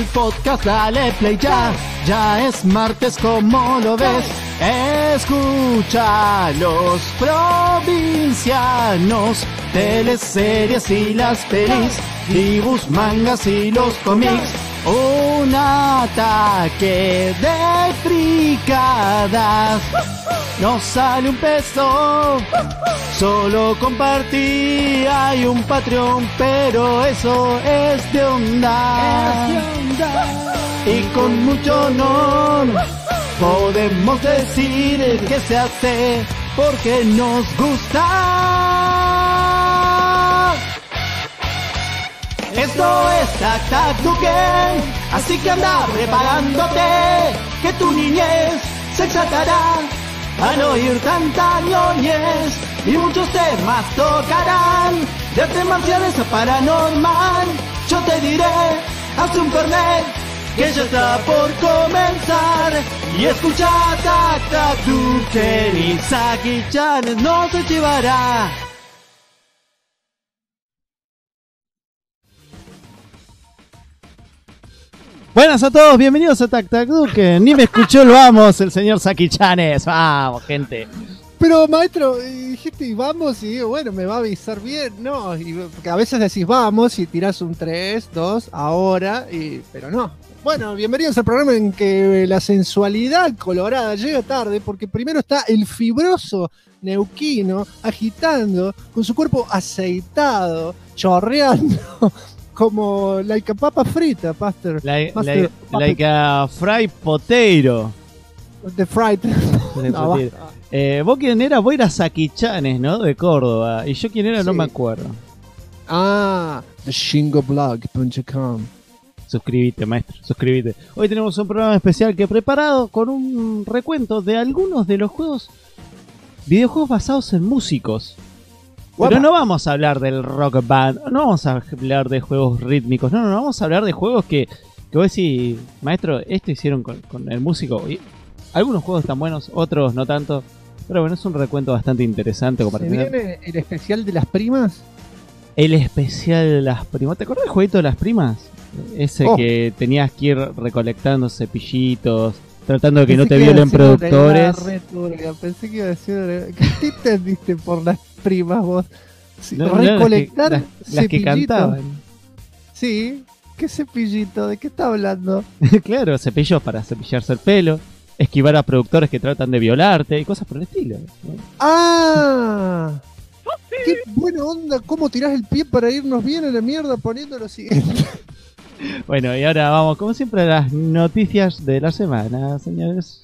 podcast, dale play ya. Ya es martes, como lo ves. Escucha los provincianos, teleseries y las pelis, dibujos, mangas y los cómics. Un ataque de fricadas. No sale un peso, solo compartí. Hay un Patreon, pero eso es de onda. Y con mucho honor podemos decir que se hace porque nos gusta. Esto es Tac Tac Duken, así que anda preparándote, que tu niñez se exaltará al oír tanta ñoñez, y muchos temas tocarán, de artes marciales a paranormal. Yo te diré, haz un fernet, que ya está por comenzar, y escucha Tac Tac Duken y Saki-chan no se llevará. Buenas a todos, bienvenidos a Tac Tac Duken. Ni me escuchó el vamos, el señor Saki-chanes. Vamos, gente. Pero maestro, dijiste vamos y digo, bueno, me va a avisar bien, ¿no? Porque a veces decís vamos y tirás un 3, 2, ahora, pero no. Bueno, bienvenidos al programa en que la sensualidad colorada llega tarde, porque primero está el fibroso neuquino agitando con su cuerpo aceitado, chorreando, como like a papa frita, Pastor. Like a fried potato. The fried. No, vos quién era, vos eras Saki-chanes, ¿no? De Córdoba. Y yo quién era, sí. No me acuerdo. TheShingoblog.com. Suscríbete, maestro, suscríbete. Hoy tenemos un programa especial que he preparado con un recuento de algunos de los videojuegos basados en músicos. Pero no vamos a hablar del Rock Band, no vamos a hablar de juegos rítmicos, no, vamos a hablar de juegos que vos decís, maestro, esto hicieron con el músico. Y algunos juegos están buenos, otros no tanto, pero bueno, es un recuento bastante interesante. ¿Se viene el especial de las primas? El especial de las primas, ¿te acordás del jueguito de las primas? Ese que tenías que ir recolectando cepillitos, tratando de que no te violen productores. Pensé que iba a decir, ¿qué entendiste por las primas vos? Sí, no, recolectar las que cantaban. Sí, ¿qué cepillito? ¿De qué está hablando? Claro, cepillos para cepillarse el pelo, esquivar a productores que tratan de violarte y cosas por el estilo. ¡Ah! ¡Qué buena onda! ¿Cómo tirás el pie para irnos bien a la mierda poniendo lo siguiente? Bueno, y ahora vamos, como siempre, a las noticias de la semana, señores.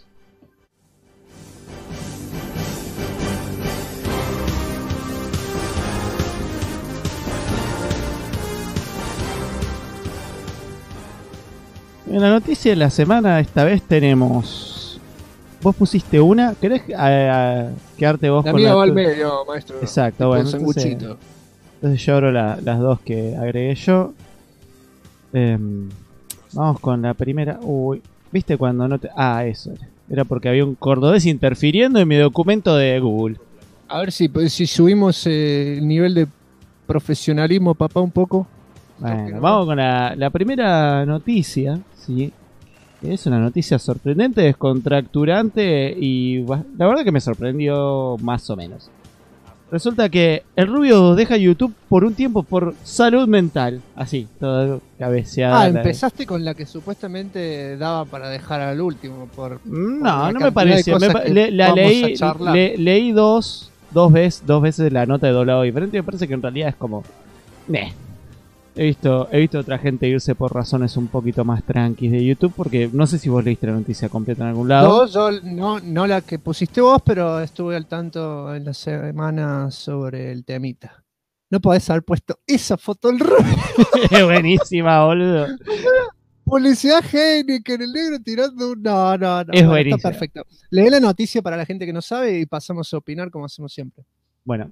En la noticia de la semana, esta vez tenemos... Vos pusiste una, ¿querés quedarte vos la con mía la va al medio, maestro? Exacto, bueno, entonces yo abro las dos que agregué yo. Vamos con la primera. Uy, ¿viste cuando no te...? Eso era porque había un cordobés interfiriendo en mi documento de Google. A ver si subimos el nivel de profesionalismo, papá, un poco. Bueno, vamos con la primera noticia, ¿sí? Es una noticia sorprendente, descontracturante y la verdad que me sorprendió más o menos. Resulta que el rubio deja YouTube por un tiempo por salud mental. Así, todo cabeceada. Empezaste con la que supuestamente daba para dejar al último. No me pareció. Leí dos veces la nota de doblado diferente y me parece que en realidad es como... He visto otra gente irse por razones un poquito más tranquis de YouTube, porque no sé si vos leíste la noticia completa en algún lado. No la que pusiste vos, pero estuve al tanto en la semana sobre el temita. No podés haber puesto esa foto del rubio. Es buenísima, boludo. Publicidad Heineken, el negro tirando un... No. Es buenísimo. Está perfecto. Lee la noticia para la gente que no sabe y pasamos a opinar como hacemos siempre. Bueno.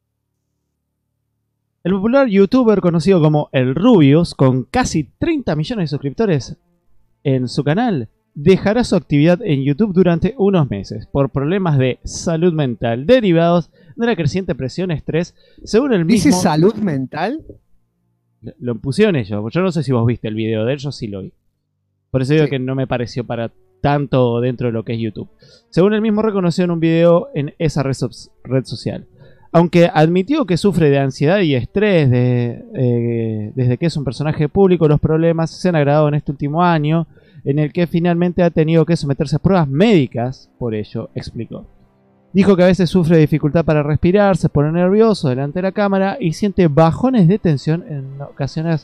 El popular youtuber conocido como El Rubius, con casi 30 millones de suscriptores en su canal, dejará su actividad en YouTube durante unos meses por problemas de salud mental derivados de la creciente presión, estrés, según el mismo... ¿Dice salud mental? Lo pusieron ellos. Yo no sé si vos viste el video de él, yo sí lo vi. Por eso digo Sí. que no me pareció para tanto dentro de lo que es YouTube. Según él mismo reconoció en un video en esa red social. Aunque admitió que sufre de ansiedad y estrés desde que es un personaje público, los problemas se han agravado en este último año, en el que finalmente ha tenido que someterse a pruebas médicas, por ello, explicó. Dijo que a veces sufre de dificultad para respirar, se pone nervioso delante de la cámara y siente bajones de tensión en ocasiones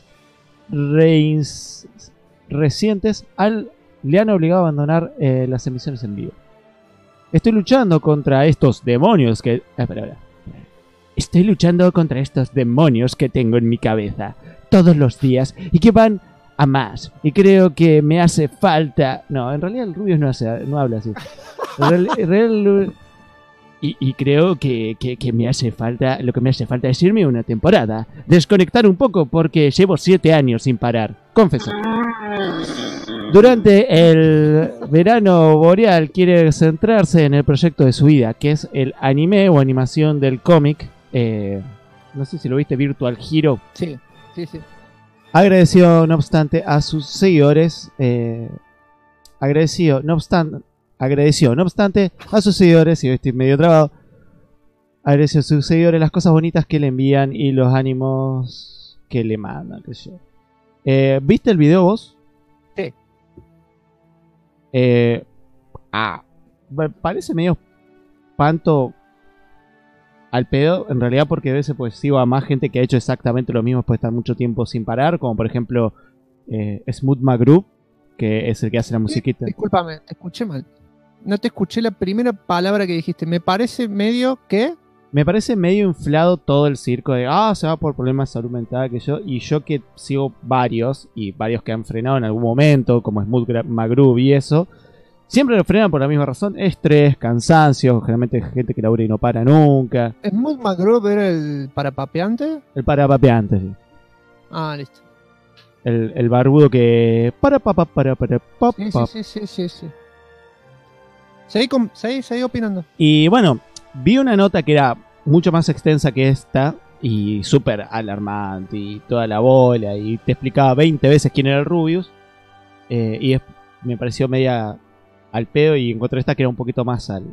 recientes le han obligado a abandonar las emisiones en vivo. Estoy luchando contra estos demonios que... espera. Estoy luchando contra estos demonios que tengo en mi cabeza todos los días y que van a más. Y creo que me hace falta... No, en realidad el Rubius no habla así. Y creo que me hace falta... Lo que me hace falta es irme una temporada. Desconectar un poco porque llevo 7 años sin parar. Confesó. Durante el verano boreal quiere centrarse en el proyecto de su vida, que es el anime o animación del cómic. No sé si lo viste, Virtual Hero. Sí. Agradeció, no obstante, a sus seguidores. Agradeció, no obstante, a sus seguidores, y hoy estoy medio trabado. Agradeció a sus seguidores las cosas bonitas que le envían y los ánimos que le mandan. ¿Viste el video vos? Sí. Parece medio espanto al pedo, en realidad, porque a veces pues sigo a más gente que ha hecho exactamente lo mismo después de estar mucho tiempo sin parar, como por ejemplo Smooth McGrew, que es el que hace la musiquita. Discúlpame, te escuché mal. No te escuché la primera palabra que dijiste. Me parece medio que... Me parece medio inflado todo el circo de se va por problemas de salud mental, y yo que sigo varios que han frenado en algún momento, como Smooth McGrew y eso, siempre lo frenan por la misma razón: estrés, cansancio, generalmente gente que labura y no para nunca. ¿Smooth McGrew era el parapapeante? El parapapeante, sí. Ah, listo. El barbudo que... Sí. Seguí opinando. Y bueno, vi una nota que era mucho más extensa que esta y súper alarmante y toda la bola, y te explicaba 20 veces quién era el Rubius, me pareció media al pedo, y encontré esta que era un poquito más al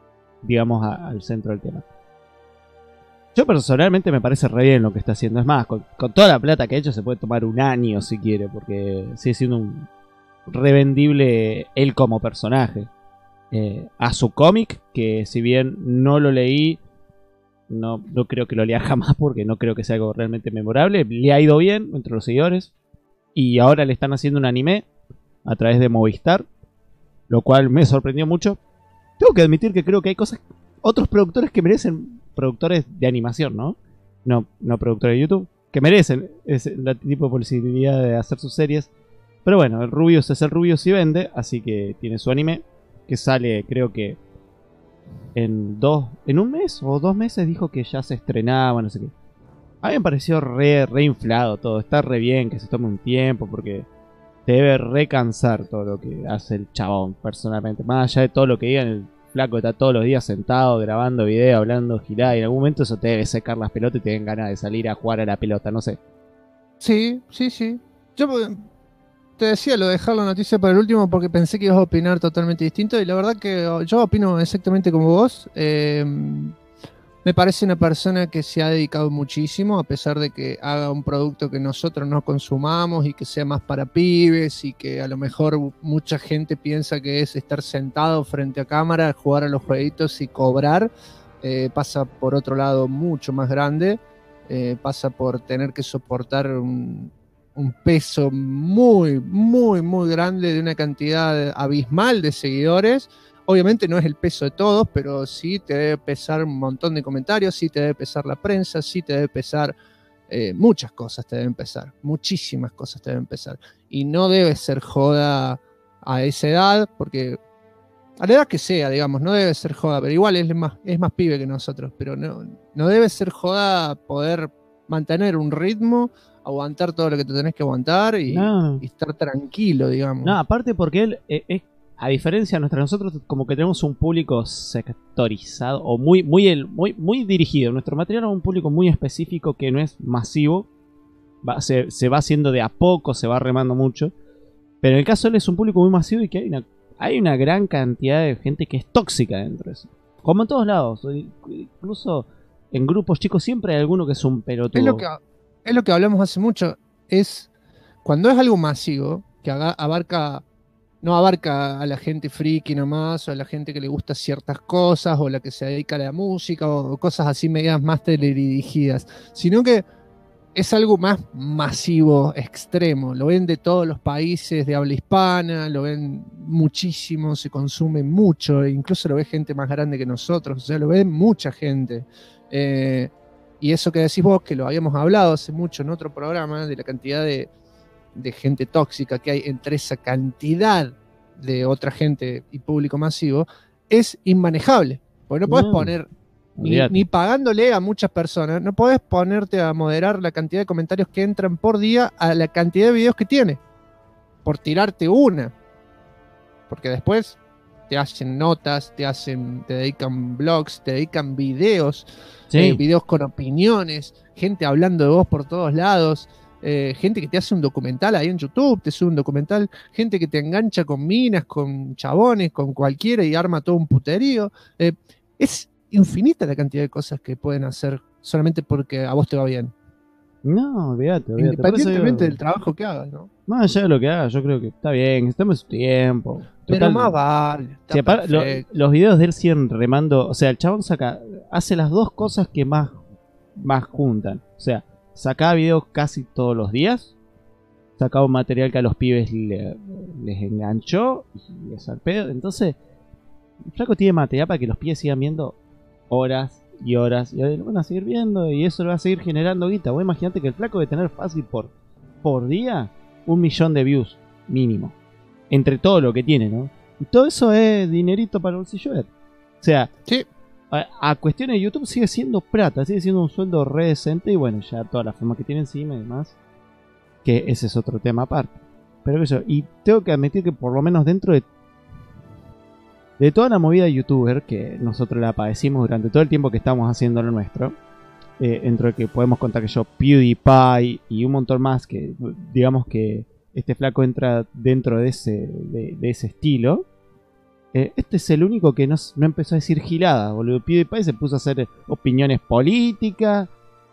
centro del tema. Yo personalmente me parece re bien lo que está haciendo. Es más, con toda la plata que ha hecho se puede tomar un año si quiere, porque sigue siendo un revendible él como personaje. A su cómic, que si bien no lo leí, no creo que lo lea jamás, porque no creo que sea algo realmente memorable. Le ha ido bien entre los seguidores, y ahora le están haciendo un anime a través de Movistar, lo cual me sorprendió mucho. Tengo que admitir que creo que hay otros productores que merecen, productores de animación, no productores de YouTube, que merecen ese tipo de posibilidad de hacer sus series. Pero bueno, el Rubius es el Rubius y vende, así que tiene su anime, que sale, creo que en un mes o 2 meses dijo que ya se estrenaba, no sé qué. A mí me pareció re inflado todo. Está re bien que se tome un tiempo, porque te debe recansar todo lo que hace el chabón, personalmente. Más allá de todo lo que digan, el flaco está todos los días sentado, grabando video, hablando, girada, y en algún momento eso te debe secar las pelotas y te den ganas de salir a jugar a la pelota, no sé. Sí. Yo te decía lo de dejar la noticia para el último porque pensé que ibas a opinar totalmente distinto, y la verdad que yo opino exactamente como vos. Me parece una persona que se ha dedicado muchísimo, a pesar de que haga un producto que nosotros no consumamos y que sea más para pibes, y que a lo mejor mucha gente piensa que es estar sentado frente a cámara, jugar a los jueguitos y cobrar. Pasa por otro lado mucho más grande. Pasa por tener que soportar un peso muy grande de una cantidad abismal de seguidores. Obviamente no es el peso de todos, pero sí te debe pesar un montón de comentarios, sí te debe pesar la prensa, sí te debe pesar muchas cosas, te deben pesar, muchísimas cosas te deben pesar. Y no debe ser joda a esa edad, porque a la edad que sea, digamos, no debe ser joda, pero igual es más pibe que nosotros, pero no debe ser joda poder mantener un ritmo, aguantar todo lo que te tenés que aguantar y estar tranquilo, digamos. No, aparte porque él a diferencia de nosotros, como que tenemos un público sectorizado o muy dirigido. Nuestro material es un público muy específico que no es masivo. Se va haciendo de a poco, se va remando mucho. Pero en el caso de él es un público muy masivo y que hay una gran cantidad de gente que es tóxica dentro de eso. Como en todos lados. Incluso en grupos chicos siempre hay alguno que es un pelotudo. Es lo que hablamos hace mucho. Es cuando es algo masivo, que no abarca a la gente friki nomás, o a la gente que le gusta ciertas cosas, o la que se dedica a la música, o cosas así medias más teledirigidas, sino que es algo más masivo, extremo. Lo ven de todos los países de habla hispana, lo ven muchísimo, se consume mucho, e incluso lo ve gente más grande que nosotros, o sea, lo ve mucha gente. Y eso que decís vos, que lo habíamos hablado hace mucho en otro programa, de la cantidad de gente tóxica que hay entre esa cantidad de otra gente y público masivo, es inmanejable. Porque no podés poner, ni pagándole a muchas personas, no podés ponerte a moderar la cantidad de comentarios que entran por día a la cantidad de videos que tiene. Por tirarte una. Porque después te hacen notas, te dedican blogs, te dedican videos, videos con opiniones, gente hablando de vos por todos lados. Gente que te hace un documental ahí en YouTube, te sube un documental, gente que te engancha con minas, con chabones, con cualquiera y arma todo un puterío. Es infinita la cantidad de cosas que pueden hacer solamente porque a vos te va bien. No, olvídate. Independientemente del trabajo que hagas, ¿no? Más allá de lo que hagas, yo creo que está bien, estamos en su tiempo. Pero más vale. Los videos de él siguen remando, o sea, el chabón hace las dos cosas que más juntan. O sea, sacaba videos casi todos los días. Sacaba un material que a los pibes les enganchó y les al pedo. Entonces, el flaco tiene material para que los pibes sigan viendo horas y horas. Y lo van a seguir viendo y eso lo va a seguir generando guita. Vos imagínate que el flaco debe tener fácil por día 1 millón de views mínimo. Entre todo lo que tiene, ¿no? Y todo eso es dinerito para el bolsillo de él. O sea, sí. A cuestiones de YouTube sigue siendo plata, sigue siendo un sueldo re decente y bueno, ya toda la fama que tiene encima y demás, que ese es otro tema aparte. Pero eso, y tengo que admitir que por lo menos dentro de toda la movida de youtuber que nosotros la padecimos durante todo el tiempo que estamos haciendo lo nuestro, dentro de que podemos contar que yo, PewDiePie y un montón más que digamos que este flaco entra dentro de ese estilo. Este es el único que no empezó a decir gilada, boludo. PewDiePie se puso a hacer opiniones políticas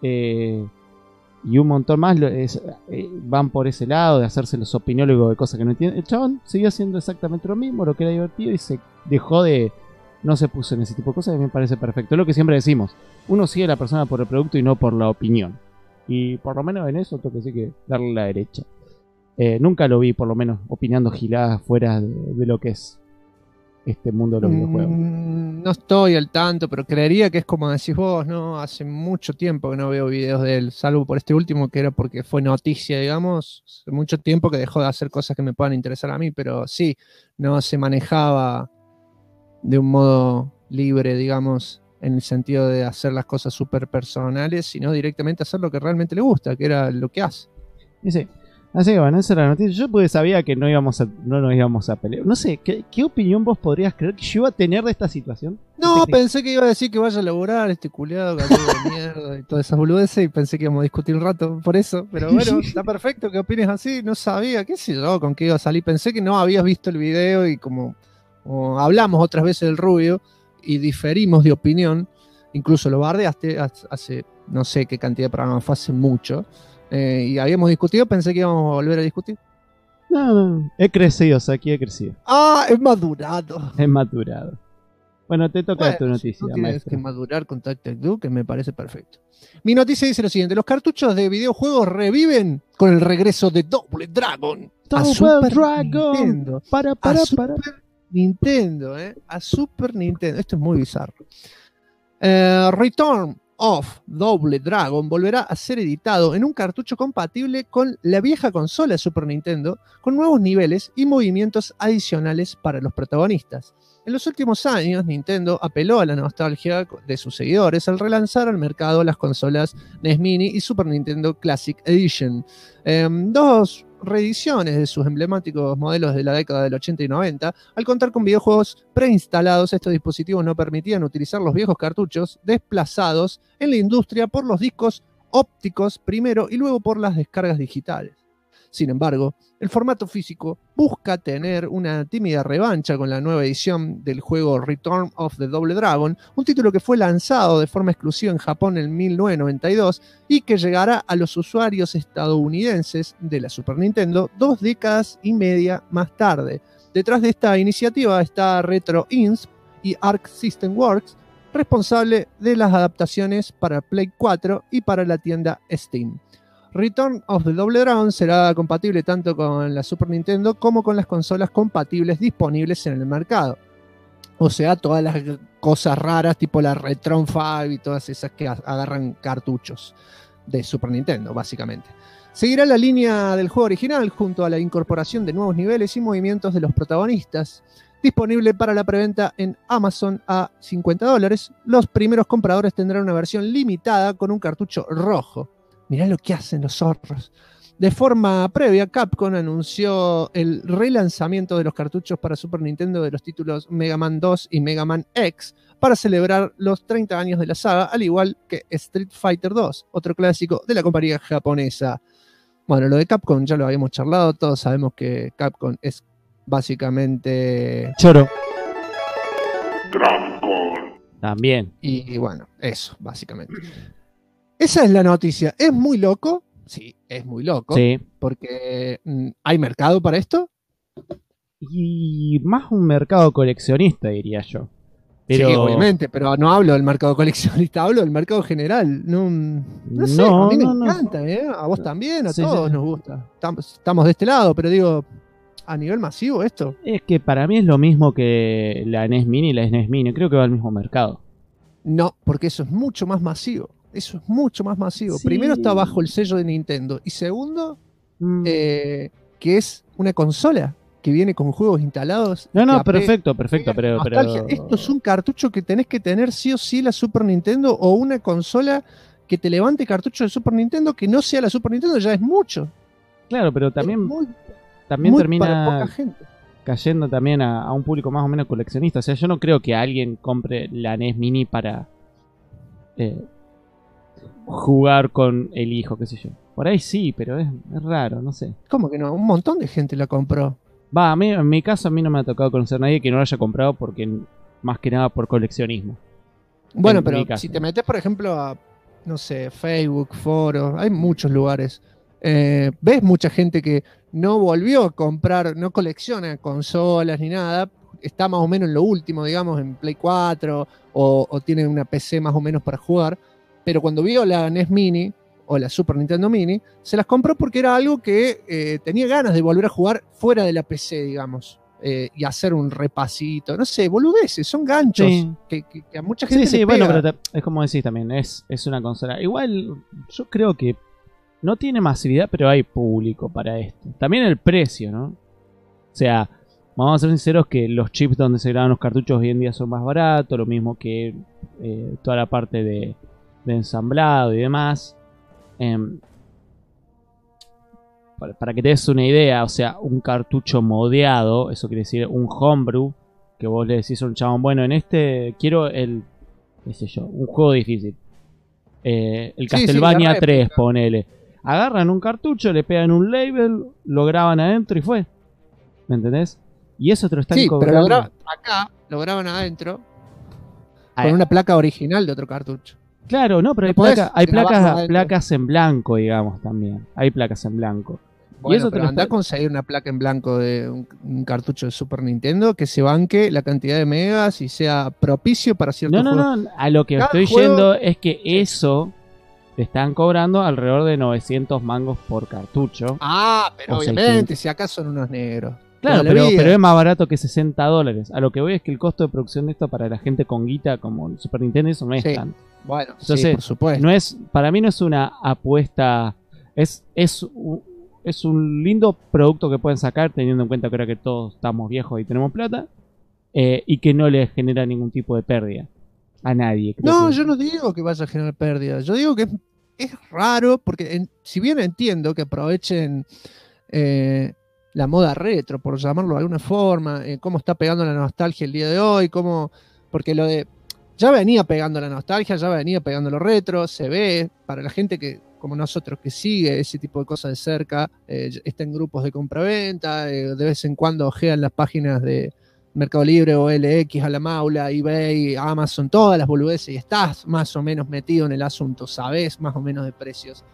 y un montón más van por ese lado de hacerse los opinólogos de cosas que no entienden. El chabón siguió haciendo exactamente lo mismo, lo que era divertido y se dejó no se puso en ese tipo de cosas y me parece perfecto. Es lo que siempre decimos, uno sigue a la persona por el producto y no por la opinión. Y por lo menos en eso tengo que decir que darle la derecha. Nunca lo vi por lo menos opinando giladas fuera de lo que es este mundo de los videojuegos. No estoy al tanto, pero creería que es como decís vos, ¿no? Hace mucho tiempo que no veo videos de él, salvo por este último que era porque fue noticia, digamos. Hace mucho tiempo que dejó de hacer cosas que me puedan interesar a mí, pero sí, no se manejaba de un modo libre, digamos, en el sentido de hacer las cosas súper personales, sino directamente hacer lo que realmente le gusta, que era lo que hace. Sí. Así que bueno, esa era la noticia. Yo sabía que no nos íbamos a pelear. No sé, ¿qué opinión vos podrías creer que yo iba a tener de esta situación? No, pensé que iba a decir que vaya a laburar este culiado, que de mierda y todas esas boludeces, y pensé que íbamos a discutir un rato por eso. Pero bueno, está perfecto que opines así. No sabía, qué sé yo, con qué iba a salir. Pensé que no habías visto el video y como hablamos otras veces del Rubio y diferimos de opinión, incluso lo bardeaste hace no sé qué cantidad de programas, fue hace mucho. Y habíamos discutido, pensé que íbamos a volver a discutir. No, he crecido, Saki, he crecido. Ah, es madurado. He madurado. Bueno, te toca tu noticia, no tienes que madurar con Tactic Duke, que me parece perfecto. Mi noticia dice lo siguiente: los cartuchos de videojuegos reviven con el regreso de Double Dragon. Nintendo. Para. Nintendo, a Super Nintendo. Esto es muy bizarro. Return of Double Dragon volverá a ser editado en un cartucho compatible con la vieja consola Super Nintendo, con nuevos niveles y movimientos adicionales para los protagonistas. En los últimos años, Nintendo apeló a la nostalgia de sus seguidores al relanzar al mercado las consolas NES Mini y Super Nintendo Classic Edition. Dos reediciones de sus emblemáticos modelos de la década del 80 y 90, al contar con videojuegos preinstalados, estos dispositivos no permitían utilizar los viejos cartuchos desplazados en la industria por los discos ópticos primero y luego por las descargas digitales. Sin embargo, el formato físico busca tener una tímida revancha con la nueva edición del juego Return of the Double Dragon, un título que fue lanzado de forma exclusiva en Japón en 1992 y que llegará a los usuarios estadounidenses de la Super Nintendo 2 décadas y media más tarde. Detrás de esta iniciativa está Retro Insp y Arc System Works, responsable de las adaptaciones para Play 4 y para la tienda Steam. Return of the Double Dragon será compatible tanto con la Super Nintendo como con las consolas compatibles disponibles en el mercado. O sea, todas las cosas raras tipo la Retron 5 y todas esas que agarran cartuchos de Super Nintendo, básicamente. Seguirá la línea del juego original junto a la incorporación de nuevos niveles y movimientos de los protagonistas. Disponible para la preventa en Amazon a $50. Los primeros compradores tendrán una versión limitada con un cartucho rojo. Mirá lo que hacen los zorros. De forma previa, Capcom anunció el relanzamiento de los cartuchos para Super Nintendo de los títulos Mega Man 2 y Mega Man X para celebrar los 30 años de la saga, al igual que Street Fighter 2, otro clásico de la compañía japonesa. Bueno, lo de Capcom ya lo habíamos charlado, todos sabemos que Capcom es básicamente Choro. También. Y bueno, eso, básicamente. Esa es la noticia. ¿Es muy loco? Sí, es muy loco. Sí. Porque ¿hay mercado para esto? Y más un mercado coleccionista, diría yo. Pero... Sí, obviamente, pero no hablo del mercado coleccionista, hablo del mercado general. No sé, No, a mí me no, no. encanta, ¿eh? A vos también, a Sí, todos sí. nos gusta. Estamos de este lado, pero digo, a nivel masivo esto. Es que para mí es lo mismo que la NES Mini y la SNES Mini. Creo que va al mismo mercado. No, porque eso es mucho más masivo. Eso es mucho más masivo. Sí. Primero está bajo el sello de Nintendo. Y segundo, Mm. que es una consola que viene con juegos instalados. No, no, que perfecto, pero... nostalgia. Esto es un cartucho que tenés que tener sí o sí la Super Nintendo o una consola que te levante cartucho de Super Nintendo que no sea la Super Nintendo, ya es mucho. Claro, pero Es también muy para termina poca gente. cayendo también a un público más o menos coleccionista. O sea, yo no creo que alguien compre la NES Mini para jugar con el hijo, qué sé yo. Por ahí sí, pero es raro, no sé. ¿Cómo que no? Un montón de gente la compró. Va, a mí, en mi caso, a mí no me ha tocado conocer a nadie que no lo haya comprado porque más que nada por coleccionismo. Bueno, En mi pero caso. si te metes, por ejemplo, a, no sé, Facebook, foros, hay muchos lugares. Ves mucha gente que no volvió a comprar, no colecciona consolas ni nada. Está más o menos en lo último, digamos, en Play 4 o tiene una PC más o menos para jugar. Pero cuando vio la NES Mini o la Super Nintendo Mini, se las compró porque era algo que tenía ganas de volver a jugar fuera de la PC, digamos. Y hacer un repasito, no sé, boludeces, son ganchos Sí. que a mucha gente Sí, le bueno, pega. pero es como decís también, es una consola. Igual, yo creo que no tiene masividad, pero hay público para esto. También el precio, ¿no? O sea, vamos a ser sinceros que los chips donde se graban los cartuchos hoy en día son más baratos, lo mismo que toda la parte de ensamblado y demás. Para que te des una idea, o sea, un cartucho modeado, eso quiere decir un homebrew, que vos le decís a un chabón, bueno, en este quiero el, qué sé yo, un juego difícil. El Sí, Castlevania la 3, réplica. ponele. Agarran un cartucho, le pegan un label, lo graban adentro y fue. ¿Me entendés? Y eso te lo están Sí, pero cobrando. acá lo graban adentro Ah, con una placa original de otro cartucho. Claro, no, pero No hay, podés hay grabarlo adentro. placas en blanco, digamos, también. Hay placas en blanco. Bueno, eso te pero lo anda a está- conseguir una placa en blanco de un cartucho de Super Nintendo que se banque la cantidad de megas y sea propicio para ciertos No, juegos. no, a lo que Cada estoy juego- yendo es que eso te están cobrando alrededor de 900 mangos por cartucho. Ah, pero O obviamente, 600. si acá son unos negros. Claro, Toda la vida. pero es más barato que $60. A lo que voy es que el costo de producción de esto para la gente con guita como el Super Nintendo eso no es Sí. tanto. Bueno, sí, Entonces, por supuesto. No es, para mí no es una apuesta, es un lindo producto que pueden sacar teniendo en cuenta que ahora que todos estamos viejos y tenemos plata y que no les genera ningún tipo de pérdida a nadie. Creo No, que- yo no digo que vaya a generar pérdidas. Yo digo que es raro porque si bien entiendo que aprovechen la moda retro, por llamarlo de alguna forma, cómo está pegando la nostalgia el día de hoy, porque lo de ya venía pegando la nostalgia, ya venía pegando lo retro, se ve para la gente que como nosotros, que sigue ese tipo de cosas de cerca, está en grupos de compra-venta, de vez en cuando ojean las páginas de Mercado Libre o LX a la maula, eBay, Amazon, todas las boludeces, y estás más o menos metido en el asunto, sabés más o menos de precios.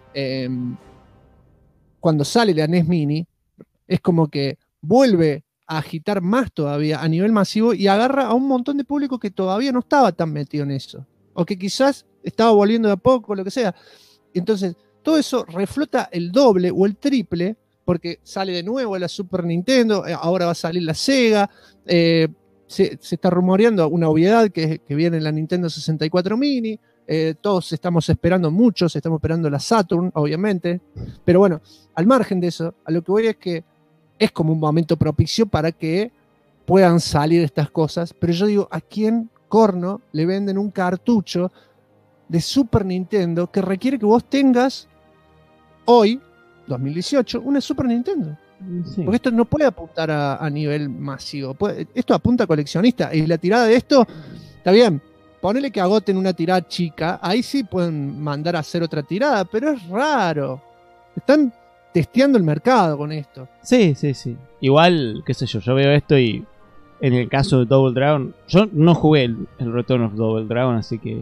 Cuando sale la NES Mini, es como que vuelve a agitar más todavía a nivel masivo y agarra a un montón de público que todavía no estaba tan metido en eso, o que quizás estaba volviendo de a poco, lo que sea. Entonces, todo eso reflota el doble o el triple, porque sale de nuevo la Super Nintendo, ahora va a salir la Sega, se está rumoreando una obviedad que viene la Nintendo 64 Mini, todos estamos esperando, muchos estamos esperando la Saturn, obviamente, pero bueno, al margen de eso, a lo que voy es que es como un momento propicio para que puedan salir estas cosas, pero yo digo, ¿a quién corno le venden un cartucho de Super Nintendo que requiere que vos tengas hoy, 2018, una Super Nintendo? Sí. Porque esto no puede apuntar a nivel masivo, esto apunta a coleccionista, y la tirada de esto, está bien, ponele que agoten una tirada chica, ahí sí pueden mandar a hacer otra tirada, pero es raro, están testeando el mercado con esto. Sí. Igual, qué sé yo veo esto y en el caso de Double Dragon, yo no jugué el Return of Double Dragon, así que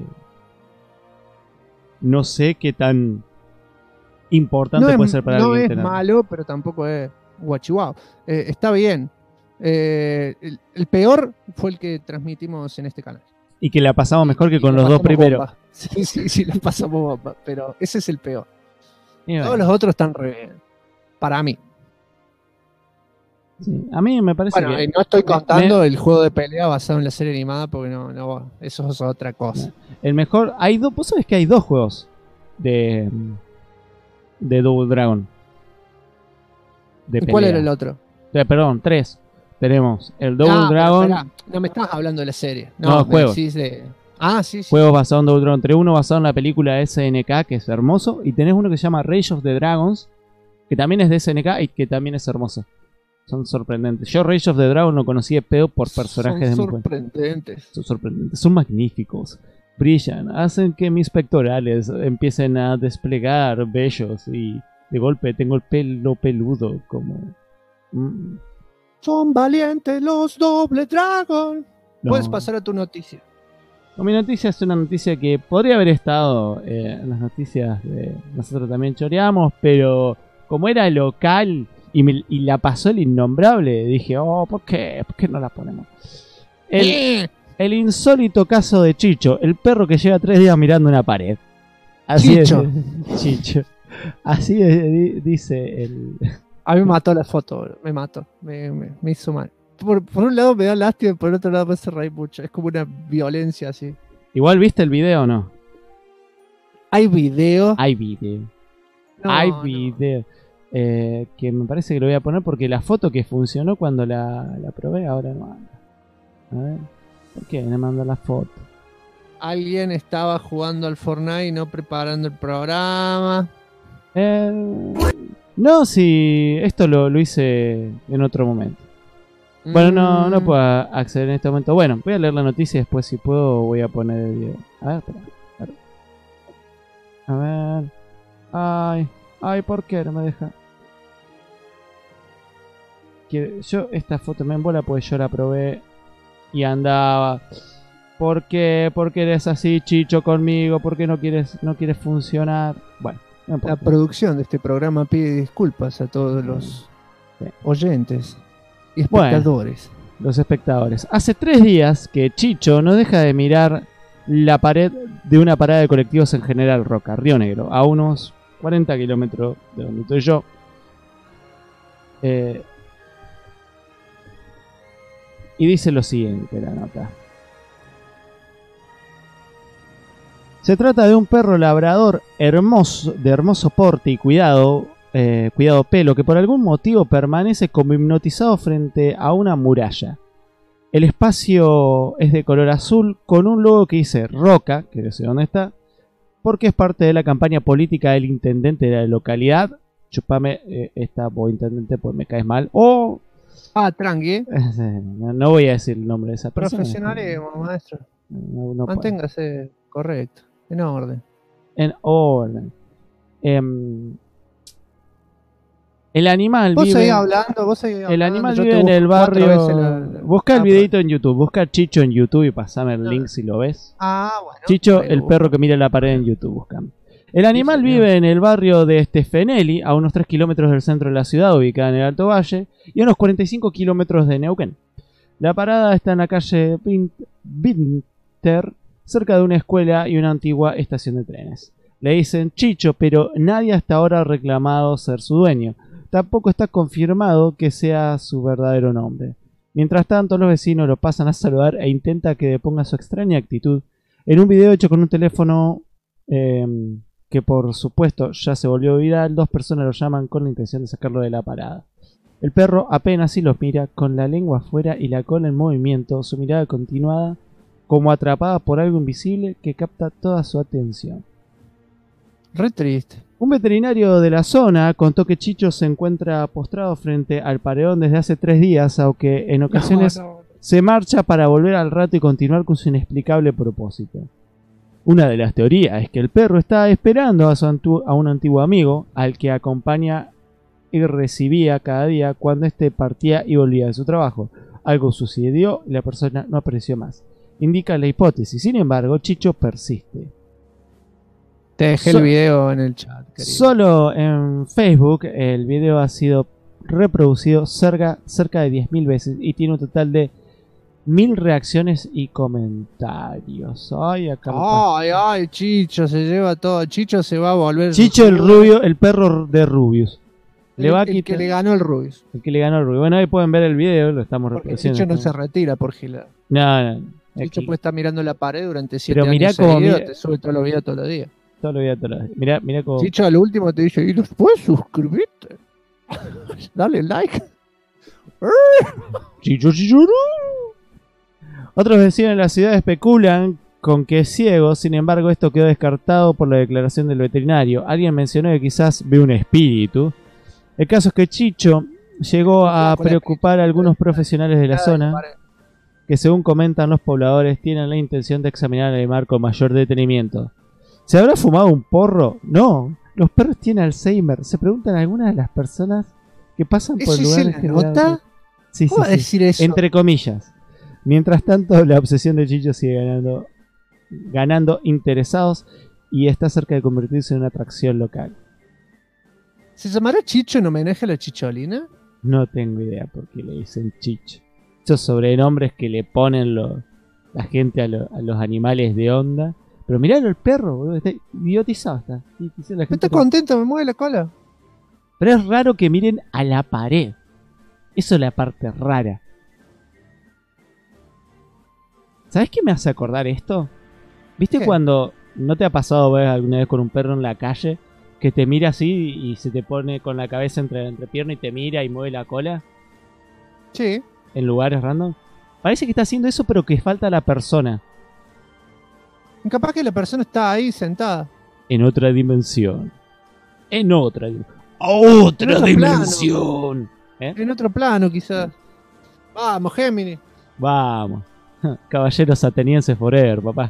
no sé qué tan importante puede ser para alguien. No es tener. malo, pero tampoco es guachihuao. Está bien. El peor fue el que transmitimos en este canal. Y que la pasamos mejor que con los dos primeros. Bomba. Sí, la pasamos bomba, pero ese es el peor. Y bueno, todos los otros están re bien. Para mí. sí, a mí me parece Bueno, que... no estoy contando el juego de pelea basado en la serie animada porque no eso es otra cosa. El mejor... Vos sabés que hay dos juegos de Double Dragon. ¿Y cuál era el otro? Perdón, 3. Tenemos el Double Dragon... Espera, no me estás hablando de la serie. No, juegos. Sí. Juegos basados en Double Dragon 3. Uno basado en la película SNK, que es hermoso. Y tenés uno que se llama Rage of the Dragons, que también es de SNK y que también es hermoso. Son sorprendentes. Yo Rage of the Dragon lo conocí de pedo por personajes Son de sorprendentes. Son sorprendentes. Son magníficos. Brillan. Hacen que mis pectorales empiecen a desplegar vellos. Y de golpe tengo el pelo peludo como... Son valientes los Double Dragon. No. Puedes pasar a tu noticia. Mi noticia es una noticia que podría haber estado en las noticias de Nosotros También Choreamos, pero como era local y la pasó el innombrable, dije, ¿por qué? ¿Por qué no la ponemos? El insólito caso de Chicho, el perro que lleva 3 días mirando una pared. Así Chicho. Es, Chicho. Así dice el... A mí me mató la foto, me mató, me hizo mal. Por un lado me da lástima y por otro lado me hace reír mucho. Es como una violencia así. Igual viste el video o no. ¿Hay video? Hay video. No, Hay video. Que me parece que lo voy a poner porque la foto que funcionó cuando la probé ahora no anda. A ver. ¿Por qué me manda la foto? Alguien estaba jugando al Fortnite y no preparando el programa. No, si esto lo hice en otro momento. Bueno, no puedo acceder en este momento. Bueno, voy a leer la noticia y después si puedo voy a poner el video. A ver, espera. A ver. Ay, ¿por qué no me deja? Yo esta foto me embola porque yo la probé y andaba. ¿Por qué? ¿Por qué eres así, Chicho, conmigo? ¿Por qué no quieres funcionar? Bueno, no importa. La producción de este programa pide disculpas a todos los oyentes y espectadores. Bueno, los espectadores. Hace 3 días que Chicho no deja de mirar la pared de una parada de colectivos en General Roca, Río Negro, a unos 40 kilómetros de donde estoy yo. Y dice lo siguiente la nota. Se trata de un perro labrador hermoso, de hermoso porte y cuidado pelo, que por algún motivo permanece como hipnotizado frente a una muralla. El espacio es de color azul con un logo que dice Roca, que no sé dónde está, porque es parte de la campaña política del intendente de la localidad. Chupame esta por intendente, pues me caes mal. Tranqui. No voy a decir el nombre de esa persona. Profesionalismo, maestro. No Manténgase correcto, en orden. En orden. El animal Vos vive... seguís hablando, El animal yo vive te en el busco 4 veces barrio... Busca el videito en YouTube, busca Chicho en YouTube y pasame el link si lo ves. Bueno. Chicho, ahí lo el busco. perro que mira la pared en YouTube, buscan. El animal señor. vive en el barrio de Stefenelli, a unos 3 kilómetros del centro de la ciudad, ubicada en el Alto Valle, y a unos 45 kilómetros de Neuquén. La parada está en la calle Winter, cerca de una escuela y una antigua estación de trenes. Le dicen Chicho, pero nadie hasta ahora ha reclamado ser su dueño. Tampoco está confirmado que sea su verdadero nombre. Mientras tanto, los vecinos lo pasan a saludar e intenta que deponga su extraña actitud en un video hecho con un teléfono que por supuesto ya se volvió viral. 2 personas lo llaman con la intención de sacarlo de la parada. El perro apenas si los mira, con la lengua afuera y la cola en movimiento, su mirada continuada, como atrapada por algo invisible que capta toda su atención. Re triste. Un veterinario de la zona contó que Chicho se encuentra postrado frente al paredón desde hace 3 días, aunque en ocasiones se marcha para volver al rato y continuar con su inexplicable propósito. Una de las teorías es que el perro está esperando a un antiguo amigo, al que acompaña y recibía cada día cuando éste partía y volvía de su trabajo. Algo sucedió y la persona no apareció más. Indica la hipótesis. Sin embargo, Chicho persiste. Te dejé el video en el chat, querido. Solo en Facebook el video ha sido reproducido cerca de 10.000 veces y tiene un total de 1.000 reacciones y comentarios. Ay, acá Ay, Chicho se lleva todo. Chicho se va a volver. Chicho el rubio, el perro de Rubius. El que le ganó el Rubius. El que le ganó el Rubius. Bueno, ahí pueden ver el video, lo estamos Porque reproduciendo. Chicho no se retira por gilar. No. Chicho Aquí. puede estar mirando la pared durante 7 Pero mirá años cómo seguidos, mira- te sube todos los videos todos los días. Todo lo voy a Mirá cómo... Chicho al último te dice, ¿y después suscribirte? Dale like. Chicho. Otros vecinos de la ciudad especulan con que es ciego, sin embargo esto quedó descartado por la declaración del veterinario. Alguien mencionó que quizás ve un espíritu. El caso es que Chicho llegó a preocupar a algunos profesionales de la zona, que según comentan los pobladores tienen la intención de examinar al animal con mayor detenimiento. ¿Se habrá fumado un porro? No, los perros tienen Alzheimer. Se preguntan algunas de las personas que pasan por ¿Eso lugares se la nota? Sí, ¿Cómo va a decir eso? entre comillas. Mientras tanto, la obsesión de Chicho sigue ganando interesados y está cerca de convertirse en una atracción local. ¿Se llamará Chicho en homenaje a la chicholina? No tengo idea por qué le dicen Chicho. Estos sobrenombres que le ponen la gente a los animales de onda. Pero miralo el perro, boludo, está idiotizado. Está contento, me mueve la cola. Pero es raro que miren a la pared. Eso es la parte rara. ¿Sabes qué me hace acordar esto? ¿Viste ¿Qué? cuando no te ha pasado ver alguna vez con un perro en la calle que te mira así y se te pone con la cabeza entre la entrepierna y te mira y mueve la cola Sí. en lugares random? Parece que está haciendo eso, pero que falta la persona Capaz que la persona está ahí sentada. en otra dimensión. En otra otro dimensión. En otro plano, quizás. Vamos, Géminis. Vamos. Caballeros atenienses forever, papá.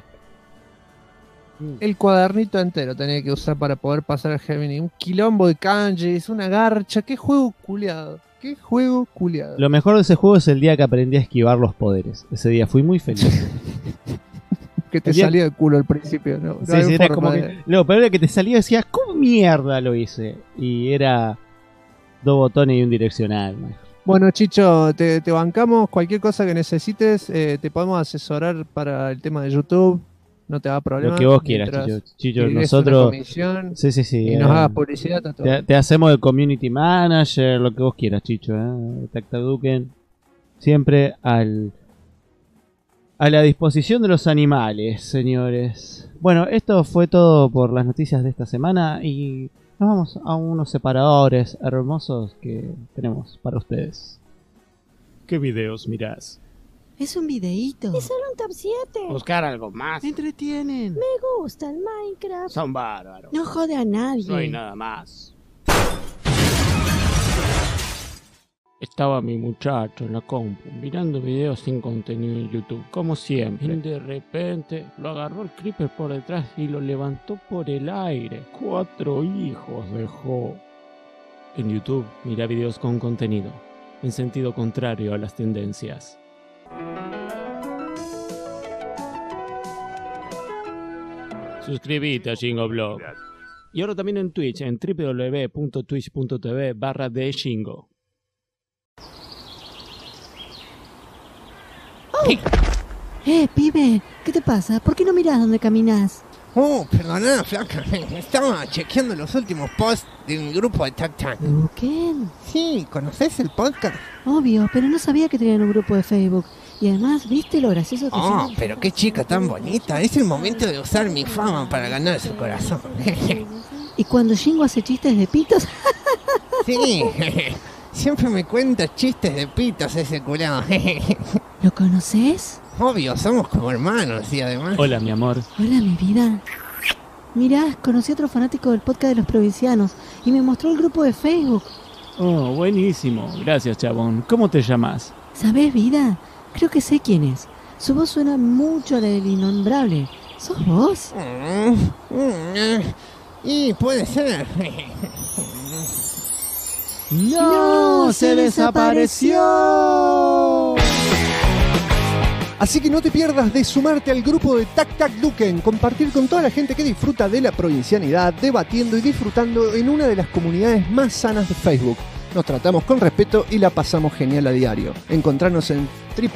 El cuadernito entero tenía que usar para poder pasar al Gemini. Un quilombo de kanjis, una garcha. Qué juego culiado. Qué juego culiado. Lo mejor de ese juego es el día que aprendí a esquivar los poderes. Ese día fui muy feliz. Que te el día- salía del culo al principio, ¿no? Sí, No hay sí, era forma como de- que, lo peor era que te salía y decías, ¿cómo mierda lo hice? Y era 2 botones y un direccional. Man. Bueno, Chicho, te bancamos. Cualquier cosa que necesites, te podemos asesorar para el tema de YouTube. No te da problema. Lo que vos quieras, Mientras Chicho. escribes una Nosotros... comisión Sí. y nos hagas publicidad. Está todo. Te hacemos el community manager, lo que vos quieras, Chicho. Tactaduken. Siempre a la disposición de los animales, señores. Bueno, esto fue todo por las noticias de esta semana y nos vamos a unos separadores hermosos que tenemos para ustedes. ¿Qué videos mirás? Es un videíto. Es solo un top 7. Buscar algo más. Entretienen. Me gusta el Minecraft. Son bárbaros. No jode a nadie. No hay nada más. Estaba mi muchacho en la compu, mirando videos sin contenido en YouTube, como siempre. Y de repente lo agarró el creeper por detrás y lo levantó por el aire. 4 hijos dejó. En YouTube, mira videos con contenido, en sentido contrario a las tendencias. Suscríbete a Shingo Y ahora también en Twitch, en www.twitch.tv/theshingo. Pibe, ¿qué te pasa? ¿Por qué no mirás dónde caminas? Perdona, flaca. Estaba chequeando los últimos posts de mi grupo de Tac Tac. ¿Qué? Sí, ¿conoces el podcast? Obvio, pero no sabía que tenían un grupo de Facebook. Y además, ¿viste lo gracioso que son? Pero qué chica tan bonita. Es el momento de usar mi fama para ganar su corazón. Y cuando Shingo hace chistes de pitos... Sí, siempre me cuenta chistes de pitos ese culado. ¿Lo conoces? Obvio, somos como hermanos y además... Hola, mi amor. Hola, mi vida. Mirá, conocí a otro fanático del podcast de los provincianos y me mostró el grupo de Facebook. Oh, buenísimo. Gracias, chabón. ¿Cómo te llamas? ¿Sabés, vida? Creo que sé quién es. Su voz suena mucho a la del innombrable. ¿Sos vos? Y puede ser. ¡No! ¡Se desapareció! Así que no te pierdas de sumarte al grupo de Tac Tac Duken, compartir con toda la gente que disfruta de la provincianidad, debatiendo y disfrutando en una de las comunidades más sanas de Facebook. Nos tratamos con respeto y la pasamos genial a diario. Encontranos en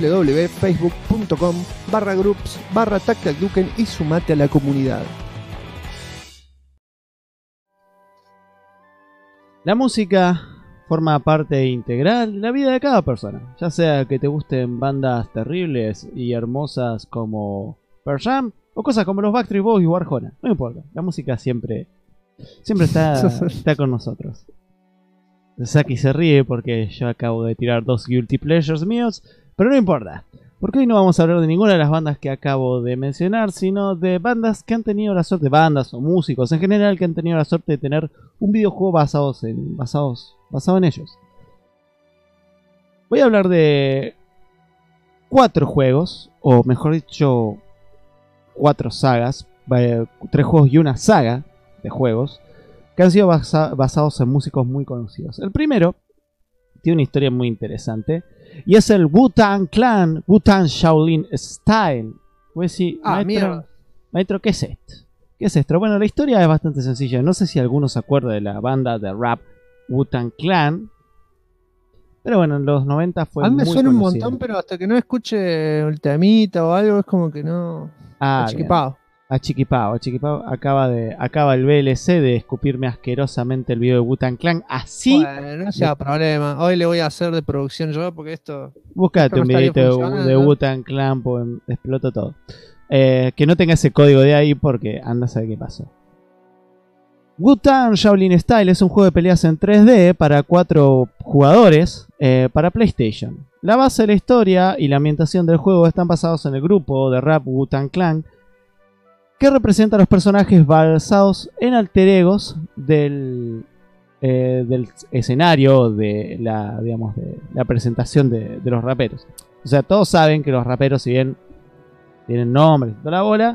www.facebook.com/groups/TacTacDuken y sumate a la comunidad. La música forma parte integral de la vida de cada persona, ya sea que te gusten bandas terribles y hermosas como Pearl Jam o cosas como los Backstreet Boys o Arjona. No importa, la música siempre está con nosotros. Saki se ríe porque yo acabo de tirar 2 guilty pleasures míos, pero no importa, porque hoy no vamos a hablar de ninguna de las bandas que acabo de mencionar, sino de bandas que han tenido la suerte, bandas o músicos en general que han tenido la suerte de tener un videojuego basado en ellos. Voy a hablar de 4 juegos, o mejor dicho, 4 sagas, 3 juegos y una saga de juegos que han sido basados en músicos muy conocidos. El primero tiene una historia muy interesante y es el Wu-Tang Clan, Wu-Tang Shaolin Style. Pues sí, maestro, ¿qué es esto? ¿Qué es esto? Bueno, la historia es bastante sencilla. No sé si alguno se acuerda de la banda de rap Wu-Tang Clan, pero bueno, en los 90 fue muy conocido. A mí me suena un montón, pero hasta que no escuche el temita o algo es como que no... Achiquipao acaba el VLC de escupirme asquerosamente el video de Wu-Tang Clan. Así. Bueno, no sea problema. Hoy le voy a hacer de producción yo porque esto. Búscate un videito de Wu-Tang Clan, pues explota todo. Que no tenga ese código de ahí porque anda a saber qué pasó. Wu-Tang Shaolin Style es un juego de peleas en 3D para 4 jugadores para PlayStation. La base de la historia y la ambientación del juego están basados en el grupo de rap Wu-Tang Clan, que representa a los personajes basados en alter egos del escenario de la presentación de los raperos. O sea, todos saben que los raperos, si bien tienen nombres y toda la bola,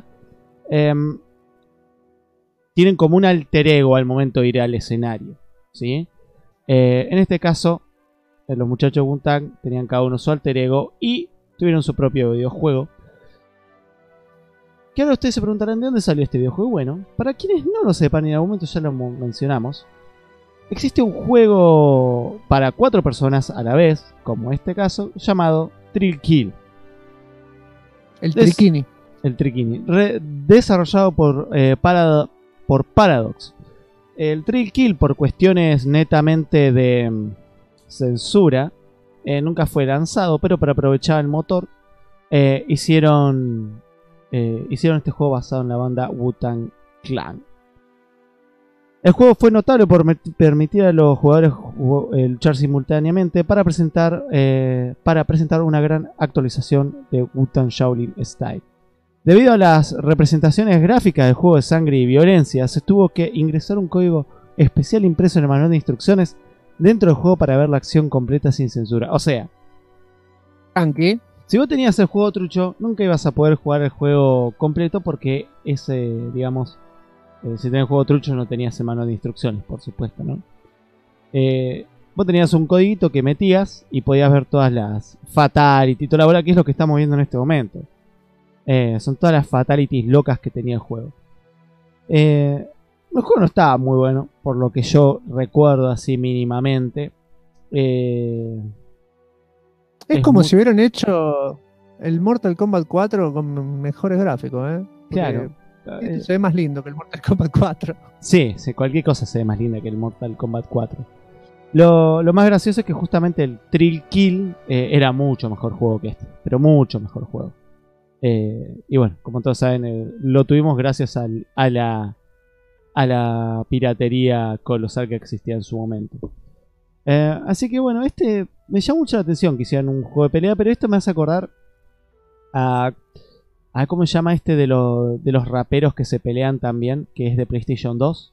tienen como un alter ego al momento de ir al escenario, ¿sí? En este caso, los muchachos Wu-Tang tenían cada uno su alter ego y tuvieron su propio videojuego. Que ahora ustedes se preguntarán de dónde salió este videojuego. Bueno, para quienes no lo sepan y en algún momento ya lo mencionamos, existe un juego para 4 personas a la vez, como este caso, llamado Trill Kill. El Triquini. Desarrollado por Paradox. El Trill Kill, por cuestiones netamente de censura, nunca fue lanzado, pero para aprovechar el motor, hicieron este juego basado en la banda Wu-Tang Clan. El juego fue notable por permitir a los jugadores luchar simultáneamente para presentar una gran actualización de Wu-Tang Shaolin Style. Debido a las representaciones gráficas del juego de sangre y violencia, se tuvo que ingresar un código especial impreso en el manual de instrucciones dentro del juego para ver la acción completa sin censura. O sea, Tranqui. si vos tenías el juego trucho, nunca ibas a poder jugar el juego completo porque ese, digamos, si tenías el juego trucho no tenías el manual de instrucciones, por supuesto, ¿no? Vos tenías un codiguito que metías y podías ver todas las fatalities, toda la bola, que es lo que estamos viendo en este momento. Son todas las fatalities locas que tenía el juego. El juego no estaba muy bueno, por lo que yo recuerdo así mínimamente. Es Es como muy- si hubieran hecho el Mortal Kombat 4 con mejores gráficos, ¿eh? Porque Claro. este se ve más lindo que el Mortal Kombat 4. Sí, cualquier cosa se ve más linda que el Mortal Kombat 4. Lo más gracioso es que justamente el Thrill Kill era mucho mejor juego que este, pero mucho mejor juego. Y bueno, como todos saben, lo tuvimos gracias a la piratería colosal que existía en su momento. Así que bueno, este me llama mucho la atención que hicieran un juego de pelea, pero esto me hace acordar a ¿cómo se llama este de los raperos que se pelean también? Que es de PlayStation 2.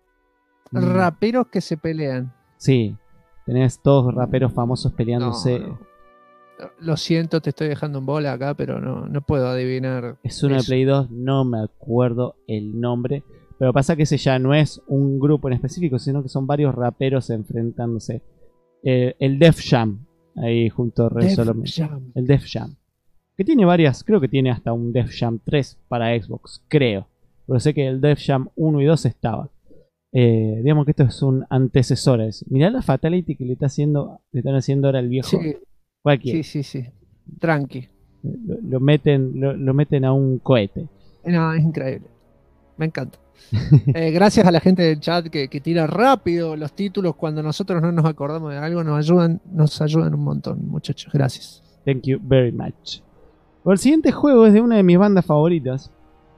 Raperos que se pelean. Sí, tenés todos raperos famosos peleándose. No. Lo siento, te estoy dejando en bola acá, pero no puedo adivinar. Es uno de eso. Play 2, no me acuerdo el nombre. Pero pasa que ese ya no es un grupo en específico, sino que son varios raperos enfrentándose. El Def Jam, ahí junto a Red Def Solomon. Jam. El Def Jam. Que tiene varias, creo que tiene hasta un Def Jam 3 para Xbox, creo. Pero sé que el Def Jam 1 y 2 estaba. Digamos que esto es un antecesor a eso. Mirá la fatality que le están haciendo ahora al viejo. Sí, Cualquiera. sí. Tranqui. Lo meten a un cohete. No, es increíble. Me encanta. Gracias a la gente del chat que tira rápido los títulos cuando nosotros no nos acordamos de algo, nos ayudan un montón, muchachos. Gracias. Thank you very much. Bueno, el siguiente juego es de una de mis bandas favoritas.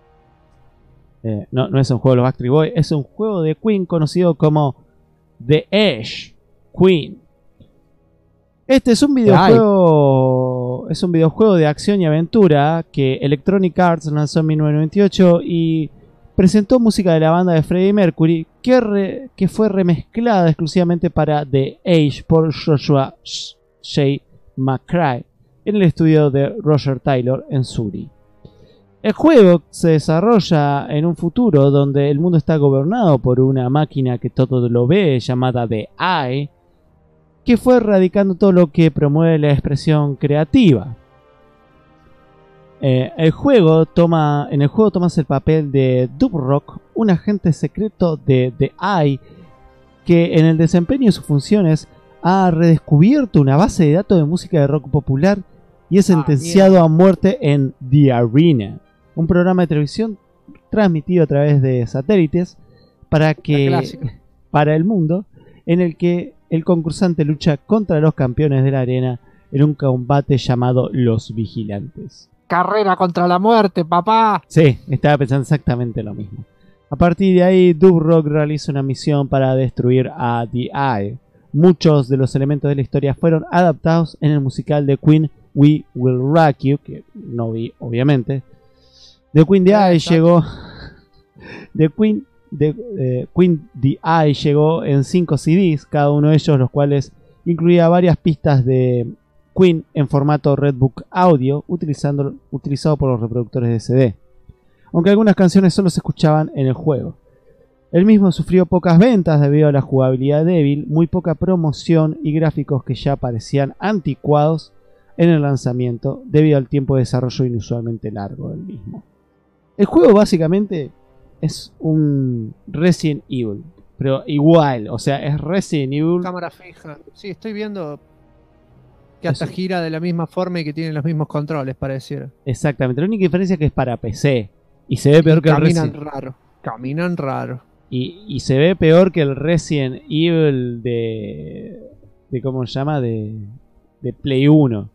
No es un juego de los Backstreet Boys, es un juego de Queen conocido como The Ash Queen. Este es un videojuego. Es un videojuego de acción y aventura que Electronic Arts lanzó en 1998 y presentó música de la banda de Freddie Mercury que fue remezclada exclusivamente para The Age por Joshua J. McCrae en el estudio de Roger Taylor en Surrey. El juego se desarrolla en un futuro donde el mundo está gobernado por una máquina que todo lo ve llamada The Eye, que fue erradicando todo lo que promueve la expresión creativa. En el juego tomas el papel de Dubrock, un agente secreto de The Eye que en el desempeño de sus funciones ha redescubierto una base de datos de música de rock popular y es sentenciado a muerte en The Arena, un programa de televisión transmitido a través de satélites para el mundo, en el que el concursante lucha contra los campeones de la arena en un combate llamado Los Vigilantes. Carrera contra la muerte, papá. Sí, estaba pensando exactamente lo mismo. A partir de ahí, Dubrock realiza una misión para destruir a The Eye. Muchos de los elementos de la historia fueron adaptados en el musical de Queen We Will Rock You, que no vi obviamente. The Queen The Eye llegó. Queen The Eye llegó en 5 CDs, cada uno de ellos los cuales incluía varias pistas de Queen en formato Redbook Audio, utilizado por los reproductores de CD, aunque algunas canciones solo se escuchaban en el juego. El mismo sufrió pocas ventas debido a la jugabilidad débil, muy poca promoción y gráficos que ya parecían anticuados en el lanzamiento debido al tiempo de desarrollo inusualmente largo del mismo. El juego básicamente es un Resident Evil, pero igual, o sea, es Resident Evil. Cámara fija. Sí, estoy viendo que hasta gira de la misma forma y que tiene los mismos controles, pareciera. Exactamente, la única diferencia es que es para PC y se ve peor que el Resident Evil. Caminan raro. Y se ve peor que el Resident Evil de ¿cómo se llama? De Play 1.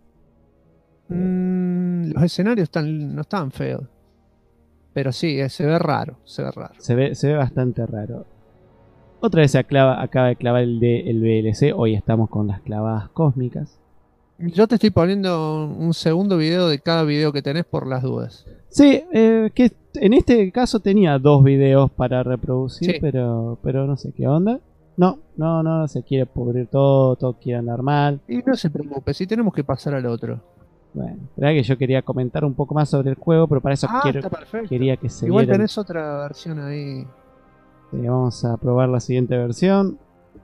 Los escenarios no están feos. Pero sí, se ve raro. Se ve bastante raro. Otra vez se acaba de clavar el VLC. Hoy estamos con las clavadas cósmicas. Yo te estoy poniendo un segundo video de cada video que tenés por las dudas. Sí, que en este caso tenía 2 videos para reproducir, sí. pero no sé qué onda. No, se quiere pudrir todo, todo quiere andar mal. Y no se preocupe, si tenemos que pasar al otro. Bueno, la verdad que yo quería comentar un poco más sobre el juego, pero para eso Está perfecto. quería que se Igual viera. tenés otra versión ahí. Vamos a probar la siguiente versión.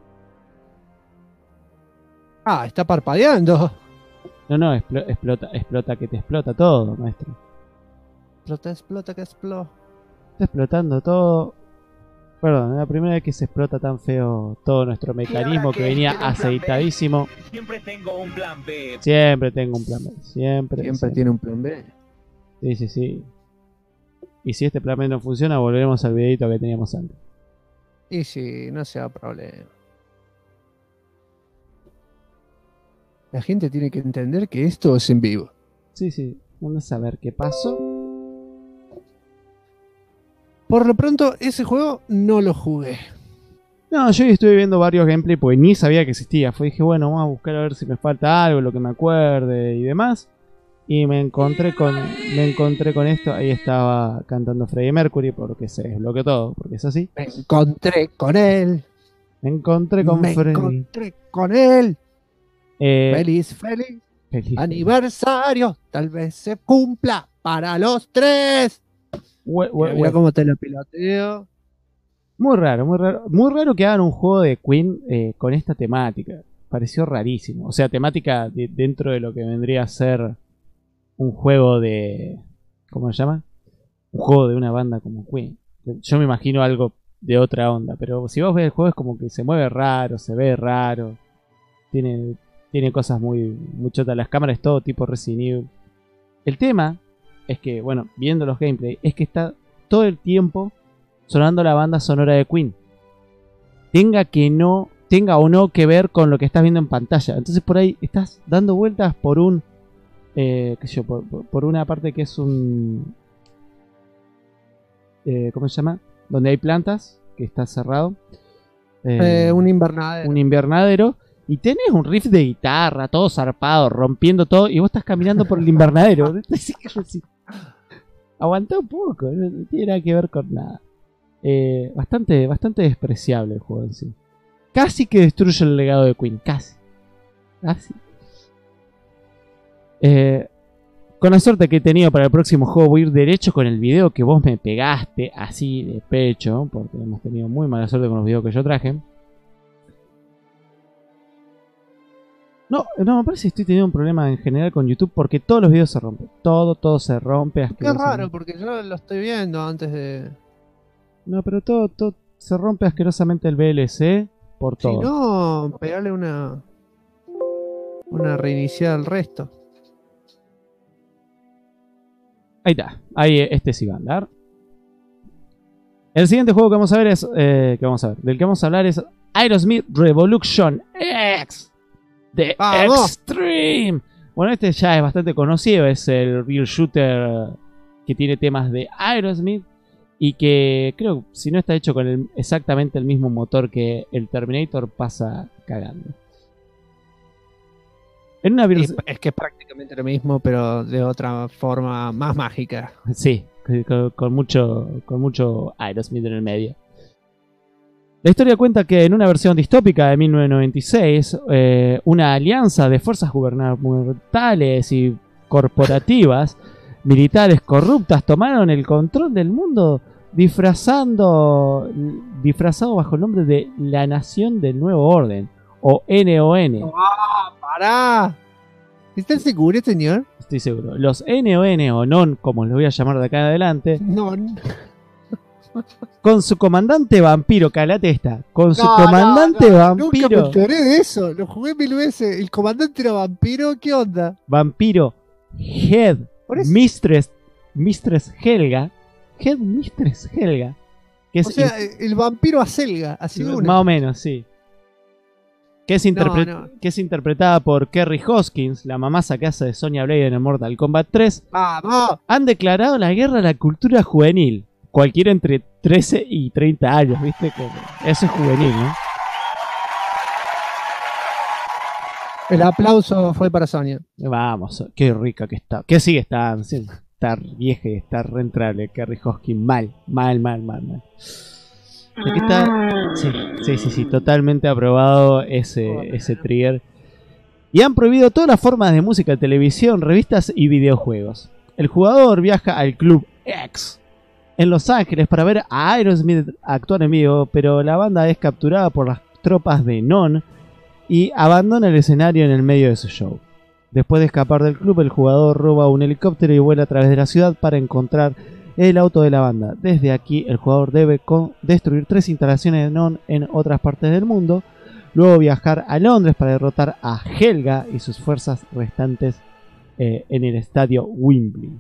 Está parpadeando. No, explota que te explota todo, maestro. Explota, que explota. Está explotando todo. Perdón, es la primera vez que se explota tan feo todo nuestro mecanismo que venía aceitadísimo. Siempre tengo un plan B. Siempre tengo un plan B. Siempre Tiene un plan B. Sí. Y si este plan B no funciona, volveremos al videito que teníamos antes. Y sí, no sea problema. La gente tiene que entender que esto es en vivo. Sí. Vamos a ver qué pasó. Por lo pronto, ese juego no lo jugué. No, yo estuve viendo varios gameplay porque ni sabía que existía. Dije, bueno, vamos a buscar a ver si me falta algo, lo que me acuerde y demás. Y me encontré con esto. Ahí estaba cantando Freddie Mercury porque se desbloqueó todo, porque es así. Me encontré con él. Me encontré con Freddie. Encontré con él. Feliz. Feliz aniversario. Tal vez se cumpla para los 3. Mira cómo te lo piloteo. Muy raro que hagan un juego de Queen con esta temática. Pareció rarísimo. O sea, temática dentro de lo que vendría a ser un juego de... ¿Cómo se llama? Un juego de una banda como Queen. Yo me imagino algo de otra onda. Pero si vos ves el juego es como que se mueve raro, se ve raro. Tiene cosas muy chotas. Las cámaras es todo tipo Resident Evil. El tema es que, bueno, viendo los gameplay, es que está todo el tiempo sonando la banda sonora de Queen. Tenga o no que ver con lo que estás viendo en pantalla. Entonces por ahí estás dando vueltas por un... por una parte que es un... ¿cómo se llama? Donde hay plantas, que está cerrado. Un invernadero. Un invernadero. Y tenés un riff de guitarra, todo zarpado, rompiendo todo, y vos estás caminando por el invernadero. Aguantá un poco, no tiene nada que ver con nada. Bastante despreciable el juego en sí. Casi que destruye el legado de Queen, casi. Con la suerte que he tenido para el próximo juego, voy a ir derecho con el video que vos me pegaste así de pecho, porque hemos tenido muy mala suerte con los videos que yo traje. No, me parece que estoy teniendo un problema en general con YouTube porque todos los videos se rompen. Todo se rompe. Qué raro, porque yo lo estoy viendo antes de... No, pero todo se rompe asquerosamente el VLC por todo. Si no, pegarle una reiniciada al resto. Ahí está. Ahí este sí va a andar. El siguiente juego que vamos a ver es... del que vamos a hablar es Aerosmith Revolution X. The Extreme. Bueno, este ya es bastante conocido. Es el real shooter que tiene temas de Aerosmith. Y que creo, si no está hecho con exactamente el mismo motor que el Terminator, pasa cagando. En una es que es prácticamente lo mismo, pero de otra forma más mágica. Sí, con mucho Aerosmith en el medio. La historia cuenta que en una versión distópica de 1996, una alianza de fuerzas gubernamentales y corporativas, militares corruptas, tomaron el control del mundo disfrazado bajo el nombre de la Nación del Nuevo Orden, o NON. ¡Ah, pará! ¿Estás seguro, señor? Estoy seguro. Los NON, o NON, como los voy a llamar de acá en adelante, con su comandante vampiro, calate esta. Con su comandante vampiro. Nunca me enteré de eso. Lo jugué 1000 veces. El comandante era vampiro. ¿Qué onda? Vampiro. Head Mistress Helga. Head Mistress Helga. Que es el vampiro Acelga. Así más o menos, sí. Que es interpretada por Kerry Hoskins, la mamaza que hace de Sonya Blade en el Mortal Kombat 3. ¡Vamos! Han declarado la guerra a la cultura juvenil. Cualquiera entre 13 y 30 años, ¿viste? Eso es juvenil, ¿no? El aplauso fue para Sonia. Vamos, qué rica que está. Que sigue estando, sí, está vieja y está reentrable. Kerry Hoskins, mal. Aquí está. Sí, totalmente aprobado ese trigger. Y han prohibido todas las formas de música, televisión, revistas y videojuegos. El jugador viaja al Club X en Los Ángeles para ver a Aerosmith actuar en vivo, pero la banda es capturada por las tropas de Non y abandona el escenario en el medio de su show. Después de escapar del club, el jugador roba un helicóptero y vuela a través de la ciudad para encontrar el auto de la banda. Desde aquí, el jugador debe destruir 3 instalaciones de Non en otras partes del mundo, luego viajar a Londres para derrotar a Helga y sus fuerzas restantes en el estadio Wembley.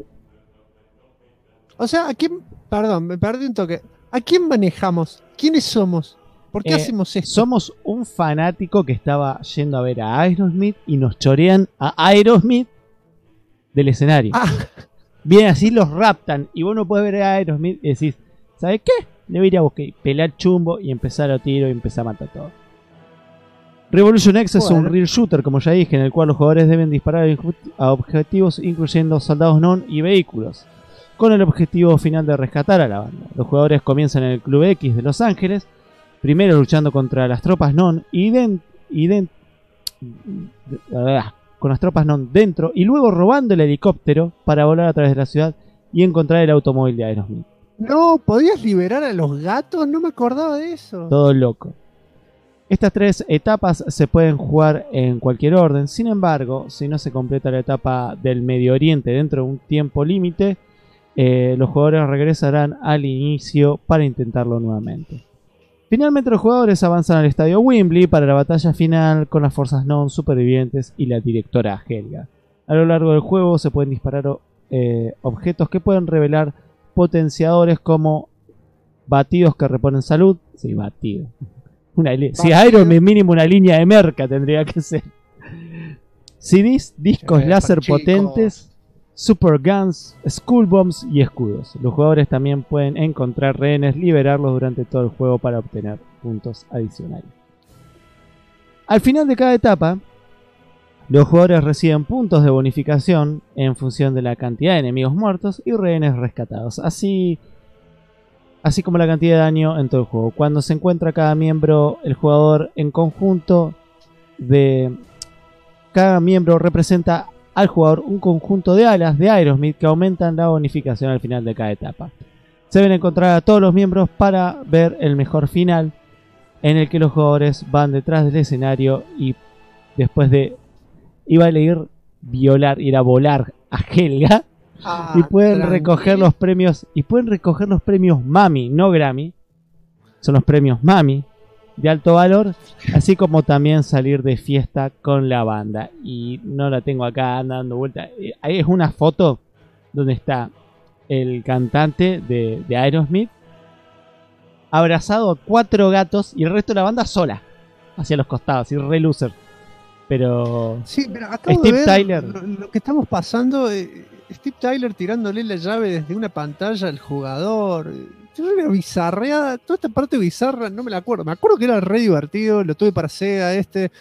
O sea, ¿a quién? Perdón, me perdí un toque. ¿A quién manejamos? ¿Quiénes somos? ¿Por qué hacemos esto? Somos un fanático que estaba yendo a ver a Aerosmith y nos chorean a Aerosmith del escenario. Vienen así, los raptan y vos no podés ver a Aerosmith y decís, ¿sabes qué? Le voy a ir a buscar, pelar chumbo y empezar a tiro y empezar a matar todo. Revolution X es un real shooter, como ya dije, en el cual los jugadores deben disparar a objetivos incluyendo soldados non y vehículos, con el objetivo final de rescatar a la banda. Los jugadores comienzan en el Club X de Los Ángeles, primero luchando contra las tropas non con las tropas non dentro y luego robando el helicóptero para volar a través de la ciudad y encontrar el automóvil de Aerosmith. No, ¿podías liberar a los gatos? No me acordaba de eso. Todo loco. Estas 3 etapas se pueden jugar en cualquier orden, sin embargo, si no se completa la etapa del Medio Oriente dentro de un tiempo límite, los jugadores regresarán al inicio para intentarlo nuevamente. Finalmente los jugadores avanzan al estadio Wembley para la batalla final con las fuerzas non supervivientes y la directora Helga. A lo largo del juego se pueden disparar objetos que pueden revelar potenciadores como batidos que reponen salud. Sí, batido. Si Aerosmith mínimo una línea de merca tendría que ser. CDs, discos láser potentes, super guns, school bombs y escudos. Los jugadores también pueden encontrar rehenes, liberarlos durante todo el juego para obtener puntos adicionales. Al final de cada etapa, los jugadores reciben puntos de bonificación en función de la cantidad de enemigos muertos y rehenes rescatados, así como la cantidad de daño en todo el juego. Cuando se encuentra cada miembro, el jugador en conjunto de cada miembro representa al jugador un conjunto de alas de Aerosmith que aumentan la bonificación al final de cada etapa. Se deben encontrar a todos los miembros para ver el mejor final, en el que los jugadores van detrás del escenario y después de ir a volar a Helga y pueden recoger los premios Mami, no Grammy. Son los premios Mami de alto valor, así como también salir de fiesta con la banda. Y no la tengo acá dando vuelta. Ahí es una foto donde está el cantante de Aerosmith abrazado a 4 gatos y el resto de la banda sola hacia los costados, y re loser. Pero sí, pero acabo Steve de ver Tyler, lo que estamos pasando, Steve Tyler tirándole la llave desde una pantalla al jugador. Una bizarreada, toda esta parte bizarra no me la acuerdo. Me acuerdo que era re divertido, lo tuve para Sega,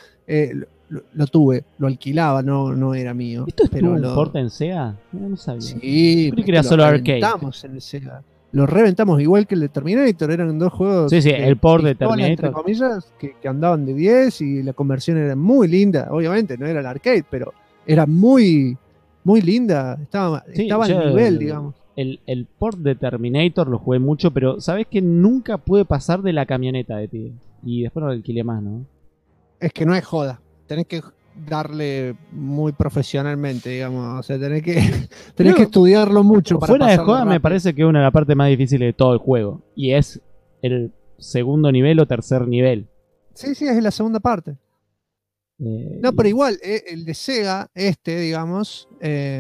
lo tuve, lo alquilaba, no era mío. ¿Esto estuvo en porta en Sega? No sabía. Sí, creo que era solo arcade. En el Sega. Lo reventamos igual que el de Terminator, eran 2 juegos. Sí, el port de Terminator. Entre comillas, que andaban de 10 y la conversión era muy linda. Obviamente no era el arcade, pero era muy, muy linda. Estaba al nivel, digamos. El port de Terminator lo jugué mucho, pero sabes que nunca pude pasar de la camioneta de ti. Y después no lo alquilé más, ¿no? Es que no es joda. Tenés que darle muy profesionalmente, digamos. O sea, tenés que estudiarlo mucho. Fuera de joda, me parece que es una de las partes más difíciles de todo el juego. Y es el segundo nivel o tercer nivel. Sí, es la segunda parte. No, pero igual, el de Sega, digamos,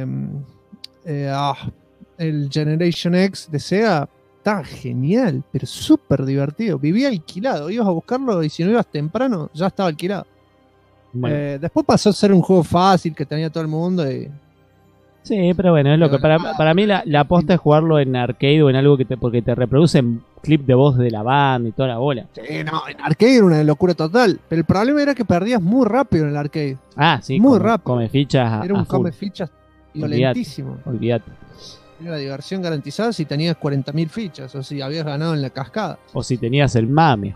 el Generation X de Sega está genial, pero súper divertido. Vivía alquilado, ibas a buscarlo y si no ibas temprano, ya estaba alquilado. Bueno. Después pasó a ser un juego fácil que tenía todo el mundo. Sí, pero bueno, es lo que para mí la aposta es jugarlo en arcade o en algo porque te reproducen clip de voz de la banda y toda la bola. Sí, no, en arcade era una locura total. Pero el problema era que perdías muy rápido en el arcade. Ah, sí, muy rápido. Come fichas. Era un come fichas violentísimo. Olvídate. Era diversión garantizada si tenías 40.000 fichas o si habías ganado en la cascada. O si tenías el mame.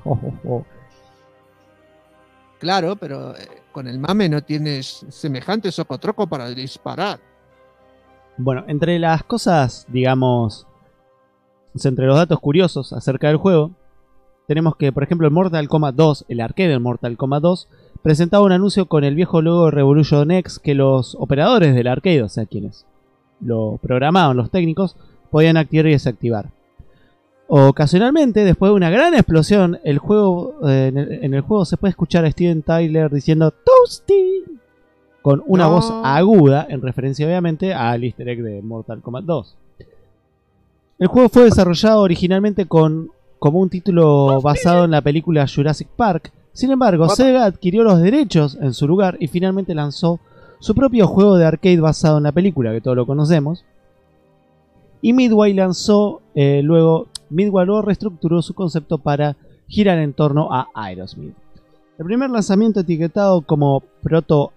Claro, pero con el mame no tienes semejante socotroco para disparar. Bueno, entre las cosas, digamos, entre los datos curiosos acerca del juego, tenemos que, por ejemplo, el Mortal Kombat 2, el arcade del Mortal Kombat 2, presentaba un anuncio con el viejo logo de Revolution X que los operadores del arcade, o sea, quienes lo programaban, los técnicos, podían activar y desactivar. Ocasionalmente, después de una gran explosión, en el juego se puede escuchar a Steven Tyler diciendo Toasty con una voz aguda, en referencia obviamente al easter egg de Mortal Kombat 2. El juego fue desarrollado originalmente como un título basado en la película Jurassic Park. Sin embargo, Sega adquirió los derechos en su lugar y finalmente lanzó su propio juego de arcade basado en la película, que todos lo conocemos. Y Midway luego reestructuró su concepto para girar en torno a Aerosmith. El primer lanzamiento, etiquetado como Proto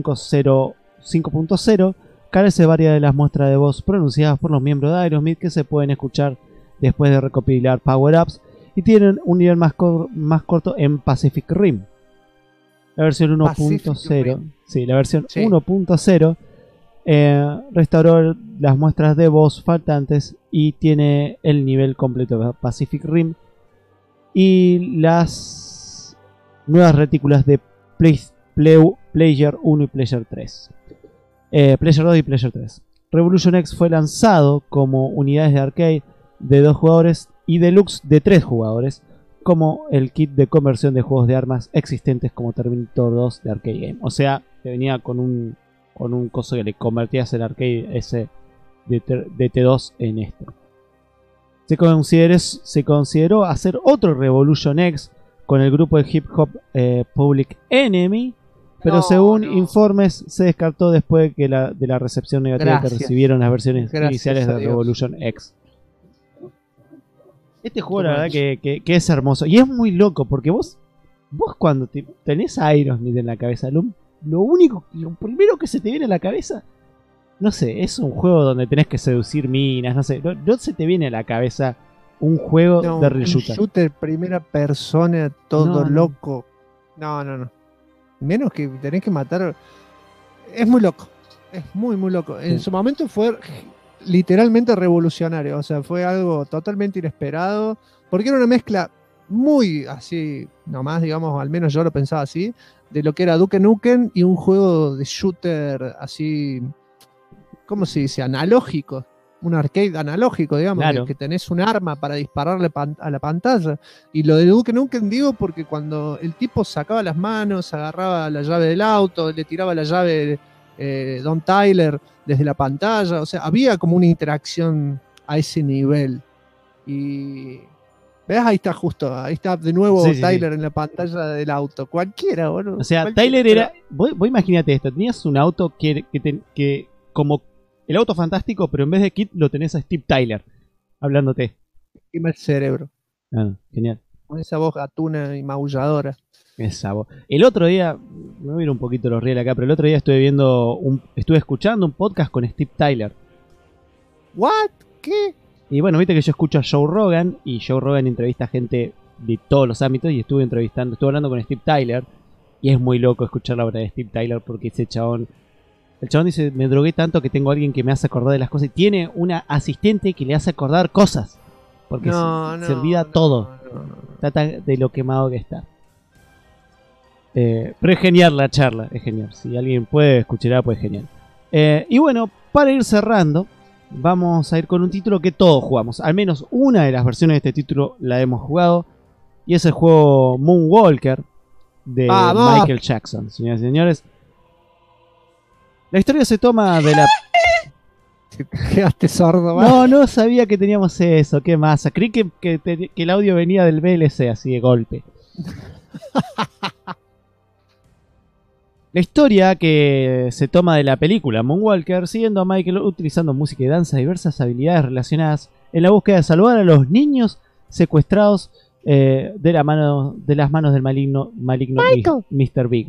5.0, carece de varias de las muestras de voz pronunciadas por los miembros de Aerosmith que se pueden escuchar después de recopilar power-ups, y tienen un nivel más corto en Pacific Rim. La versión 1.0, sí, la versión 1.0 restauró las muestras de voz faltantes y tiene el nivel completo de Pacific Rim y las nuevas retículas de Player 1 y Player 3. Player 2 y Player 3. Revolution X fue lanzado como unidades de arcade de 2 jugadores y deluxe de 3 jugadores, como el kit de conversión de juegos de armas existentes como Terminator 2 de Arcade Game. O sea, que venía con un coso que le convertías el arcade ese de T2 en esto. Se consideró hacer otro Revolution X con el grupo de hip hop Public Enemy, pero según informes se descartó después de la recepción negativa que recibieron las versiones iniciales de Revolution X. Este juego la verdad que es hermoso y es muy loco porque vos cuando tenés a Aerosmith en la cabeza, lo primero que se te viene a la cabeza, no sé, es un juego donde tenés que seducir minas, no sé, no se te viene a la cabeza un juego de real shooter. Un shooter primera persona, todo loco. No. Menos que tenés que matar. Es muy loco. Es muy, muy loco. En su momento fue literalmente revolucionario. O sea, fue algo totalmente inesperado. Porque era una mezcla muy así, nomás, digamos, al menos yo lo pensaba así, de lo que era Duke Nukem y un juego de shooter así, ¿cómo se dice? Analógico. Un arcade analógico, digamos, claro. que tenés un arma para dispararle a la pantalla. Y lo de Duke Nukem digo porque cuando el tipo sacaba las manos, agarraba la llave del auto, le tiraba la llave Don Tyler desde la pantalla, o sea, había como una interacción a ese nivel. Y ¿ves? Ahí está de nuevo Tyler en la pantalla del auto. Cualquiera, boludo. O sea, Tyler era... Vos imagínate esto, tenías un auto que como el auto fantástico, pero en vez de Kit lo tenés a Steve Tyler hablándote. Quema el cerebro. Genial. Con esa voz gatuna y maulladora. Esa voz. El otro día, me voy a ir un poquito los riel acá, pero el otro día estuve escuchando un podcast con Steve Tyler. ¿What? ¿Qué? Y bueno, viste que yo escucho a Joe Rogan, y Joe Rogan entrevista a gente de todos los ámbitos, y estuve hablando con Steve Tyler, y es muy loco escuchar la obra de Steve Tyler porque ese chabón... El chabón dice, me drogué tanto que tengo a alguien que me hace acordar de las cosas. Y tiene una asistente que le hace acordar cosas. Porque se olvida todo. Trata de lo quemado que está. Pero es genial la charla. Es genial. Si alguien puede escucharla, pues genial. Y bueno, para ir cerrando, vamos a ir con un título que todos jugamos. Al menos una de las versiones de este título la hemos jugado. Y es el juego Moonwalker de Michael Jackson. Señoras y señores. La historia se toma de la... Te quedaste sordo, ¿vale? No sabía que teníamos eso. Qué masa. Creí que el audio venía del VLC, así de golpe. La historia que se toma de la película Moonwalker, siguiendo a Michael utilizando música y danza, diversas habilidades relacionadas en la búsqueda de salvar a los niños secuestrados de las manos del maligno Mr. Big.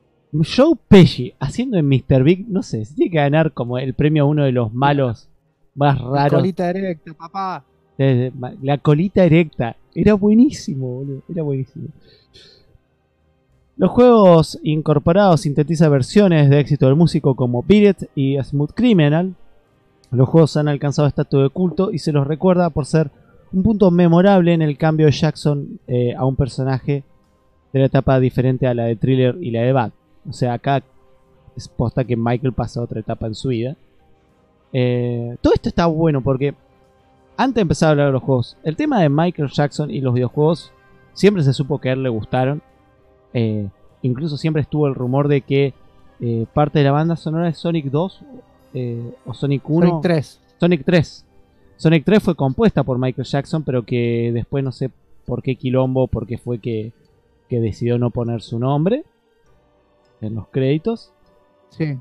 Joe Pesci haciendo en Mr. Big, no sé, si tiene que ganar como el premio a uno de los malos más La raros. colita erecta, papá. La colita erecta. Era buenísimo, boludo. Era buenísimo. Los juegos incorporados sintetizan versiones de éxito del músico como Beat It y Smooth Criminal. Los juegos han alcanzado estatus de culto y se los recuerda por ser un punto memorable en el cambio de Jackson a un personaje de la etapa diferente a la de Thriller y la de Bad. O sea, acá es posta que Michael pasa a otra etapa en su vida. Todo esto está bueno porque antes de empezar a hablar de los juegos, el tema de Michael Jackson y los videojuegos siempre se supo que a él le gustaron. Incluso siempre estuvo el rumor de que parte de la banda sonora de Sonic 2 o Sonic 1. Sonic 3. Sonic 3. Sonic 3 fue compuesta por Michael Jackson, pero que después no sé por qué quilombo, por qué fue que decidió no poner su nombre en los créditos. Sí.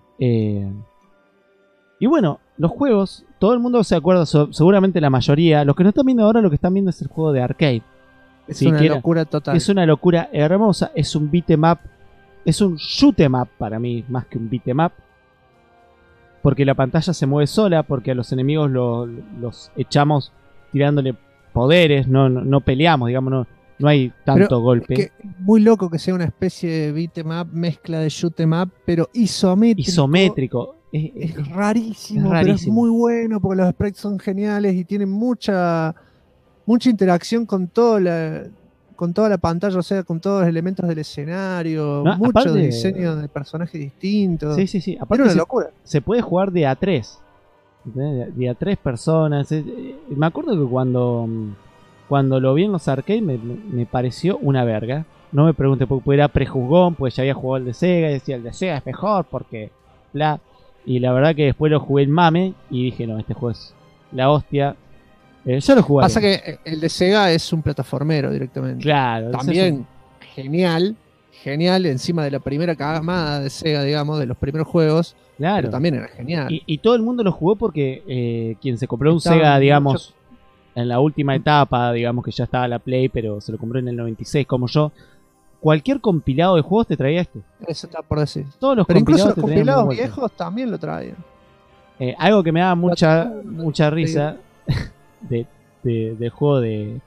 Y bueno, los juegos, todo el mundo se acuerda, seguramente la mayoría. Los que no están viendo ahora, lo que están viendo es el juego de arcade. Es Sí, una que era- locura total. Es una locura hermosa, es un beat'em up, es un shoot'em up para mí, más que un beat'em up. Porque la pantalla se mueve sola, porque a los enemigos los echamos tirándole poderes, no peleamos, digamos, no hay tanto Pero golpe. es que muy loco que sea una especie de beat'em up, mezcla de shoot'em up, pero isométrico. Isométrico. Es rarísimo, Es pero es rarísimo. muy bueno porque los sprites son geniales y tienen mucha interacción con toda la pantalla, o sea, con todos los elementos del escenario, No, mucho aparte- diseño de personajes distintos. Sí, sí, sí. Era Aparte una se, locura. se puede jugar de a 3. De a 3 personas. Me acuerdo que cuando lo vi en los arcades me pareció una verga. No me pregunte porque era prejuzgón, pues ya había jugado el de Sega y decía el de Sega es mejor porque bla. Y la verdad que después lo jugué en Mame y dije, no, este juego es la hostia. Yo lo jugué. Pasa que el de Sega es un plataformero directamente. Claro. También genial, encima de la primera camada de Sega, digamos, de los primeros juegos, Claro. pero también era genial. Y todo el mundo lo jugó porque quien se compró un Estaba Sega, digamos, mucho- en la última etapa, digamos que ya estaba la Play, pero se lo compró en el 96 como yo. Cualquier compilado de juegos te traía este. Eso está por decir. Todos los Pero incluso los compilados te traían compilados muy vuelta. viejos también lo traían. Algo que me daba mucha risa del juego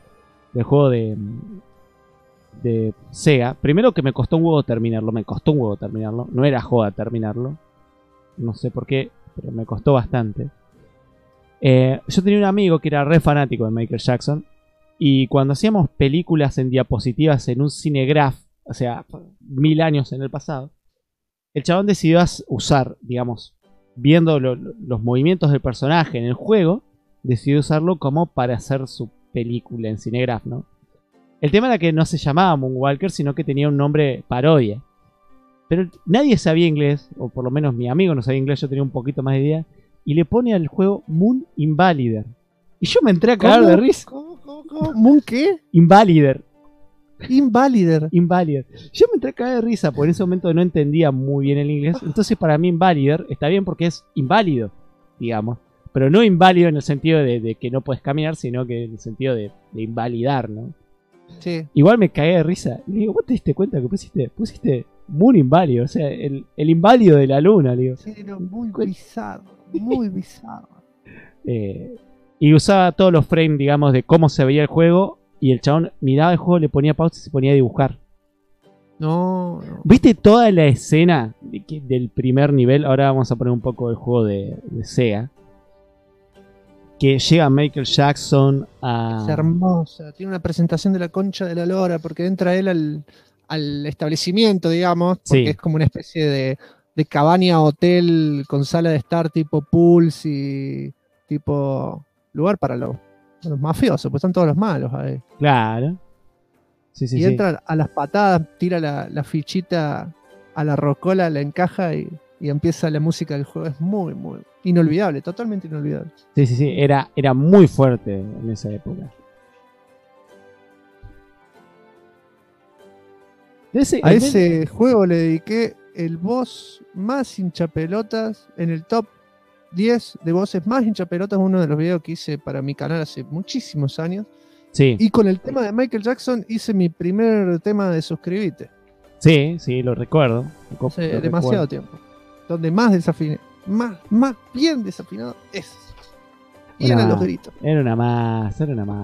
de Sega. Primero que me costó un huevo terminarlo. No era joda terminarlo. No sé por qué, pero me costó bastante. Yo tenía un amigo que era re fanático de Michael Jackson. Y cuando hacíamos películas en diapositivas en un cinegraph, o sea, 1000 años en el pasado, el chabón decidió usar, digamos, viendo los movimientos del personaje en el juego, decidió usarlo como para hacer su película en cinegraph, ¿no? El tema era que no se llamaba Moonwalker, sino que tenía un nombre parodia. Pero nadie sabía inglés, o por lo menos mi amigo no sabía inglés, yo tenía un poquito más de idea, y le pone al juego Moon Invalider. Y yo me entré a cagar de risa. ¿Cómo? ¿Moon qué? Invalider. Invalider. Invalider. Yo me entré a cagar de risa, porque en ese momento no entendía muy bien el inglés. Entonces para mí Invalider está bien porque es inválido, digamos. Pero no inválido en el sentido de que no puedes caminar, sino que en el sentido de invalidar, ¿no? Sí. Igual me cagué de risa. Le digo, ¿vos te diste cuenta que pusiste Moon Inválido? O sea, el inválido de la luna, le digo. Sí, no, muy bizarro. Muy bizarro. Y usaba todos los frames, digamos, de cómo se veía el juego. Y el chabón miraba el juego, le ponía pausa y se ponía a dibujar. No. ¿Viste toda la escena del primer nivel? Ahora vamos a poner un poco el juego de Sega. Que llega Michael Jackson a... Es hermosa. Tiene una presentación de la concha de la lora porque entra él al establecimiento, digamos. Porque Sí. es como una especie de cabaña hotel con sala de estar tipo pools y tipo lugar para los mafiosos, pues están todos los malos ahí. Claro. Sí, sí, Y sí. entra a las patadas, tira la fichita a la rocola, la encaja y empieza la música del juego. Es muy, muy inolvidable, totalmente inolvidable. Sí, sí, sí. Era muy fuerte en esa época. A ese juego le dediqué el boss más hinchapelotas en el top 10 de bosses más hinchapelotas, uno de los videos que hice para mi canal hace muchísimos años. Sí, Y con el tema de Michael Jackson hice mi primer tema de suscribite. sí, sí, lo recuerdo. Hace Lo demasiado recuerdo. tiempo. Donde más desafiné, más bien desafinado es. bien a los gritos. Era una más.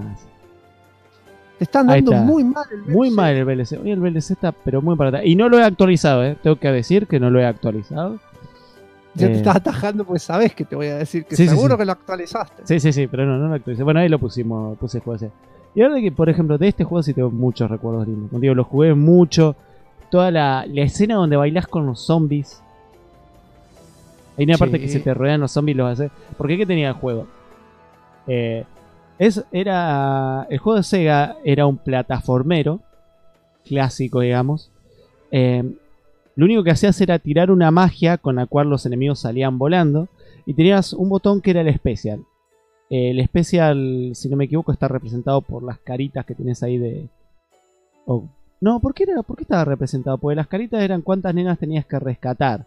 Te están Ahí dando está. muy mal el Muy VLC. mal el VLC. Hoy el VLC está, pero muy para atrás. Y no lo he actualizado, tengo que decir que no lo he actualizado. Ya te estás atajando porque sabes que te voy a decir que Sí, sí, seguro sí. que lo actualizaste. Sí, pero no lo actualicé. Bueno, ahí lo puse el juego ese. Y ahora que, por ejemplo, de este juego sí tengo muchos recuerdos lindos. Como digo, lo jugué mucho. Toda la escena donde bailás con los zombies. Hay una parte que se te rodean los zombies y los haces. ¿Por qué tenía el juego? El juego de Sega era un plataformero clásico, digamos. Lo único que hacías era tirar una magia con la cual los enemigos salían volando. Y tenías un botón que era el Special. El Special, si no me equivoco, está representado por las caritas que tenés ahí de... No, ¿por qué estaba representado? Porque las caritas eran cuántas nenas tenías que rescatar.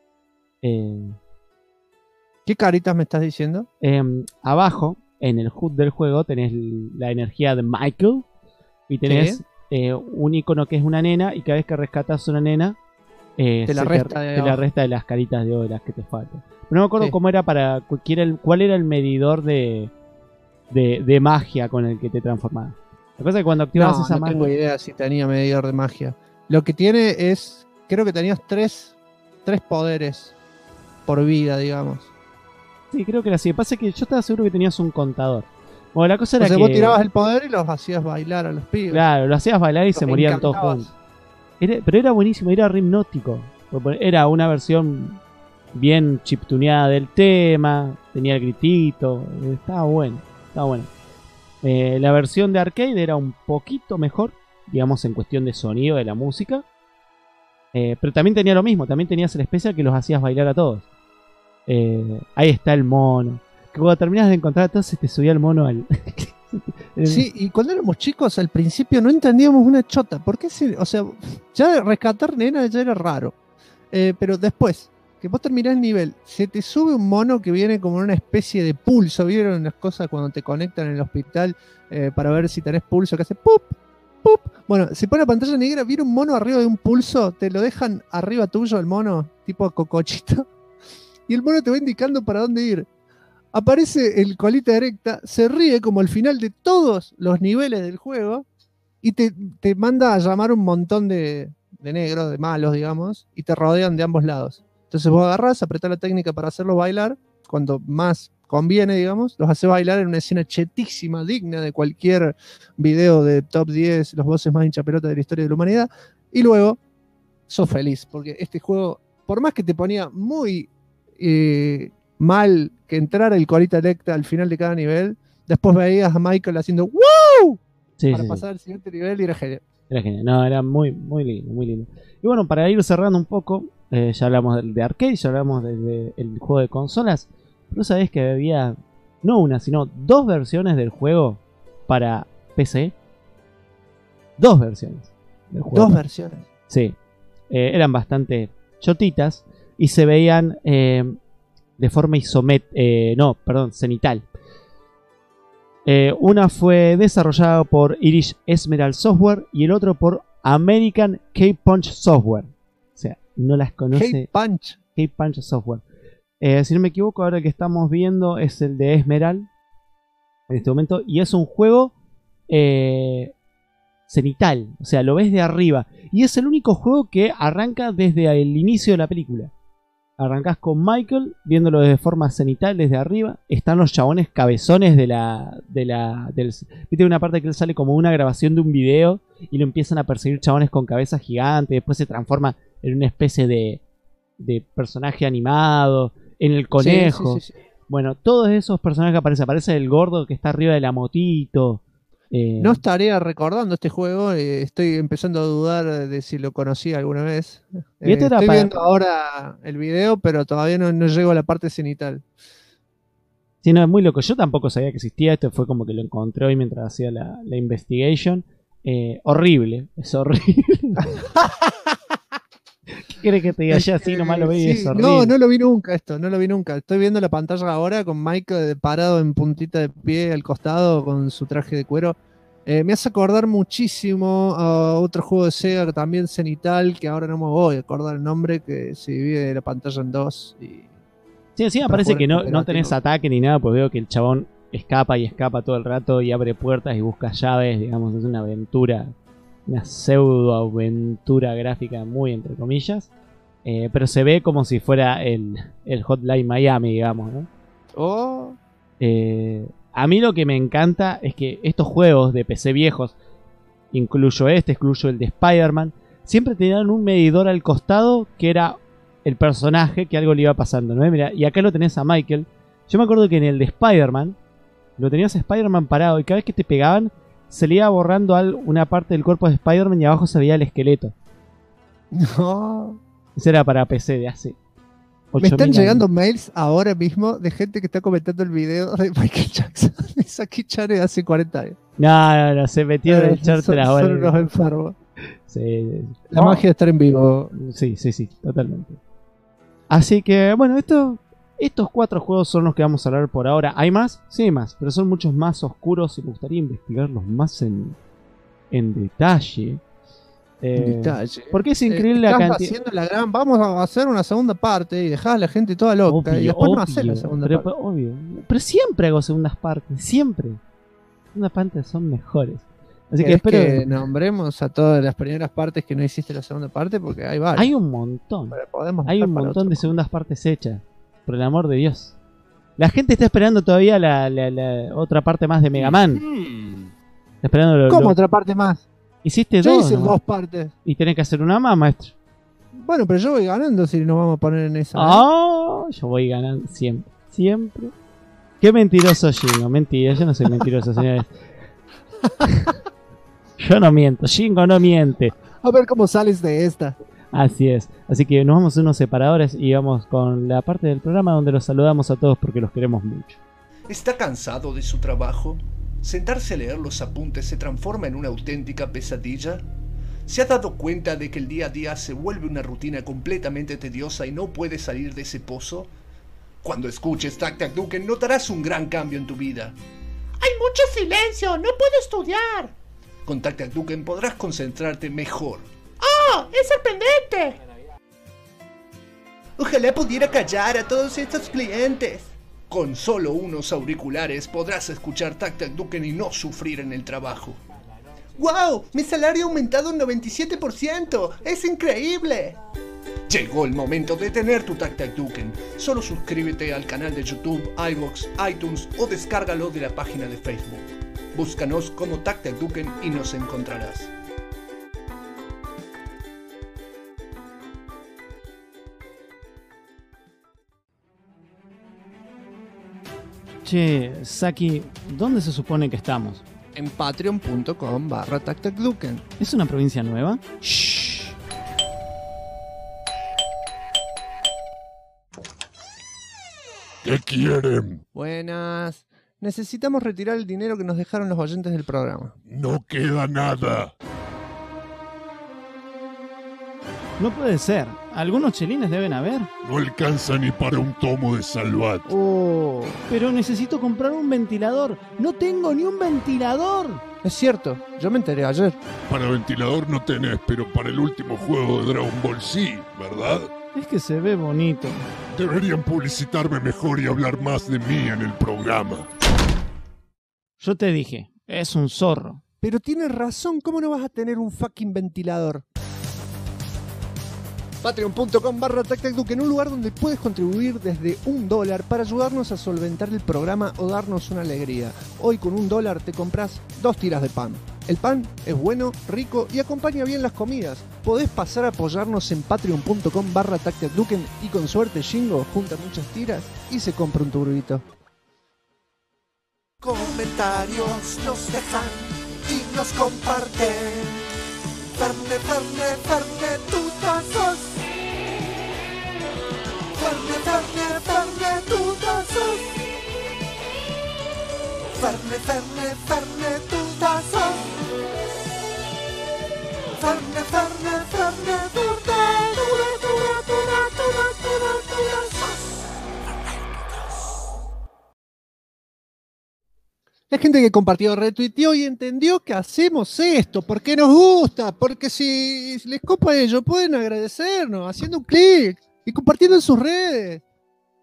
¿Qué caritas me estás diciendo? Abajo, en el HUD del juego, tenés la energía de Michael. Y tenés un icono que es una nena. Y cada vez que rescatas una nena, te la resta de las caritas de oro, las que te faltan. Pero no me acuerdo cómo era cuál era el medidor de magia con el que te transformabas. La cosa es que cuando activabas esa magia... No tengo idea si tenía medidor de magia. Lo que tiene es... Creo que tenías tres poderes por vida, digamos. Sí, creo que era así. Lo que pasa es que yo estaba seguro que tenías un contador. Bueno, la cosa era que... vos tirabas el poder y los hacías bailar a los pibes. Claro, lo hacías bailar y se morían todos juntos. Pero era buenísimo, era re hipnótico. Era una versión bien chiptuneada del tema, tenía el gritito, estaba bueno. La versión de arcade era un poquito mejor, digamos, en cuestión de sonido de la música. Pero también tenía lo mismo, también tenías el especial que los hacías bailar a todos. Ahí está el mono. Que cuando terminas de encontrar a todos se te subía el mono al... Sí, y cuando éramos chicos al principio no entendíamos una chota. ¿Por qué ya rescatar nenas ya era raro? Pero después, que vos terminás el nivel, se te sube un mono que viene como una especie de pulso. ¿Vieron las cosas cuando te conectan en el hospital para ver si tenés pulso? Que hace ¡pup! ¡Pup! Bueno, se pone la pantalla negra, viene un mono arriba de un pulso, te lo dejan arriba tuyo el mono, tipo cocochito, y el mono te va indicando para dónde ir. Aparece el colita erecta, se ríe como al final de todos los niveles del juego y te manda a llamar un montón de negros, de malos, digamos, y te rodean de ambos lados. Entonces vos agarrás, apretás la técnica para hacerlos bailar, cuando más conviene, digamos, los hace bailar en una escena chetísima, digna de cualquier video de top 10, los bosses más hinchapelotas de la historia de la humanidad, y luego sos feliz, porque este juego, por más que te ponía muy mal que entrara el colita electa al final de cada nivel, después veías a Michael haciendo ¡wow! Para pasar al siguiente nivel y era genial. Era genial, no, era muy, muy lindo, muy lindo. Y bueno, para ir cerrando un poco, ya hablamos de arcade, ya hablamos del juego de consolas, pero sabés que había no una, sino dos versiones del juego para PC. Dos versiones del juego. Dos versiones. Sí, eran bastante chotitas y se veían de forma cenital. Una fue desarrollada por Irish Emerald Software y el otro por American K-Punch Software. O sea, no las conoce. K-Punch Software. Si no me equivoco, ahora el que estamos viendo es el de Emerald en este momento. Y es un juego cenital. O sea, lo ves de arriba. Y es el único juego que arranca desde el inicio de la película. Arrancás con Michael, viéndolo de forma cenital desde arriba. Están los chabones cabezones viste una parte que él sale como una grabación de un video y lo empiezan a perseguir chabones con cabezas gigantes. Después se transforma en una especie de personaje animado. En el conejo. Sí. Bueno, todos esos personajes que aparecen. Aparece el gordo que está arriba de la motito. No estaría recordando este juego, estoy empezando a dudar de si lo conocí alguna vez. ¿Y esto estoy viendo ahora el video, pero todavía no llego a la parte cenital. Sí, no, es muy loco. Yo tampoco sabía que existía. Esto fue como que lo encontré hoy mientras hacía la investigation. Horrible, es horrible. ¿Qué crees que te diga? Ya así nomás lo vi y es horrible. No lo vi nunca esto, no lo vi nunca. Estoy viendo la pantalla ahora con Mike parado en puntita de pie al costado con su traje de cuero. Me hace acordar muchísimo a otro juego de Sega también cenital, que ahora no me voy a acordar el nombre, que se divide la pantalla en dos. Sí, me parece que no tenés ataque ni nada, pues veo que el chabón escapa y escapa todo el rato y abre puertas y busca llaves, digamos, es una aventura, una pseudo aventura gráfica muy entre comillas, pero se ve como si fuera el Hotline Miami, digamos, ¿no? Oh, A mí lo que me encanta es que estos juegos de PC viejos, incluyo el de Spider-Man, siempre tenían un medidor al costado que era el personaje que algo le iba pasando, ¿no? Mira, y acá lo tenés a Michael. Yo me acuerdo que en el de Spider-Man lo tenías a Spider-Man parado y cada vez que te pegaban se le iba borrando una parte del cuerpo de Spider-Man y abajo se veía el esqueleto. no. Eso era para PC de hace 8.000 Me están años. llegando mails ahora mismo de gente que está comentando el video de Michael Jackson y Saki Chan de hace 40 años. No, se metieron a echarte Son las horas. unos enfermos. Sí. La magia de estar en vivo. Sí, totalmente. Así que, bueno, estos 4 juegos son los que vamos a hablar por ahora. ¿Hay más? Sí, hay más, pero son muchos más oscuros y me gustaría investigarlos más en detalle. Detalle. Porque es increíble la Estás cantidad. haciendo la gran, vamos a hacer una segunda parte y dejás a la gente toda loca y después no haces la segunda pero, parte. obvio. Pero siempre hago segundas partes, siempre. Las segundas partes son mejores. Así que ¿Querés espero. que nombremos a todas las primeras partes que no hiciste la segunda parte? Porque hay varias. Hay un montón. Pero podemos Hay dejar un para montón otro. de segundas partes hechas. Por el amor de Dios. La gente está esperando todavía la otra parte más de Mega Man. Está esperando ¿Cómo otra parte más? Hiciste Yo 2. hice ¿no? 2 partes. Y tenés que hacer una más, maestro. Bueno, pero yo voy ganando si nos vamos a poner en esa. Yo voy ganando siempre. Siempre. Qué mentiroso, Jingo. Mentira, yo no soy mentiroso, señores. Yo no miento. Jingo no miente. A ver cómo sales de esta. Así es. Así que nos vamos a unos separadores y vamos con la parte del programa donde los saludamos a todos porque los queremos mucho. ¿Está cansado de su trabajo? ¿Sentarse a leer los apuntes se transforma en una auténtica pesadilla? ¿Se ha dado cuenta de que el día a día se vuelve una rutina completamente tediosa y no puede salir de ese pozo? Cuando escuches Tac Tac Duken notarás un gran cambio en tu vida. ¡Hay mucho silencio! ¡No puedo estudiar! Con Tac Tac Duken podrás concentrarte mejor. ¡Oh! ¡Es sorprendente! Ojalá pudiera callar a todos estos clientes. Con solo unos auriculares podrás escuchar Tac Tac Duken y no sufrir en el trabajo. ¡Wow! Mi salario ha aumentado un 97%. ¡Es increíble! Llegó el momento de tener tu Tac Tac Duken. Solo suscríbete al canal de YouTube, iVoox, iTunes o descárgalo de la página de Facebook. Búscanos como Tac Tac Duken y nos encontrarás. Che, Saki, ¿dónde se supone que estamos? En patreon.com/tactacduken. ¿Es una provincia nueva? Shh. ¿Qué quieren? Buenas. Necesitamos retirar el dinero que nos dejaron los oyentes del programa. No queda nada. No puede ser. Algunos chelines deben haber. No alcanza ni para un tomo de Salvat. Oh, Pero necesito comprar un ventilador. No tengo ni un ventilador. es cierto. Yo me enteré ayer. Para ventilador no tenés, pero para el último juego de Dragon Ball sí, ¿verdad? Es que se ve bonito. Deberían publicitarme mejor y hablar más de mí en el programa. Yo te dije, es un zorro. Pero tienes razón. ¿Cómo no vas a tener un fucking ventilador? Patreon.com/tactacduken, un lugar donde puedes contribuir desde $1 para ayudarnos a solventar el programa o darnos una alegría. Hoy con $1 te compras 2 tiras de pan. El pan es bueno, rico y acompaña bien las comidas. Podés pasar a apoyarnos en patreon.com/tactacduken y con suerte Jingo junta muchas tiras y se compra un turbito. Comentarios nos dejan y nos comparten. Ferne, tutazos. Ferne, tutazos. Ferne, tutazos. Ferne, La gente que compartió, retuiteó y entendió que hacemos esto porque nos gusta, porque si les copa a ellos pueden agradecernos haciendo un clic y compartiendo en sus redes.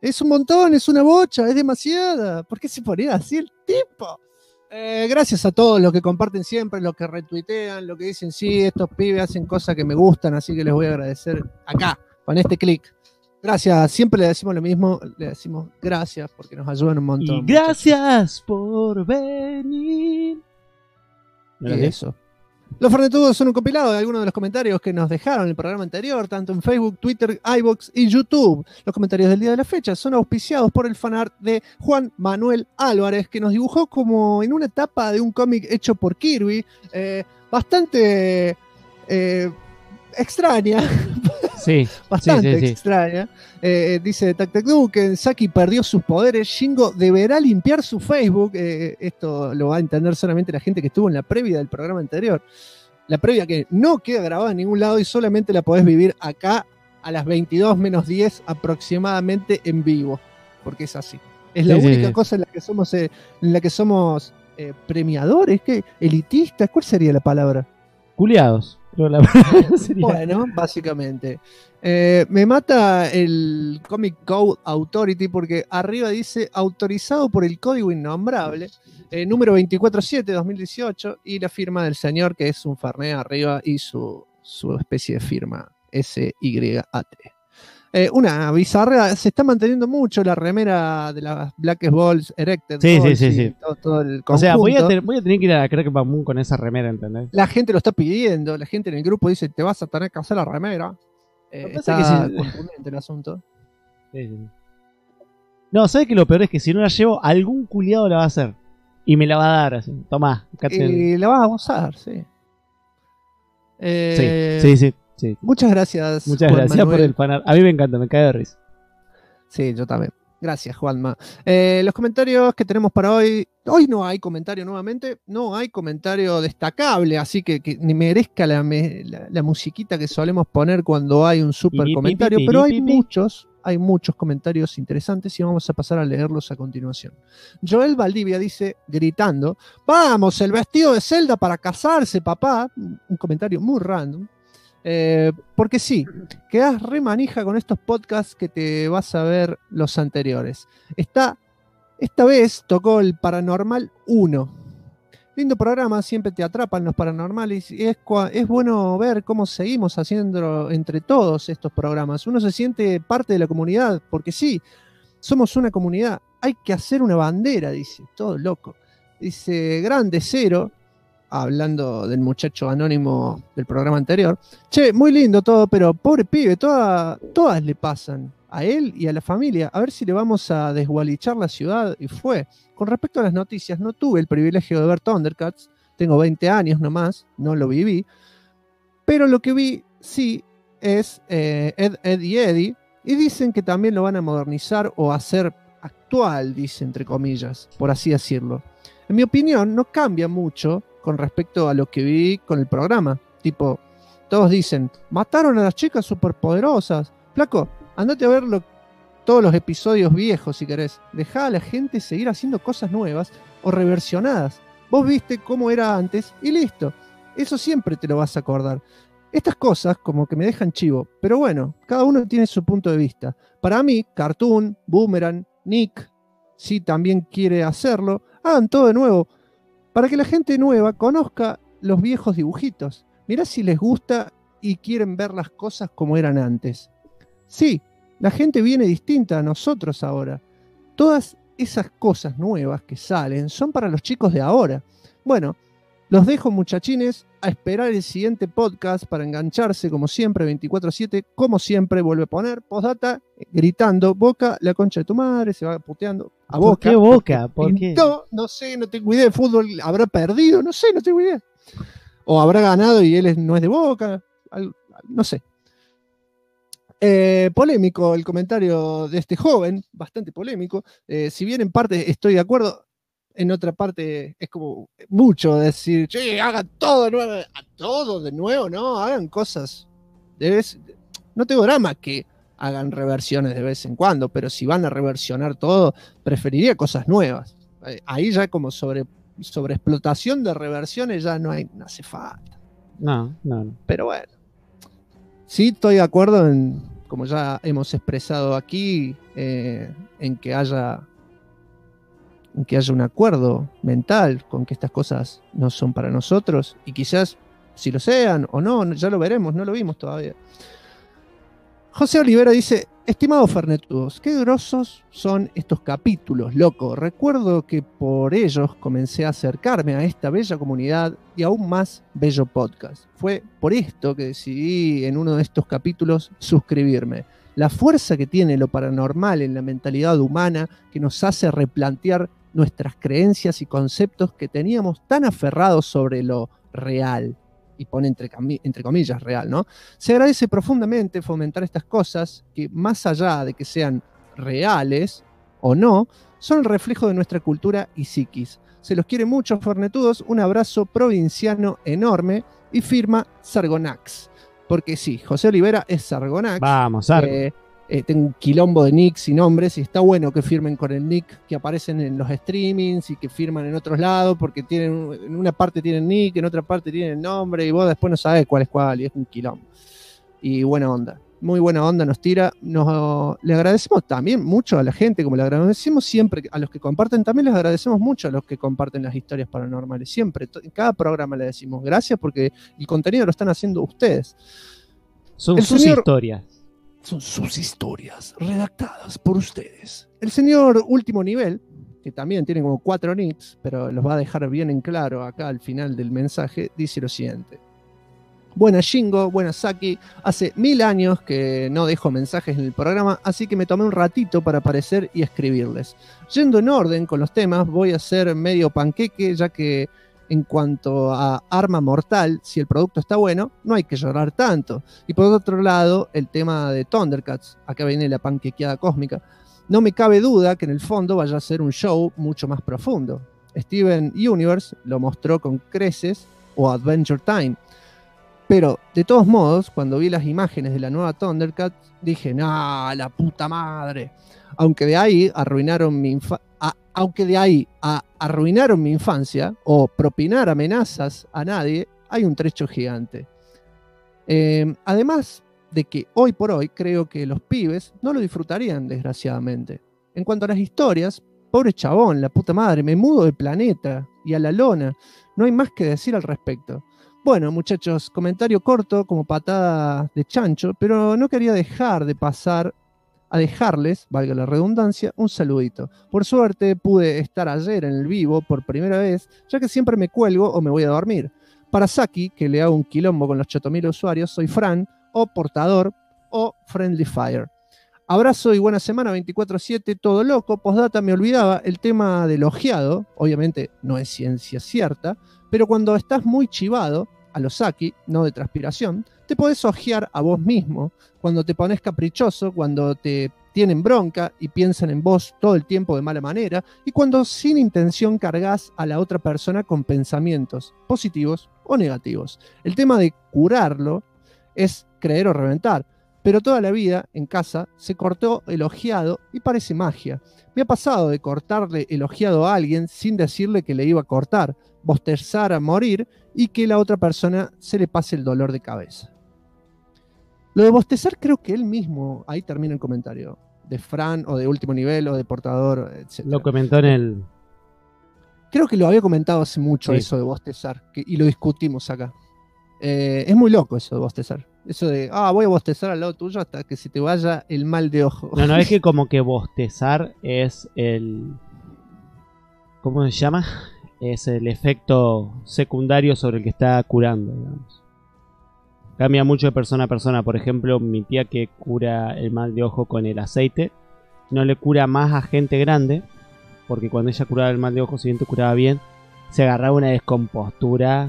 Es un montón, es una bocha, es demasiada. ¿Por qué se ponía así el tipo? Gracias a todos los que comparten siempre, los que retuitean, los que dicen, sí, estos pibes hacen cosas que me gustan, así que les voy a agradecer acá, con este clic. Gracias, siempre le decimos lo mismo, le decimos gracias porque nos ayudan un montón. Y gracias por venir. Y eso. Los Fernetudos son un compilado de algunos de los comentarios que nos dejaron en el programa anterior, tanto en Facebook, Twitter, iVoox y YouTube. Los comentarios del día de la fecha son auspiciados por el fanart de Juan Manuel Álvarez, que nos dibujó como en una tapa de un cómic hecho por Kirby, bastante extraña. Sí, bastante sí. extraña. Dice Tactacdu que Saki perdió sus poderes. Shingo deberá limpiar su Facebook. Esto lo va a entender solamente la gente que estuvo en la previa del programa anterior. La previa que no queda grabada en ningún lado y solamente la podés vivir acá a las 22 menos 10 aproximadamente en vivo. Porque es así. Es la única cosa en la que somos premiadores, ¿qué? Elitistas. ¿Cuál sería la palabra? Culeados. Bueno, básicamente. Me mata el Comic Code Authority porque arriba dice autorizado por el código innombrable, número 247-2018, y la firma del señor que es un Fernet arriba y su especie de firma SYAT. Una bizarra, se está manteniendo mucho la remera de las Black Balls Erected. Sí. Todo el conjunto. O sea, voy a tener que ir a Crack Bamboo con esa remera, ¿entendés? La gente lo está pidiendo, la gente en el grupo dice, te vas a tener que hacer la remera. Está contundente el asunto. Sí. No, ¿sabes qué? Lo peor es que si no la llevo, algún culiado la va a hacer. Y me la va a dar así. Tomá. Y la vas a gozar, sí. Sí. Muchas gracias. Muchas Juan gracias Manuel. por el fanart. A mí me encanta, me cae de risa. Sí, yo también. Gracias, Juanma. Los comentarios que tenemos para hoy. Hoy no hay comentario nuevamente. No hay comentario destacable, así que ni merezca la musiquita que solemos poner cuando hay un super comentario. Pero hay muchos comentarios interesantes y vamos a pasar a leerlos a continuación. Joel Valdivia dice, gritando, ¡vamos, el vestido de Zelda para casarse, papá! Un comentario muy random. Porque sí, quedás re manija con estos podcasts que te vas a ver los anteriores. Esta vez tocó el Paranormal 1. Lindo programa, siempre te atrapan los paranormales y es bueno ver cómo seguimos haciendo entre todos estos programas. Uno se siente parte de la comunidad, porque sí, somos una comunidad. Hay que hacer una bandera, dice, todo loco. Dice, grande cero. Hablando del muchacho anónimo del programa anterior. Che, muy lindo todo, pero pobre pibe, todas le pasan a él y a la familia. A ver si le vamos a desgualichar la ciudad. Y fue. Con respecto a las noticias, no tuve el privilegio de ver Thundercats. Tengo 20 años nomás, no lo viví. Pero lo que vi, sí, es Ed y Eddie. Y dicen que también lo van a modernizar o hacer actual, dice entre comillas, por así decirlo. En mi opinión, no cambia mucho con respecto a lo que vi con el programa. Tipo, todos dicen, mataron a las chicas superpoderosas. Flaco, andate a ver todos los episodios viejos si querés. Dejá a la gente seguir haciendo cosas nuevas o reversionadas. Vos viste cómo era antes y listo. Eso siempre te lo vas a acordar. Estas cosas como que me dejan chivo. Pero bueno, cada uno tiene su punto de vista. Para mí, Cartoon, Boomerang, Nick, si también quiere hacerlo, hagan todo de nuevo. Para que la gente nueva conozca los viejos dibujitos. Mirá si les gusta y quieren ver las cosas como eran antes. Sí, la gente viene distinta a nosotros ahora. Todas esas cosas nuevas que salen son para los chicos de ahora. Bueno, los dejo, muchachines, a esperar el siguiente podcast para engancharse como siempre 24/7. Como siempre vuelve a poner postdata gritando Boca, la concha de tu madre, se va puteando a Boca. ¿Por qué Boca? ¿Por qué? No sé, no tengo idea de fútbol, habrá perdido, no sé, no tengo idea. O habrá ganado y él no es de Boca, no sé. Polémico el comentario de este joven, bastante polémico. Si bien en parte estoy de acuerdo, en otra parte es como mucho decir, che, hagan todo de nuevo, no, hagan cosas. No tengo drama que hagan reversiones de vez en cuando, pero si van a reversionar todo, preferiría cosas nuevas. Ahí ya como sobre explotación de reversiones ya no hace falta. No. Pero bueno, sí estoy de acuerdo en como ya hemos expresado aquí, en que haya un acuerdo mental con que estas cosas no son para nosotros, y quizás si lo sean o no, ya lo veremos, no lo vimos todavía. José Olivera dice: estimados fernetudos, qué grosos son estos capítulos, loco. Recuerdo que por ellos comencé a acercarme a esta bella comunidad y aún más bello podcast. Fue por esto que decidí en uno de estos capítulos suscribirme. La fuerza que tiene lo paranormal en la mentalidad humana, que nos hace replantear nuestras creencias y conceptos que teníamos tan aferrados sobre lo real. Y pone entre comillas real, ¿no? Se agradece profundamente fomentar estas cosas que, más allá de que sean reales o no, son el reflejo de nuestra cultura y psiquis. Se los quiere mucho, fernetudos. Un abrazo provinciano enorme. Y firma Sargonax. Porque sí, José Olivera es Sargonax. Vamos, Sargo. Tengo un quilombo de nicks y nombres, y está bueno que firmen con el nick que aparecen en los streamings y que firman en otros lados, porque en una parte tienen nick, en otra parte tienen nombre, y vos después no sabés cuál es cuál, y es un quilombo. Y buena onda, muy buena onda nos tira. Le agradecemos también mucho a la gente, como le agradecemos siempre a los que comparten, también les agradecemos mucho a los que comparten las historias paranormales, siempre, en cada programa le decimos gracias, porque el contenido lo están haciendo ustedes. Son sus historias. Son sus historias redactadas por ustedes. El señor Último Nivel, que también tiene como 4 nicks, pero los va a dejar bien en claro acá al final del mensaje, dice lo siguiente: buenas Shingo, buenas Saki, hace 1000 años que no dejo mensajes en el programa, así que me tomé un ratito para aparecer y escribirles. Yendo en orden con los temas, voy a hacer medio panqueque, ya que en cuanto a Arma Mortal, si el producto está bueno, no hay que llorar tanto. Y por otro lado, el tema de Thundercats, acá viene la panquequeada cósmica, no me cabe duda que en el fondo vaya a ser un show mucho más profundo. Steven Universe lo mostró con creces, o Adventure Time. Pero, de todos modos, cuando vi las imágenes de la nueva Thundercats, dije, ¡nah, la puta madre! Aunque de ahí arruinaron mi infancia o propinar amenazas a nadie, hay un trecho gigante. Además de que hoy por hoy creo que los pibes no lo disfrutarían, desgraciadamente. En cuanto a las historias, pobre chabón, la puta madre, me mudo de planeta y a la lona. No hay más que decir al respecto. Bueno, muchachos, comentario corto como patada de chancho, pero no quería dejar de pasar a dejarles, valga la redundancia, un saludito. Por suerte pude estar ayer en el vivo por primera vez, ya que siempre me cuelgo o me voy a dormir. Para Saki, que le hago un quilombo con los 8000 usuarios, soy Fran, o Portador, o Friendly Fire. Abrazo y buena semana 24/7, todo loco. Postdata, me olvidaba el tema del ojeado, obviamente no es ciencia cierta, pero cuando estás muy chivado, a los Saki, no de transpiración, te podés ojear a vos mismo, cuando te pones caprichoso, cuando te tienen bronca y piensan en vos todo el tiempo de mala manera, y cuando sin intención cargas a la otra persona con pensamientos positivos o negativos. El tema de curarlo es creer o reventar, pero toda la vida en casa se cortó el ojeado y parece magia. Me ha pasado de cortarle el ojeado a alguien sin decirle que le iba a cortar, bostezar a morir y que la otra persona se le pase el dolor de cabeza. Lo de bostezar creo que él mismo, ahí termina el comentario, de Fran o de Último Nivel o de Portador, etc. Lo comentó en el... Creo que lo había comentado hace mucho, sí, eso de bostezar, y lo discutimos acá. Es muy loco eso de bostezar. Eso de, voy a bostezar al lado tuyo hasta que se te vaya el mal de ojo. No, es que como que bostezar es el... ¿Cómo se llama? Es el efecto secundario sobre el que está curando, digamos. Cambia mucho de persona a persona. Por ejemplo, mi tía, que cura el mal de ojo con el aceite, no le cura más a gente grande, porque cuando ella curaba el mal de ojo, si bien te curaba bien, se agarraba una descompostura.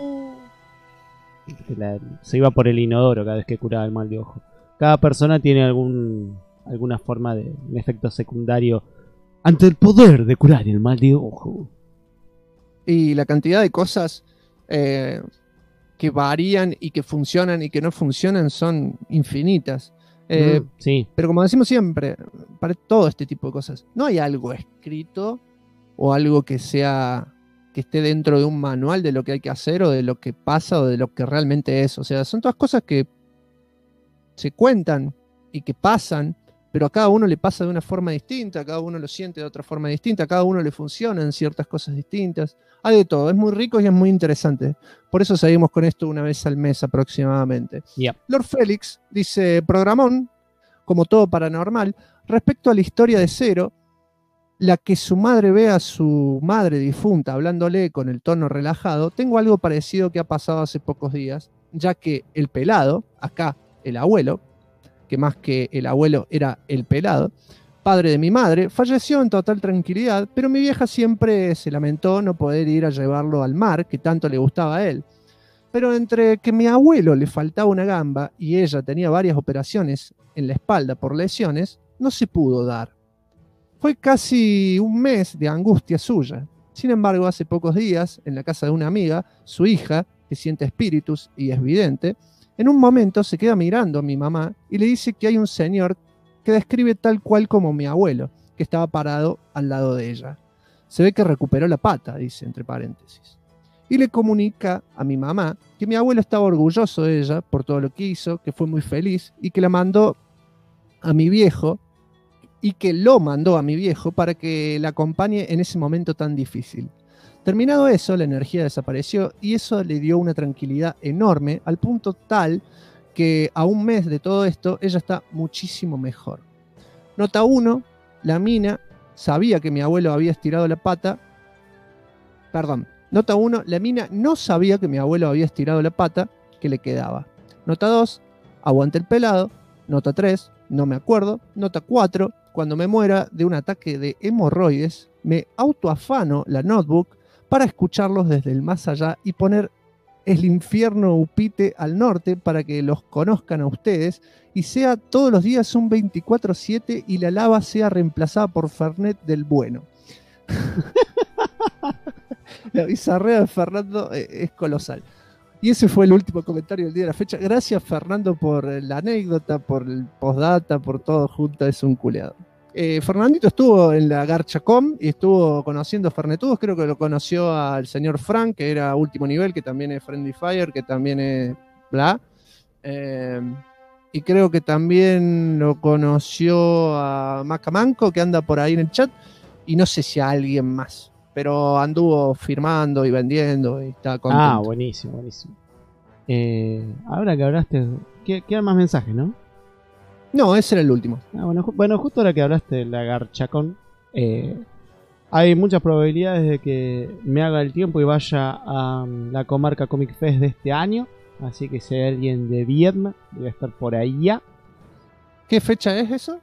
Se iba por el inodoro cada vez que curaba el mal de ojo. Cada persona tiene alguna forma de un efecto secundario ante el poder de curar el mal de ojo. Y la cantidad de cosas que varían y que funcionan y que no funcionan son infinitas. Sí. Pero como decimos siempre, para todo este tipo de cosas, no hay algo escrito o algo que esté dentro de un manual de lo que hay que hacer o de lo que pasa o de lo que realmente es. O sea, son todas cosas que se cuentan y que pasan, pero a cada uno le pasa de una forma distinta, a cada uno lo siente de otra forma distinta, a cada uno le funcionan ciertas cosas distintas. Hay de todo, es muy rico y es muy interesante. Por eso seguimos con esto una vez al mes aproximadamente. Yep. Lord Félix dice, programón, como todo paranormal, respecto a la historia de Cero, la que su madre ve a su madre difunta hablándole con el tono relajado, tengo algo parecido que ha pasado hace pocos días, ya que el pelado, acá el abuelo, que más que el abuelo era el pelado, padre de mi madre, falleció en total tranquilidad, pero mi vieja siempre se lamentó no poder ir a llevarlo al mar, que tanto le gustaba a él. Pero entre que mi abuelo le faltaba una gamba y ella tenía varias operaciones en la espalda por lesiones, no se pudo dar. Fue casi un mes de angustia suya. Sin embargo, hace pocos días, en la casa de una amiga, su hija, que siente espíritus y es vidente, en un momento se queda mirando a mi mamá y le dice que hay un señor que describe tal cual como mi abuelo, que estaba parado al lado de ella. Se ve que recuperó la pata, dice entre paréntesis. Y le comunica a mi mamá que mi abuelo estaba orgulloso de ella por todo lo que hizo, que fue muy feliz y que la mandó a mi viejo y que lo mandó a mi viejo para que la acompañe en ese momento tan difícil. Terminado eso, la energía desapareció y eso le dio una tranquilidad enorme al punto tal que a un mes de todo esto ella está muchísimo mejor. Nota 1, la mina sabía que mi abuelo había estirado la pata. Perdón, nota 1, la mina no sabía que mi abuelo había estirado la pata que le quedaba. Nota 2, aguante el pelado. Nota 3, no me acuerdo. Nota 4, cuando me muera de un ataque de hemorroides, me autoafano la notebook para escucharlos desde el más allá y poner el infierno upite al norte para que los conozcan a ustedes y sea todos los días un 24/7 y la lava sea reemplazada por Fernet del bueno. La bizarrea de Fernando es colosal. Y ese fue el último comentario del día de la fecha. Gracias, Fernando, por la anécdota, por el postdata, por todo junto. Es un culeado. Fernandito estuvo en la GarchaCom y estuvo conociendo Fernetudos. Creo que lo conoció al señor Frank, que era último nivel, que también es Friendly Fire, que también es bla. Y creo que también lo conoció a Macamanco, que anda por ahí en el chat. Y no sé si a alguien más. Pero anduvo firmando y vendiendo y está contento. Ah, buenísimo, buenísimo. Ahora que hablaste, quedan más mensajes, ¿no? No, ese era el último. Ah, bueno, justo ahora que hablaste de la GarchaCon, hay muchas probabilidades de que me haga el tiempo y vaya a la Comarca Comic Fest de este año. Así que si hay alguien de Vietnam, voy a estar por ahí ya. ¿Qué fecha es eso?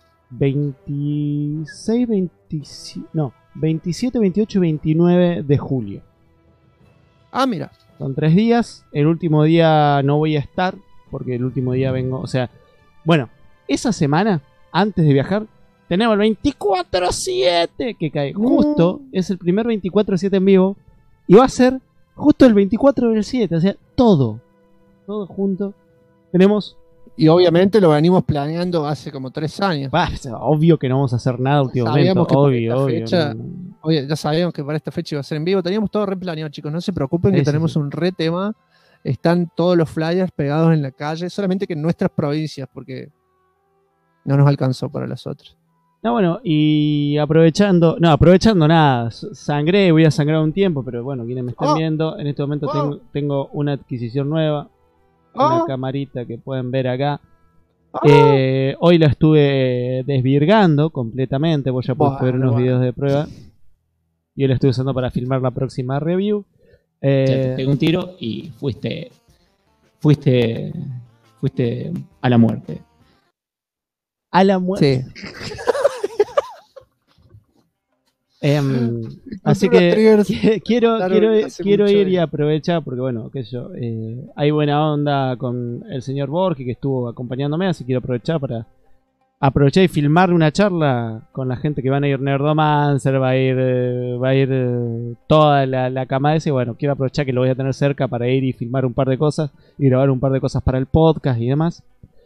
27, 28 y 29 de julio. Ah, mira. Son 3 días. El último día no voy a estar, porque el último día vengo... O sea, bueno, esa semana, antes de viajar, tenemos el 24/7 que cae. Justo, es el primer 24/7 en vivo. Y va a ser justo el 24/7. O sea, todo junto. Tenemos... Y obviamente lo venimos planeando hace como 3 años. Obvio que no vamos a hacer nada últimamente. Obvio. Ya sabíamos que para esta fecha iba a ser en vivo. Teníamos todo re planeado, chicos. No se preocupen que tenemos un re tema. Están todos los flyers pegados en la calle. Solamente que en nuestras provincias, porque no nos alcanzó para las otras. No, bueno, y aprovechando nada. Sangré, voy a sangrar un tiempo, pero bueno, quienes me están viendo, en este momento tengo una adquisición nueva. Una camarita que pueden ver acá. Hoy la estuve desvirgando completamente. Vos ya podés ver unos videos de prueba. Yo la estuve usando para filmar la próxima review. Te pegué un tiro y fuiste a la muerte. A la muerte. Sí. Así que quiero ir y aprovechar porque bueno, qué sé yo, hay buena onda con el señor Borges que estuvo acompañándome, así que quiero aprovechar para y filmar una charla con la gente que van a ir. Nerdomancer, va a ir toda la camada esa, y bueno, quiero aprovechar que lo voy a tener cerca para ir y filmar un par de cosas y grabar un par de cosas para el podcast y demás.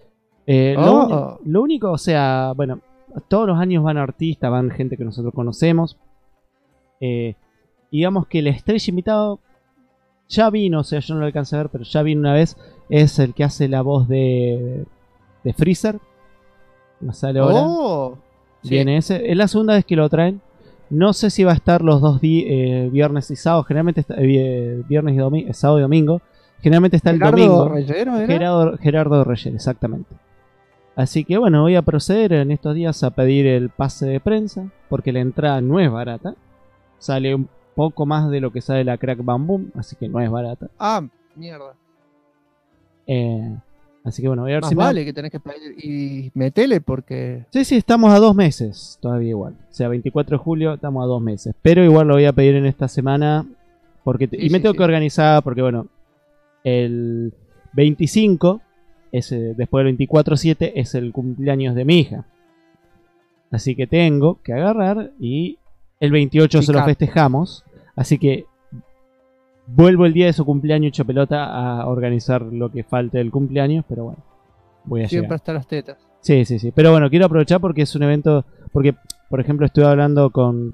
Lo único, o sea, bueno, todos los años van artistas, van gente que nosotros conocemos. Digamos que el estrella invitado ya vino, o sea, yo no lo alcancé a ver, pero ya vino una vez. Es el que hace la voz de Freezer. no sale ahora. Oh, sí. Viene ese. Es la segunda vez que lo traen. No sé si va a estar los dos viernes y sábado. Generalmente está, viernes y domingo, sábado y domingo. Generalmente está el domingo. Reyero, ¿era? Gerardo Reyero, exactamente. Así que bueno, voy a proceder en estos días a pedir el pase de prensa, porque la entrada no es barata. Sale un poco más de lo que sale la Crack Bam Boom, así que no es barata. Ah, mierda. Así que bueno, voy a ver Más si vale que tenés que pedir y metele porque... Sí, estamos a 2 meses todavía igual. O sea, 24 de julio estamos a 2 meses. Pero igual lo voy a pedir en esta semana. Porque y me tengo que organizar porque bueno, el 25, después del 24/7, es el cumpleaños de mi hija. Así que tengo que agarrar y el 28 se lo festejamos. Así que vuelvo el día de su cumpleaños hecho pelota a organizar lo que falte del cumpleaños. Pero bueno, voy a Siempre llegar. hasta las tetas. Sí. Pero bueno, quiero aprovechar porque es un evento. Porque, por ejemplo, estoy hablando con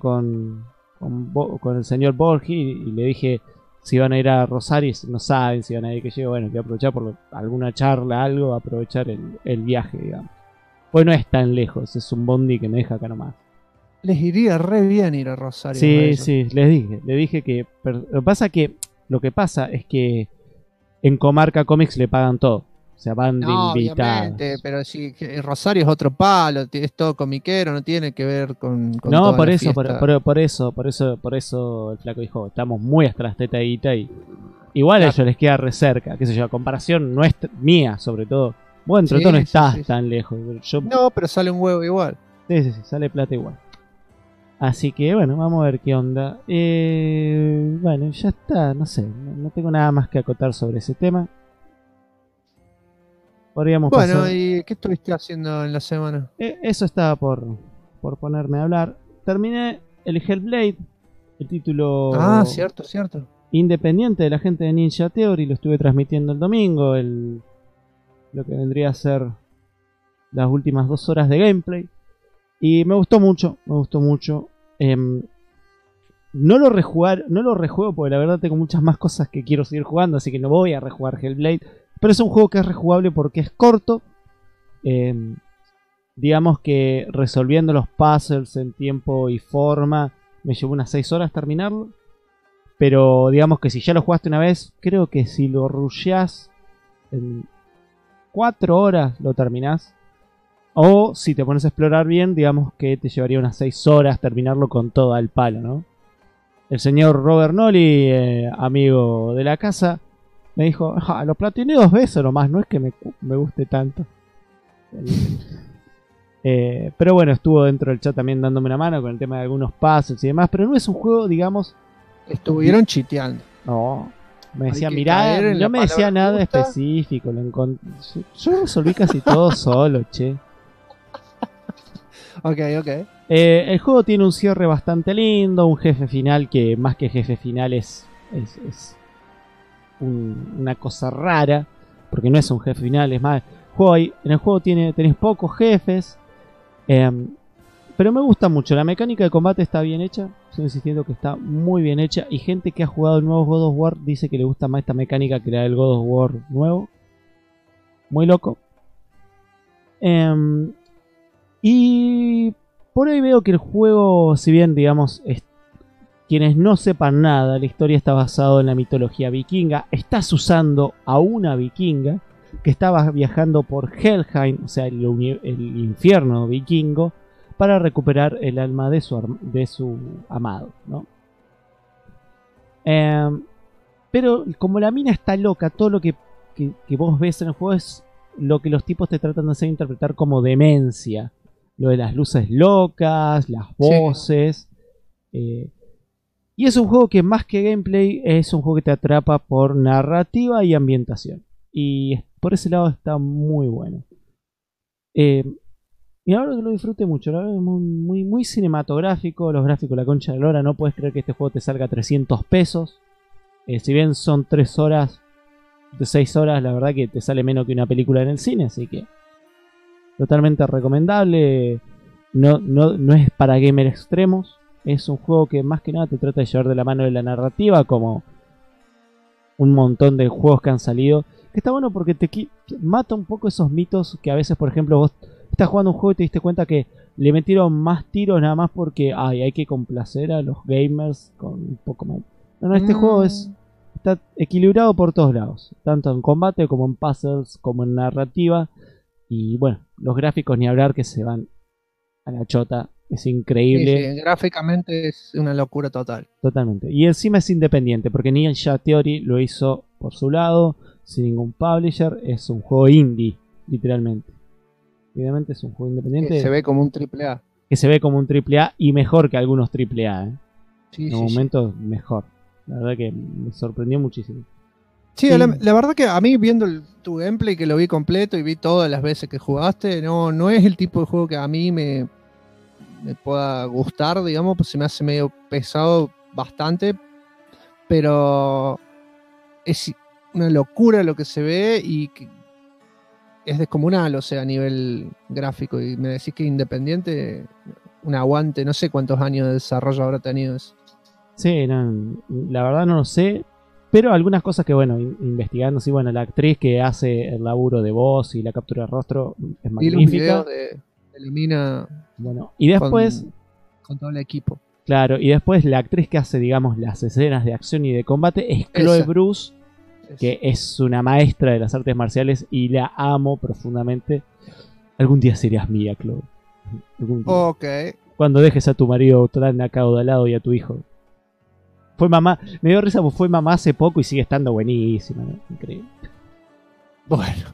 el señor Borgi y le dije si van a ir a Rosario. No saben si van a ir, que llego. Bueno, quiero aprovechar por alguna charla, algo, aprovechar el viaje, digamos. Pues no es tan lejos, es un bondi que me deja acá nomás. Les iría re bien ir a Rosario. Sí, les dije que... Lo que pasa es que en Comarca Comics le pagan todo. O sea, van de invitados. Obviamente, pero si Rosario es otro palo, es todo comiquero, no tiene que ver con no, toda por la eso, fiesta. por eso el flaco dijo, estamos muy hasta las tetaditas y igual a ellos les queda re cerca, qué sé yo, a comparación mía, sobre todo. Bueno, entre todo no estás tan lejos. No, pero sale un huevo igual. Sí, sale plata igual. Así que bueno, vamos a ver qué onda. Bueno, ya está, no sé, no tengo nada más que acotar sobre ese tema. Podríamos pasar. ¿Y qué estuviste haciendo en la semana? Eso estaba por ponerme a hablar. Terminé el Hellblade, el título cierto independiente de la gente de Ninja Theory. Lo estuve transmitiendo el domingo, lo que vendría a ser las últimas 2 horas de gameplay. Y me gustó mucho. No lo rejuego porque la verdad tengo muchas más cosas que quiero seguir jugando, así que no voy a rejugar Hellblade. Pero es un juego que es rejugable porque es corto. Digamos que resolviendo los puzzles en tiempo y forma me llevó unas 6 horas terminarlo. Pero digamos que si ya lo jugaste una vez, creo que si lo rusheás en 4 horas lo terminás. O si te pones a explorar bien, digamos que te llevaría unas 6 horas terminarlo con todo al palo, ¿no? El señor Robert Nolly, amigo de la casa, me dijo, lo platiné 2 veces nomás, no es que me guste tanto. Pero bueno, estuvo dentro del chat también dándome una mano con el tema de algunos puzzles y demás, pero no es un juego, digamos... Estuvieron chiteando. No, me decía, mirá, no me decía nada específico. Yo resolví casi todo solo, che. Ok. El juego tiene un cierre bastante lindo, un jefe final que más que jefe final es una cosa rara, porque no es un jefe final, es más, en el juego tenés pocos jefes, pero me gusta mucho, la mecánica de combate está bien hecha, estoy insistiendo que está muy bien hecha, y gente que ha jugado el nuevo God of War dice que le gusta más esta mecánica que la del God of War nuevo, muy loco. Y por ahí veo que el juego, si bien digamos, quienes no sepan nada, la historia está basada en la mitología vikinga. Estás usando a una vikinga que estaba viajando por Helheim, o sea, el infierno vikingo, para recuperar el alma de su amado, ¿no? Pero como la mina está loca, todo lo que vos ves en el juego es lo que los tipos te tratan de hacer interpretar como demencia. Lo de las luces locas, las voces. Sí. Y es un juego que más que gameplay es un juego que te atrapa por narrativa y ambientación. Y por ese lado está muy bueno. Y ahora que lo disfruté mucho, la verdad es muy, muy cinematográfico. Los gráficos, la concha de la lora. No puedes creer que este juego te salga 300 pesos. Si bien son 3 horas, de 6 horas, la verdad que te sale menos que una película en el cine. Así que totalmente recomendable. No es para gamer extremos. Es un juego que más que nada te trata de llevar de la mano de la narrativa, como un montón de juegos que han salido. Que está bueno porque te mata un poco esos mitos que a veces, por ejemplo, vos estás jugando un juego y te diste cuenta que le metieron más tiros nada más porque hay que complacer a los gamers con un poco más. No, este juego está equilibrado por todos lados, tanto en combate como en puzzles, como en narrativa. Y bueno, los gráficos ni hablar, que se van a la chota. Es increíble. Sí, gráficamente es una locura total. Totalmente. Y encima es independiente, porque Ninja Theory lo hizo por su lado, sin ningún publisher. Es un juego indie, literalmente. Obviamente es un juego independiente. Que se ve como un AAA. Que se ve como un AAA y mejor que algunos AAA. Sí, en momentos mejor. La verdad que me sorprendió muchísimo. Sí, la verdad que a mí viendo tu gameplay, que lo vi completo y vi todas las veces que jugaste, no es el tipo de juego que a mí me pueda gustar, digamos, pues se me hace medio pesado bastante, pero es una locura lo que se ve y que es descomunal, o sea, a nivel gráfico. Y me decís que independiente, un aguante, no sé cuántos años de desarrollo habrá tenido eso. Sí, la verdad no lo sé, pero algunas cosas que, bueno, investigando, sí, bueno, la actriz que hace el laburo de voz y la captura de rostro es magnífica. Un video de Elimina. Bueno, y después con todo el equipo. Claro, y después la actriz que hace, digamos, las escenas de acción y de combate es Chloe Bruce, que es una maestra de las artes marciales y la amo profundamente. Algún día serías mía, Chloe. Ok. Cuando dejes a tu marido tan acaudalado y a tu hijo. Fue mamá, me dio risa porque fue mamá hace poco y sigue estando buenísima, ¿no? Increíble. Bueno.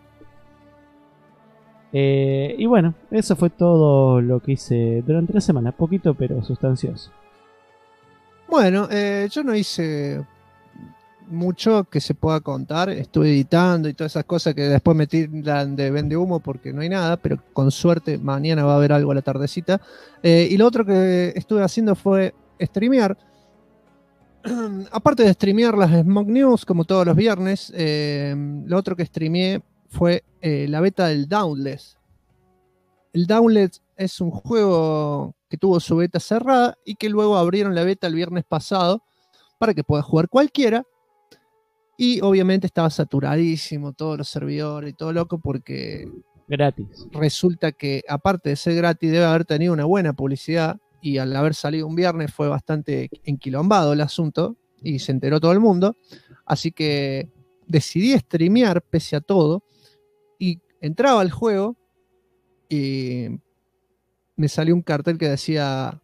Y bueno, eso fue todo lo que hice durante la semana. Poquito pero sustancioso. Bueno, yo no hice mucho que se pueda contar. Estuve editando y todas esas cosas que después me tiran de vende humo porque no hay nada, pero con suerte mañana va a haber algo a la tardecita. Y lo otro que estuve haciendo fue streamear. Aparte de streamear las Smog News como todos los viernes, lo otro que streameé fue la beta del Dauntless. El Dauntless es un juego que tuvo su beta cerrada y que luego abrieron la beta el viernes pasado para que pueda jugar cualquiera. Y obviamente estaba saturadísimo todos los servidores y todo loco porque gratis. Resulta que aparte de ser gratis debe haber tenido una buena publicidad y al haber salido un viernes fue bastante enquilombado el asunto y se enteró todo el mundo. Así que decidí streamear pese a todo y entraba al juego y me salió un cartel que decía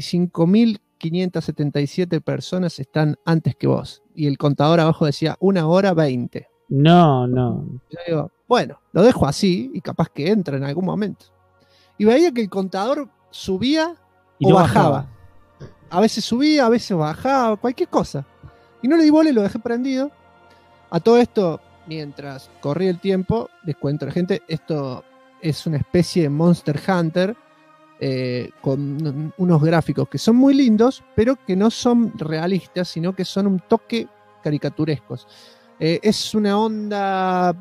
25.577 personas están antes que vos. Y el contador abajo decía 1 hora 20. No. Yo digo, bueno, lo dejo así y capaz que entra en algún momento. Y veía que el contador subía y no bajaba. A veces subía, a veces bajaba, cualquier cosa. Y no le di bola y lo dejé prendido. A todo esto, mientras corría el tiempo, les cuento a la gente, esto es una especie de Monster Hunter con unos gráficos que son muy lindos, pero que no son realistas, sino que son un toque caricaturescos. Es una onda,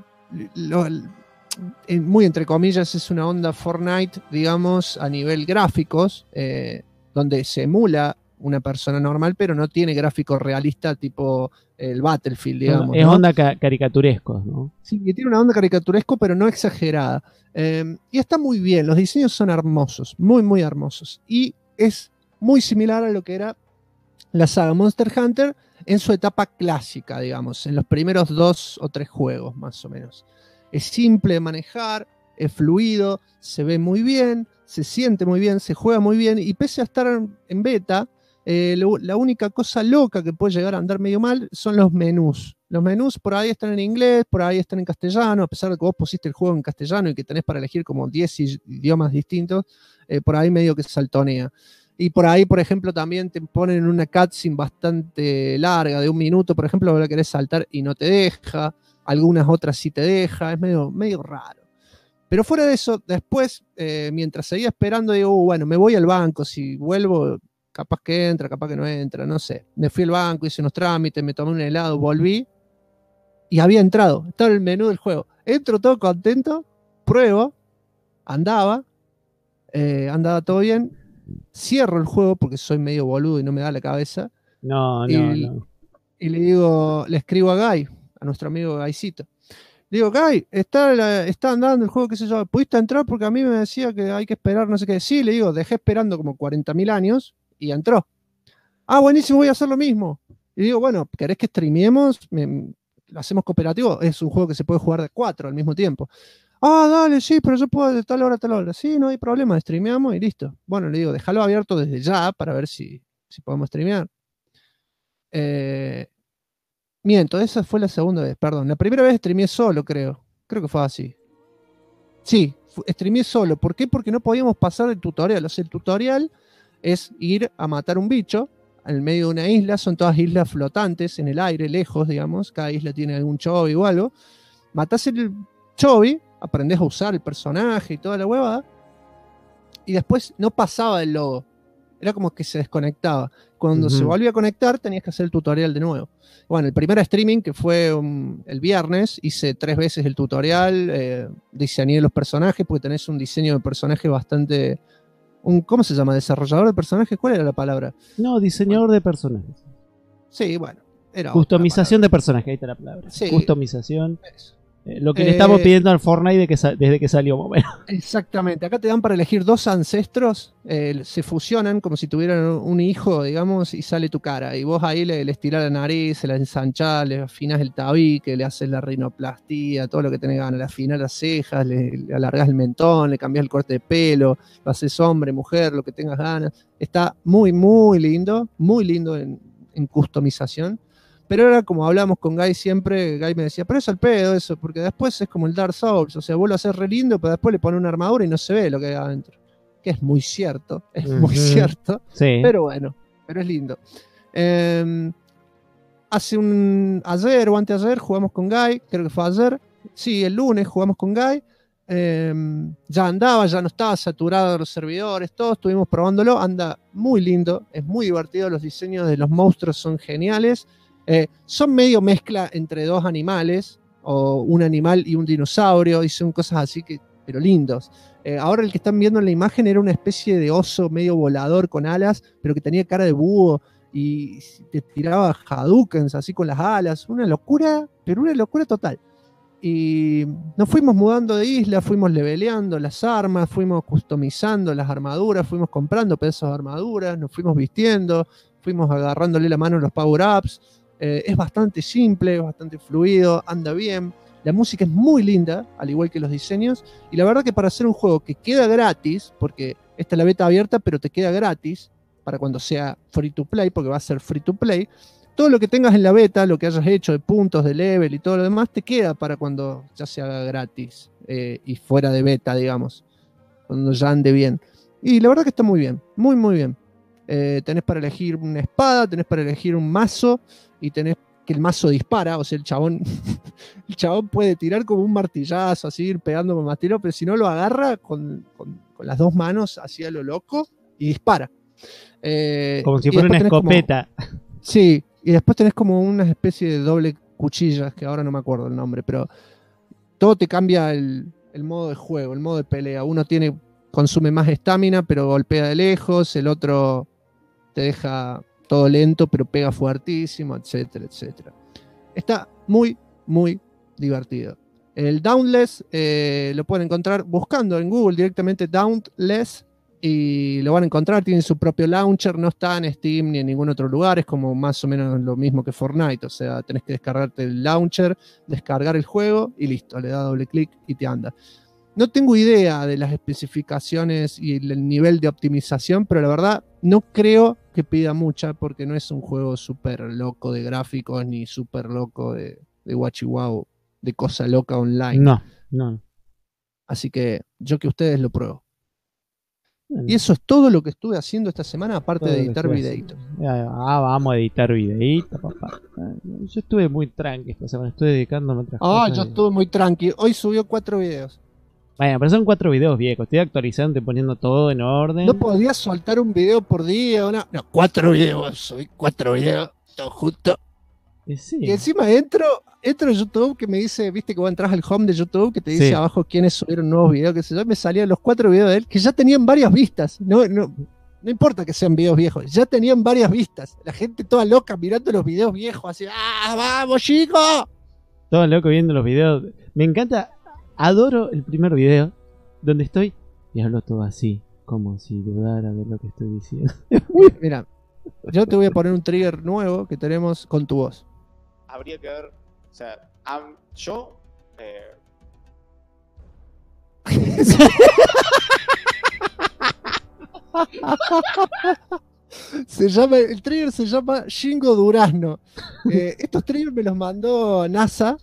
muy entre comillas, es una onda Fortnite, digamos, a nivel gráficos, donde se emula una persona normal, pero no tiene gráficos realistas tipo el Battlefield, digamos. Es onda caricaturesco, ¿no? Sí, tiene una onda caricaturesco, pero no exagerada. Y está muy bien, los diseños son hermosos, muy, muy hermosos. Y es muy similar a lo que era la saga Monster Hunter en su etapa clásica, digamos, en los primeros 2 o 3 juegos, más o menos. Es simple de manejar, es fluido, se ve muy bien, se siente muy bien, se juega muy bien, y pese a estar en beta, la única cosa loca que puede llegar a andar medio mal son los menús. Los menús por ahí están en inglés, por ahí están en castellano, a pesar de que vos pusiste el juego en castellano y que tenés para elegir como 10 idiomas distintos, por ahí medio que saltonea. Y por ahí, por ejemplo, también te ponen una cutscene bastante larga, de 1 minuto, por ejemplo, la querés saltar y no te deja, algunas otras sí te deja, es medio raro. Pero fuera de eso, después, mientras seguía esperando, digo, bueno, me voy al banco, si vuelvo, capaz que entra, capaz que no entra, no sé. Me fui al banco, hice unos trámites, me tomé un helado, volví y había entrado, estaba en el menú del juego. Entro todo contento, pruebo, andaba todo bien, cierro el juego porque soy medio boludo y no me da la cabeza. No. Y le escribo a Guy, a nuestro amigo Guycito. Digo, Guy, está andando el juego, qué sé yo, ¿pudiste entrar? Porque a mí me decía que hay que esperar, no sé qué. Sí, le digo, dejé esperando como 40.000 años y entró. Ah, buenísimo, voy a hacer lo mismo. Y digo, bueno, ¿querés que streameemos? Lo hacemos cooperativo. Es un juego que se puede jugar de 4 al mismo tiempo. Ah, dale, sí, pero yo puedo de tal hora a tal hora. Sí, no hay problema, streameamos y listo. Bueno, le digo, déjalo abierto desde ya para ver si podemos streamear. Miento, esa fue la segunda vez, perdón. La primera vez streameé solo, creo. Creo que fue así. Sí, streameé solo. ¿Por qué? Porque no podíamos pasar el tutorial. O sea, el tutorial es ir a matar un bicho en medio de una isla. Son todas islas flotantes en el aire, lejos, digamos. Cada isla tiene algún chobi o algo. Matás el chobi, aprendés a usar el personaje y toda la huevada. Y después no pasaba el logo. Era como que se desconectaba. Cuando se volvía a conectar, tenías que hacer el tutorial de nuevo. Bueno, el primer streaming, que fue el viernes, hice 3 veces el tutorial, diseñé los personajes, porque tenés un diseño de personaje bastante... ¿Cómo se llama? ¿Desarrollador de personajes? ¿Cuál era la palabra? No, diseñador de personajes. Sí, bueno. Era customización de personajes, ahí está la palabra. Sí, customización. Lo que le estamos pidiendo al Fortnite desde que salió, más o menos. Exactamente. Acá te dan para elegir 2 ancestros, se fusionan como si tuvieran un hijo, digamos, y sale tu cara. Y vos ahí le estirás la nariz, se la ensanchás, le afinás el tabique, le haces la rinoplastía, todo lo que tenés ganas, le afinás las cejas, le alargás el mentón, le cambiás el corte de pelo, lo haces hombre, mujer, lo que tengas ganas. Está muy, muy lindo en customización. Pero era como hablamos con Guy siempre, Guy me decía, pero es al pedo eso, porque después es como el Dark Souls, o sea, vos lo haces re lindo, pero después le pones una armadura y no se ve lo que hay adentro. Que es muy cierto, muy cierto. Sí. Pero bueno, pero es lindo. Ayer o anteayer jugamos con Guy, creo que fue ayer. Sí, el lunes jugamos con Guy. Ya no estaba saturado los servidores, todos estuvimos probándolo, anda muy lindo, es muy divertido, los diseños de los monstruos son geniales. Son medio mezcla entre 2 animales, o un animal y un dinosaurio, y son cosas así pero lindos. Ahora el que están viendo en la imagen era una especie de oso medio volador con alas, pero que tenía cara de búho y te tiraba hadoukens así con las alas. Una locura, pero una locura total. Y nos fuimos mudando de isla, fuimos leveleando las armas, fuimos customizando las armaduras, fuimos comprando pedazos de armaduras, nos fuimos vistiendo, fuimos agarrándole la mano a los power-ups. Es bastante simple, es bastante fluido, anda bien. La música es muy linda, al igual que los diseños. Y la verdad que para hacer un juego que queda gratis, porque esta es la beta abierta, pero te queda gratis para cuando sea free to play, porque va a ser free to play. Todo lo que tengas en la beta, lo que hayas hecho de puntos, de level y todo lo demás, te queda para cuando ya se haga gratis y fuera de beta, digamos. Cuando ya ande bien. Y la verdad que está muy bien, muy, muy bien. Tenés para elegir una espada, tenés para elegir un mazo y tenés que el mazo dispara, o sea, el chabón puede tirar como un martillazo, así ir pegando con martillo, pero si no lo agarra con las 2 manos así a lo loco y dispara. Como si fuera una escopeta. Sí, y después tenés como una especie de doble cuchillas, que ahora no me acuerdo el nombre, pero todo te cambia el modo de juego, el modo de pelea. Uno consume más estamina, pero golpea de lejos, el otro te deja todo lento, pero pega fuertísimo, etcétera, etcétera. Está muy, muy divertido. El Dauntless lo pueden encontrar buscando en Google directamente Dauntless y lo van a encontrar, tiene su propio launcher, no está en Steam ni en ningún otro lugar, es como más o menos lo mismo que Fortnite, o sea, tenés que descargarte el launcher, descargar el juego y listo, le da doble clic y te anda. No tengo idea de las especificaciones y el nivel de optimización, pero la verdad no creo que pida mucha porque no es un juego súper loco de gráficos ni súper loco de guachihuau, de cosa loca online. No. Así que yo que ustedes lo pruebo. Y eso es todo lo que estuve haciendo esta semana, aparte de editar videitos. Vamos a editar videitos, papá. Yo estuve muy tranqui esta semana, estoy dedicándome a otras cosas. Yo estuve muy tranqui. Hoy subió 4 videos. Bueno, pero son 4 videos viejos. Estoy actualizando y poniendo todo en orden. ¿No podías soltar un video por día? No, 4 videos. Soy 4 videos, todo junto. Sí. Y encima entro a YouTube que me dice, viste que vos entras al home de YouTube que te dice abajo quiénes subieron nuevos videos, qué sé yo, me salían los 4 videos de él que ya tenían varias vistas. No importa que sean videos viejos, ya tenían varias vistas. La gente toda loca mirando los videos viejos, así, ¡ah, vamos, chicos! Todo loco viendo los videos. Me encanta, adoro el primer video donde estoy y hablo todo así, como si dudara de lo que estoy diciendo. Mira, yo te voy a poner un trigger nuevo que tenemos con tu voz. Habría que ver, o sea, yo... El trigger se llama Shingo Durazno. Estos triggers me los mandó NASA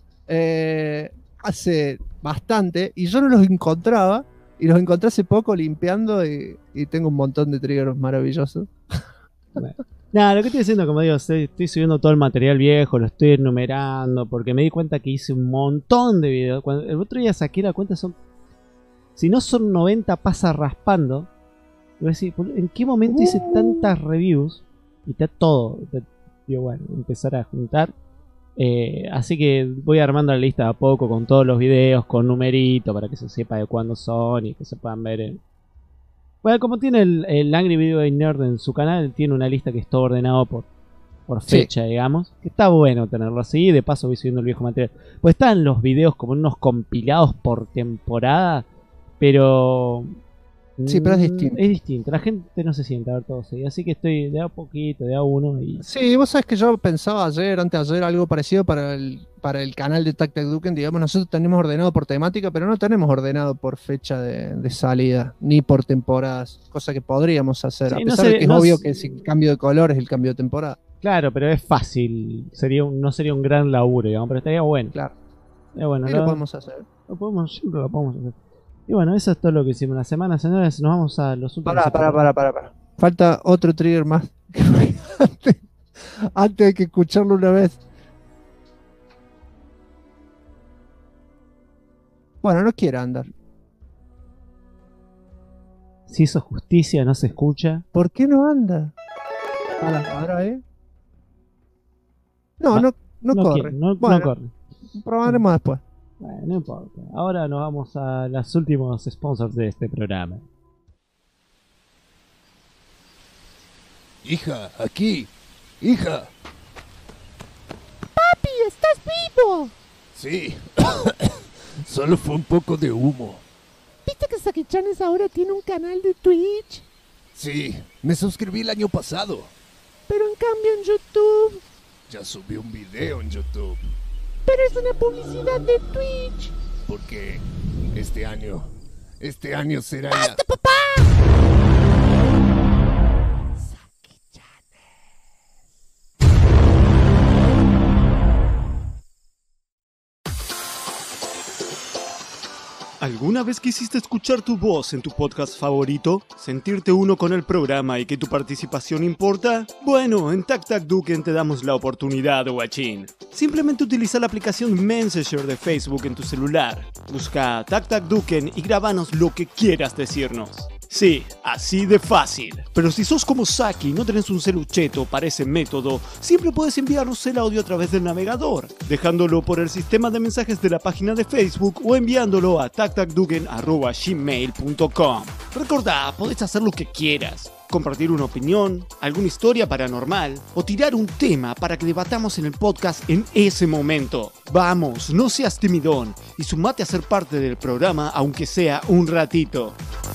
hace bastante y yo no los encontraba. Y los encontré hace poco limpiando y tengo un montón de triggers maravillosos. Bueno. Nada, lo que estoy haciendo, como digo, estoy subiendo todo el material viejo, lo estoy enumerando, porque me di cuenta que hice un montón de videos. Cuando el otro día saqué la cuenta, si no son 90, pasa raspando. Y voy a decir, ¿en qué momento hice tantas reviews? Y está todo. Digo, bueno, empezar a juntar. Así que voy armando la lista de a poco con todos los videos, con numerito, para que se sepa de cuándo son y que se puedan ver. Bueno, como tiene el Angry Video Game Nerd en su canal, tiene una lista que está ordenado por fecha, digamos. Que está bueno tenerlo así. De paso voy subiendo el viejo material. Pues están los videos como unos compilados por temporada, pero... Sí, pero es distinto. Es distinto. La gente no se siente a ver todo seguido. Así que estoy de a poquito, de a uno. Y... Sí, vos sabés que yo pensaba antes de ayer, algo parecido para el canal de Tac Tac Duken. Digamos, nosotros tenemos ordenado por temática, pero no tenemos ordenado por fecha de salida, ni por temporadas. Cosa que podríamos hacer. Sí, a pesar de que es obvio que si el cambio de color es el cambio de temporada. Claro, pero es fácil. No sería un gran laburo, digamos, pero estaría bueno. Claro. Bueno, lo podemos hacer. Siempre lo podemos hacer. Y bueno, eso es todo lo que hicimos la semana, señores. Nos vamos a los últimos. Para. Falta otro trigger más. antes de que escucharlo una vez. Bueno, no quiere andar. Si hizo justicia, no se escucha. ¿Por qué no anda? Ahora, No corre. No corre. Probaremos después. Bueno, no importa. Ahora nos vamos a los últimos sponsors de este programa. Hija, aquí. Hija. ¡Papi, estás vivo! Sí. Solo fue un poco de humo. ¿Viste que Saki-Chanes ahora tiene un canal de Twitch? Sí, me suscribí el año pasado. Pero en cambio en YouTube... Ya subí un video en YouTube. Pero es una publicidad de Twitch. Porque este año será ya... ¡Basta, papá! ¿Alguna vez quisiste escuchar tu voz en tu podcast favorito? ¿Sentirte uno con el programa y que tu participación importa? Bueno, en Tac Tac Duken te damos la oportunidad, guachín. Simplemente utiliza la aplicación Messenger de Facebook en tu celular. Busca Tac Tac Duken y grábanos lo que quieras decirnos. Sí, así de fácil. Pero si sos como Saki y no tenés un celucheto para ese método, siempre puedes enviarnos el audio a través del navegador, dejándolo por el sistema de mensajes de la página de Facebook o enviándolo a tactacduken@gmail.com. Recordá, podés hacer lo que quieras. Compartir una opinión, alguna historia paranormal o tirar un tema para que debatamos en el podcast en ese momento. Vamos, no seas timidón y sumate a ser parte del programa aunque sea un ratito.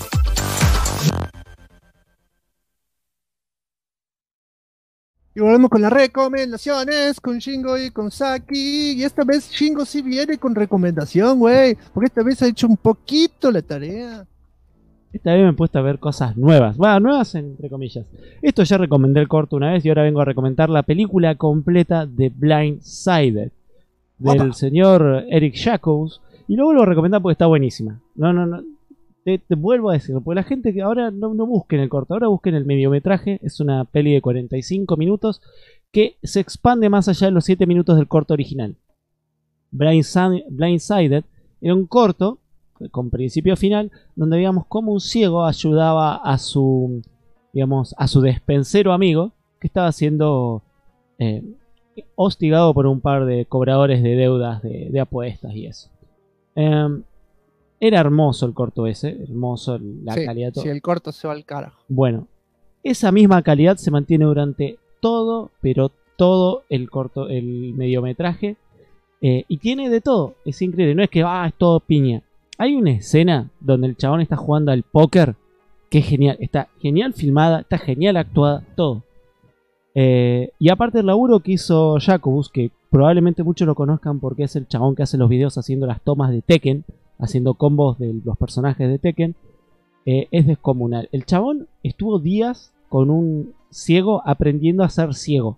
Y volvemos con las recomendaciones, con Shingo y con Saki. Y esta vez Shingo sí viene con recomendación, güey. Porque esta vez ha hecho un poquito la tarea. Esta vez me he puesto a ver cosas nuevas. Bueno, nuevas entre comillas. Esto ya recomendé el corto una vez y ahora vengo a recomendar la película completa de Blindsided. Del señor Eric Jacobs. Y lo vuelvo a recomendar porque está buenísima. No. Te vuelvo a decirlo, porque la gente que ahora no busquen el corto, ahora busquen el mediometraje. Es una peli de 45 minutos que se expande más allá de los 7 minutos del corto original. Blindsided era un corto con principio a final, donde veíamos cómo un ciego ayudaba a su despensero amigo, que estaba siendo hostigado por un par de cobradores de deudas de apuestas y eso. Era hermoso el corto ese, hermoso la calidad. Sí, el corto se va al carajo. Bueno, esa misma calidad se mantiene durante todo el mediometraje. Y tiene de todo, es increíble, no es que es todo piña. Hay una escena donde el chabón está jugando al póker, que es genial, está genial filmada, está genial actuada, todo. Y aparte el laburo que hizo Jacobus, que probablemente muchos lo conozcan porque es el chabón que hace los videos haciendo las tomas de Tekken, haciendo combos de los personajes de Tekken, es descomunal. El chabón estuvo días con un ciego aprendiendo a ser ciego.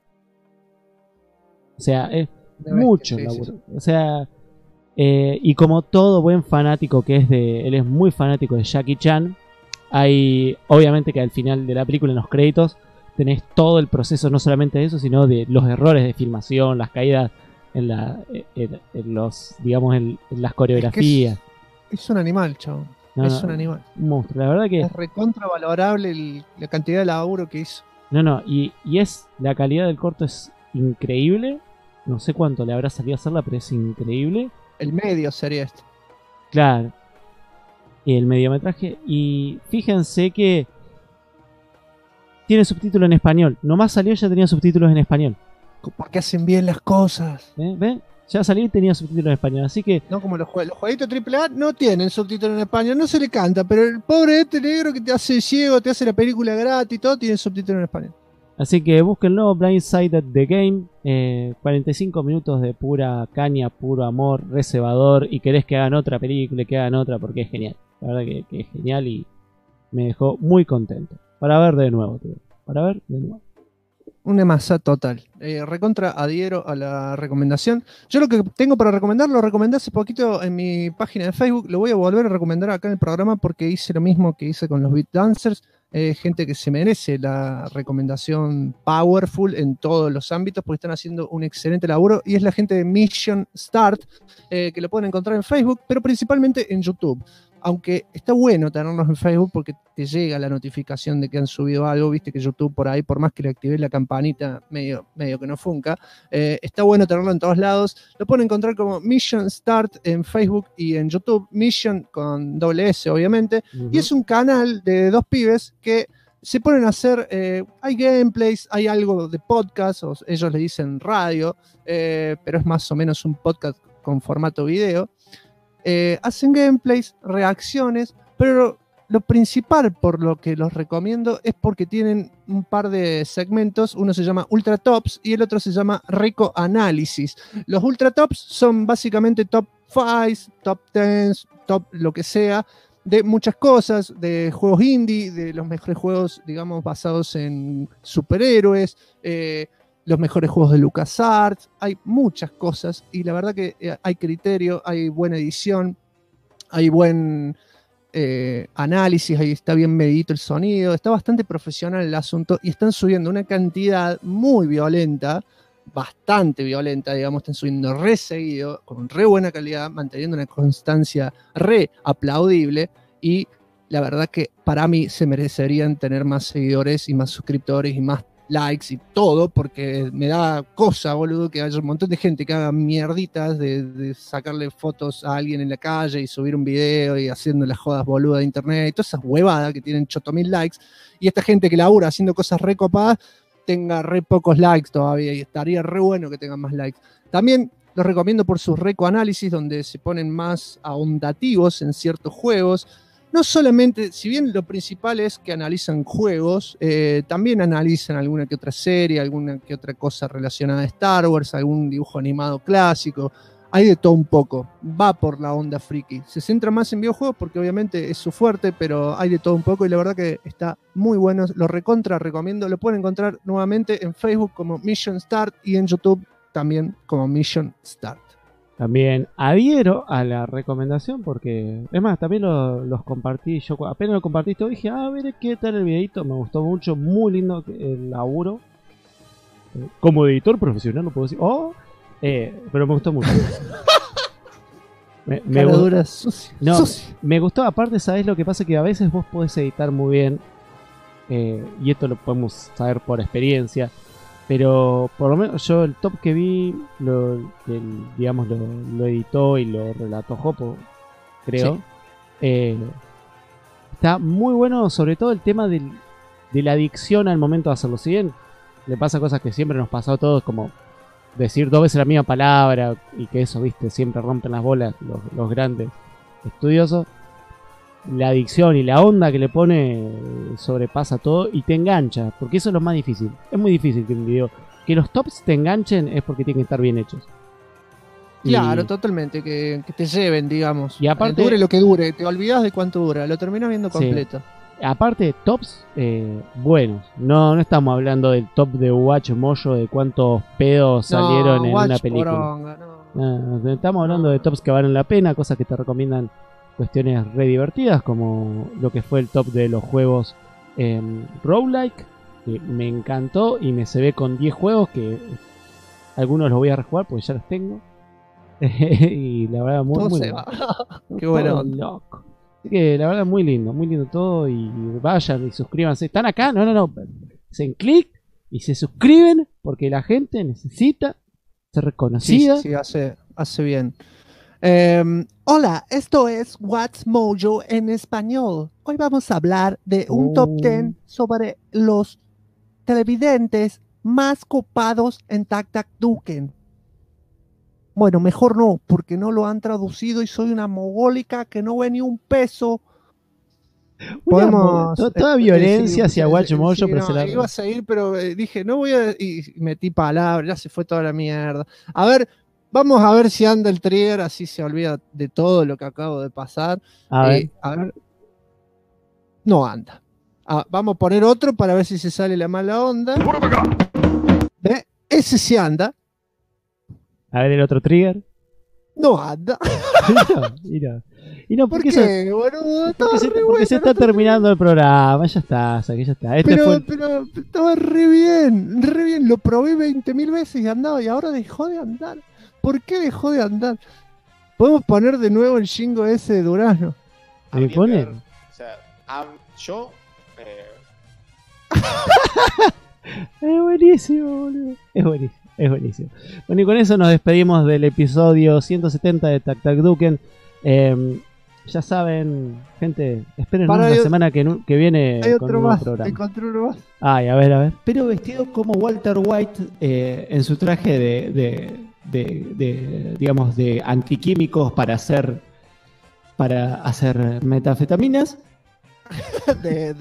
O sea, es mucho laburo. O sea, y como todo buen fanático que es él es muy fanático de Jackie Chan. Hay, obviamente que al final de la película, en los créditos, tenés todo el proceso, no solamente de eso, sino de los errores de filmación, las caídas en los, digamos, en las coreografías. Es un animal, chabón. Es un animal. Un monstruo. La verdad que es recontravalorable la cantidad de laburo que hizo. Y la calidad del corto es increíble. No sé cuánto le habrá salido a hacerla, pero es increíble. El medio sería esto. Claro. El mediometraje. Y fíjense que tiene subtítulo en español. Nomás salió ya tenía subtítulos en español. Porque hacen bien las cosas. ¿Ven? Ya salió y tenía subtítulos en español. Así que... No como los jueguitos AAA no tienen subtítulos en español. No se le canta. Pero el pobre negro que te hace ciego, te hace la película gratis y todo, tiene subtítulos en español. Así que búsquenlo, Blindsided The Game. 45 minutos de pura caña, puro amor, reservador. Y querés que hagan otra película, que hagan otra, porque es genial. La verdad que es genial y me dejó muy contento. Para ver de nuevo, tío. Para ver de nuevo. Una masa total. Recontra adhiero a la recomendación. Yo lo que tengo para recomendar, lo recomendé hace poquito en mi página de Facebook. Lo voy a volver a recomendar acá en el programa porque hice lo mismo que hice con los Beat Dancers. Gente que se merece la recomendación powerful en todos los ámbitos porque están haciendo un excelente laburo. Y es la gente de Mission Start, que lo pueden encontrar en Facebook, pero principalmente en YouTube. Aunque está bueno tenerlos en Facebook porque te llega la notificación de que han subido algo, viste que YouTube por ahí, por más que le activé la campanita, medio que no funca, está bueno tenerlo en todos lados. Lo pueden encontrar como Mission Start en Facebook y en YouTube, Mission con doble S obviamente, y es un canal de dos pibes que se ponen a hacer, hay gameplays, hay algo de podcast, o ellos le dicen radio, pero es más o menos un podcast con formato video. Hacen gameplays, reacciones, pero lo principal por lo que los recomiendo es porque tienen un par de segmentos. Uno se llama Ultra Tops y el otro se llama Reco Análisis. Los Ultra Tops son básicamente top 5, top 10, top lo que sea, de muchas cosas, de juegos indie, de los mejores juegos, digamos, basados en superhéroes, los mejores juegos de LucasArts, hay muchas cosas y la verdad que hay criterio, hay buena edición, hay buen análisis, ahí está bien medito el sonido, está bastante profesional el asunto y están subiendo una cantidad muy violenta, bastante violenta, digamos, están subiendo re seguido, con re buena calidad, manteniendo una constancia re aplaudible y la verdad que para mí se merecerían tener más seguidores y más suscriptores y más likes y todo, porque me da cosa, boludo, que haya un montón de gente que haga mierditas de sacarle fotos a alguien en la calle y subir un video y haciendo las jodas boludas de internet y todas esas huevadas que tienen 8.000 likes y esta gente que labura haciendo cosas re copadas tenga re pocos likes todavía y estaría re bueno que tengan más likes. También los recomiendo por sus recoanálisis donde se ponen más ahondativos en ciertos juegos. No solamente, si bien lo principal es que analizan juegos, también analizan alguna que otra serie, alguna que otra cosa relacionada a Star Wars, algún dibujo animado clásico. Hay de todo un poco, va por la onda friki. Se centra más en videojuegos porque obviamente es su fuerte, pero hay de todo un poco y la verdad que está muy bueno. Lo recontra recomiendo, lo pueden encontrar nuevamente en Facebook como Mission Start y en YouTube también como Mission Start. También adhiero a la recomendación porque, es más, también los compartí. Yo apenas lo compartí, dije, a ver qué tal el videito. Me gustó mucho, muy lindo el laburo. Como editor profesional, no puedo decir. Pero me gustó mucho. Me gustó, aparte, ¿sabes lo que pasa? Que a veces vos podés editar muy bien. Y esto lo podemos saber por experiencia. Pero por lo menos yo el top que vi, lo editó y lo relató Jopo, creo. Sí. Está muy bueno, sobre todo el tema de la adicción al momento de hacerlo. Si bien le pasa cosas que siempre nos pasó a todos, como decir 2 veces la misma palabra y que eso, viste, siempre rompen las bolas los grandes estudiosos. La dicción y la onda que le pone sobrepasa todo y te engancha, porque eso es lo más difícil. Es muy difícil que un video, que los tops te enganchen, es porque tienen que estar bien hechos. Claro, totalmente, que te lleven, digamos. Y aparte, dure lo que dure, te olvidas de cuánto dura, lo terminas viendo completo. Sí. Aparte, tops buenos. No estamos hablando del top de Watch Mojo, de cuántos pedos salieron en una película. Poronga, no, estamos hablando de tops que valen la pena, cosas que te recomiendan cuestiones re divertidas, como lo que fue el top de los juegos roguelike, que me encantó y me se ve con 10 juegos que algunos los voy a rejugar porque ya los tengo. Y la verdad muy lindo. Qué bueno. Loco. Así que la verdad muy lindo todo, y vayan y suscríbanse. ¿Están acá? No. Hacen clic y se suscriben porque la gente necesita ser reconocida. Sí, hace bien. Hola, esto es What's Mojo en español. Hoy vamos a hablar de un top 10 sobre los televidentes más copados en Taktakduken. Bueno, mejor no, porque no lo han traducido y soy una mogólica que no ve ni un peso. Podemos toda violencia hacia Watch Mojo, pero no, iba a seguir, pero dije, no voy a... Y metí palabras, ya se fue toda la mierda. A ver, vamos a ver si anda el trigger, así se olvida de todo lo que acabo de pasar. A ver. No anda. Vamos a poner otro para ver si se sale la mala onda. Ese sí anda. A ver el otro trigger. No anda. Mira. Y no, ¿por qué, boludo? Porque se está terminando el programa. Ya está, ya está. Pero estaba re bien. Lo probé 20.000 veces y andaba, y ahora dejó de andar. ¿Por qué dejó de andar? Podemos poner de nuevo el jingo ese de Durazno. ¿Me ponen? O sea, yo... Es buenísimo, boludo. Es buenísimo. Bueno, y con eso nos despedimos del episodio 170 de Taktakduken. Ya saben, gente, esperen la semana que viene con un nuevo programa. Encontré uno más. Ay, a ver. Pero vestido como Walter White en su traje de digamos, de antiquímicos para hacer metanfetaminas. Es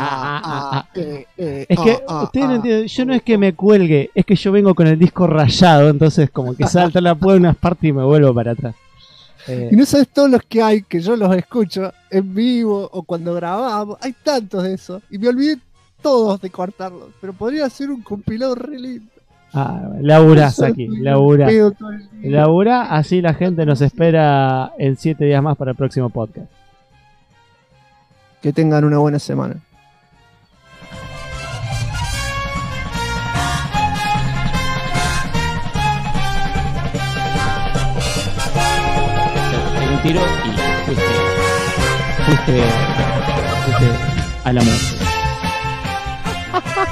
que ustedes no entienden, yo no es que me cuelgue, es que yo vengo con el disco rayado, entonces como que salta la puerta unas partes y me vuelvo para atrás. Y no sabes todos los que hay, que yo los escucho en vivo o cuando grabamos, hay tantos de eso, y me olvidé todos de cortarlos, pero podría ser un compilado re lindo. Laburás aquí, laburá, así la gente nos espera en 7 días más para el próximo podcast. Que tengan una buena semana. Te un tiro y fuiste a la muerte.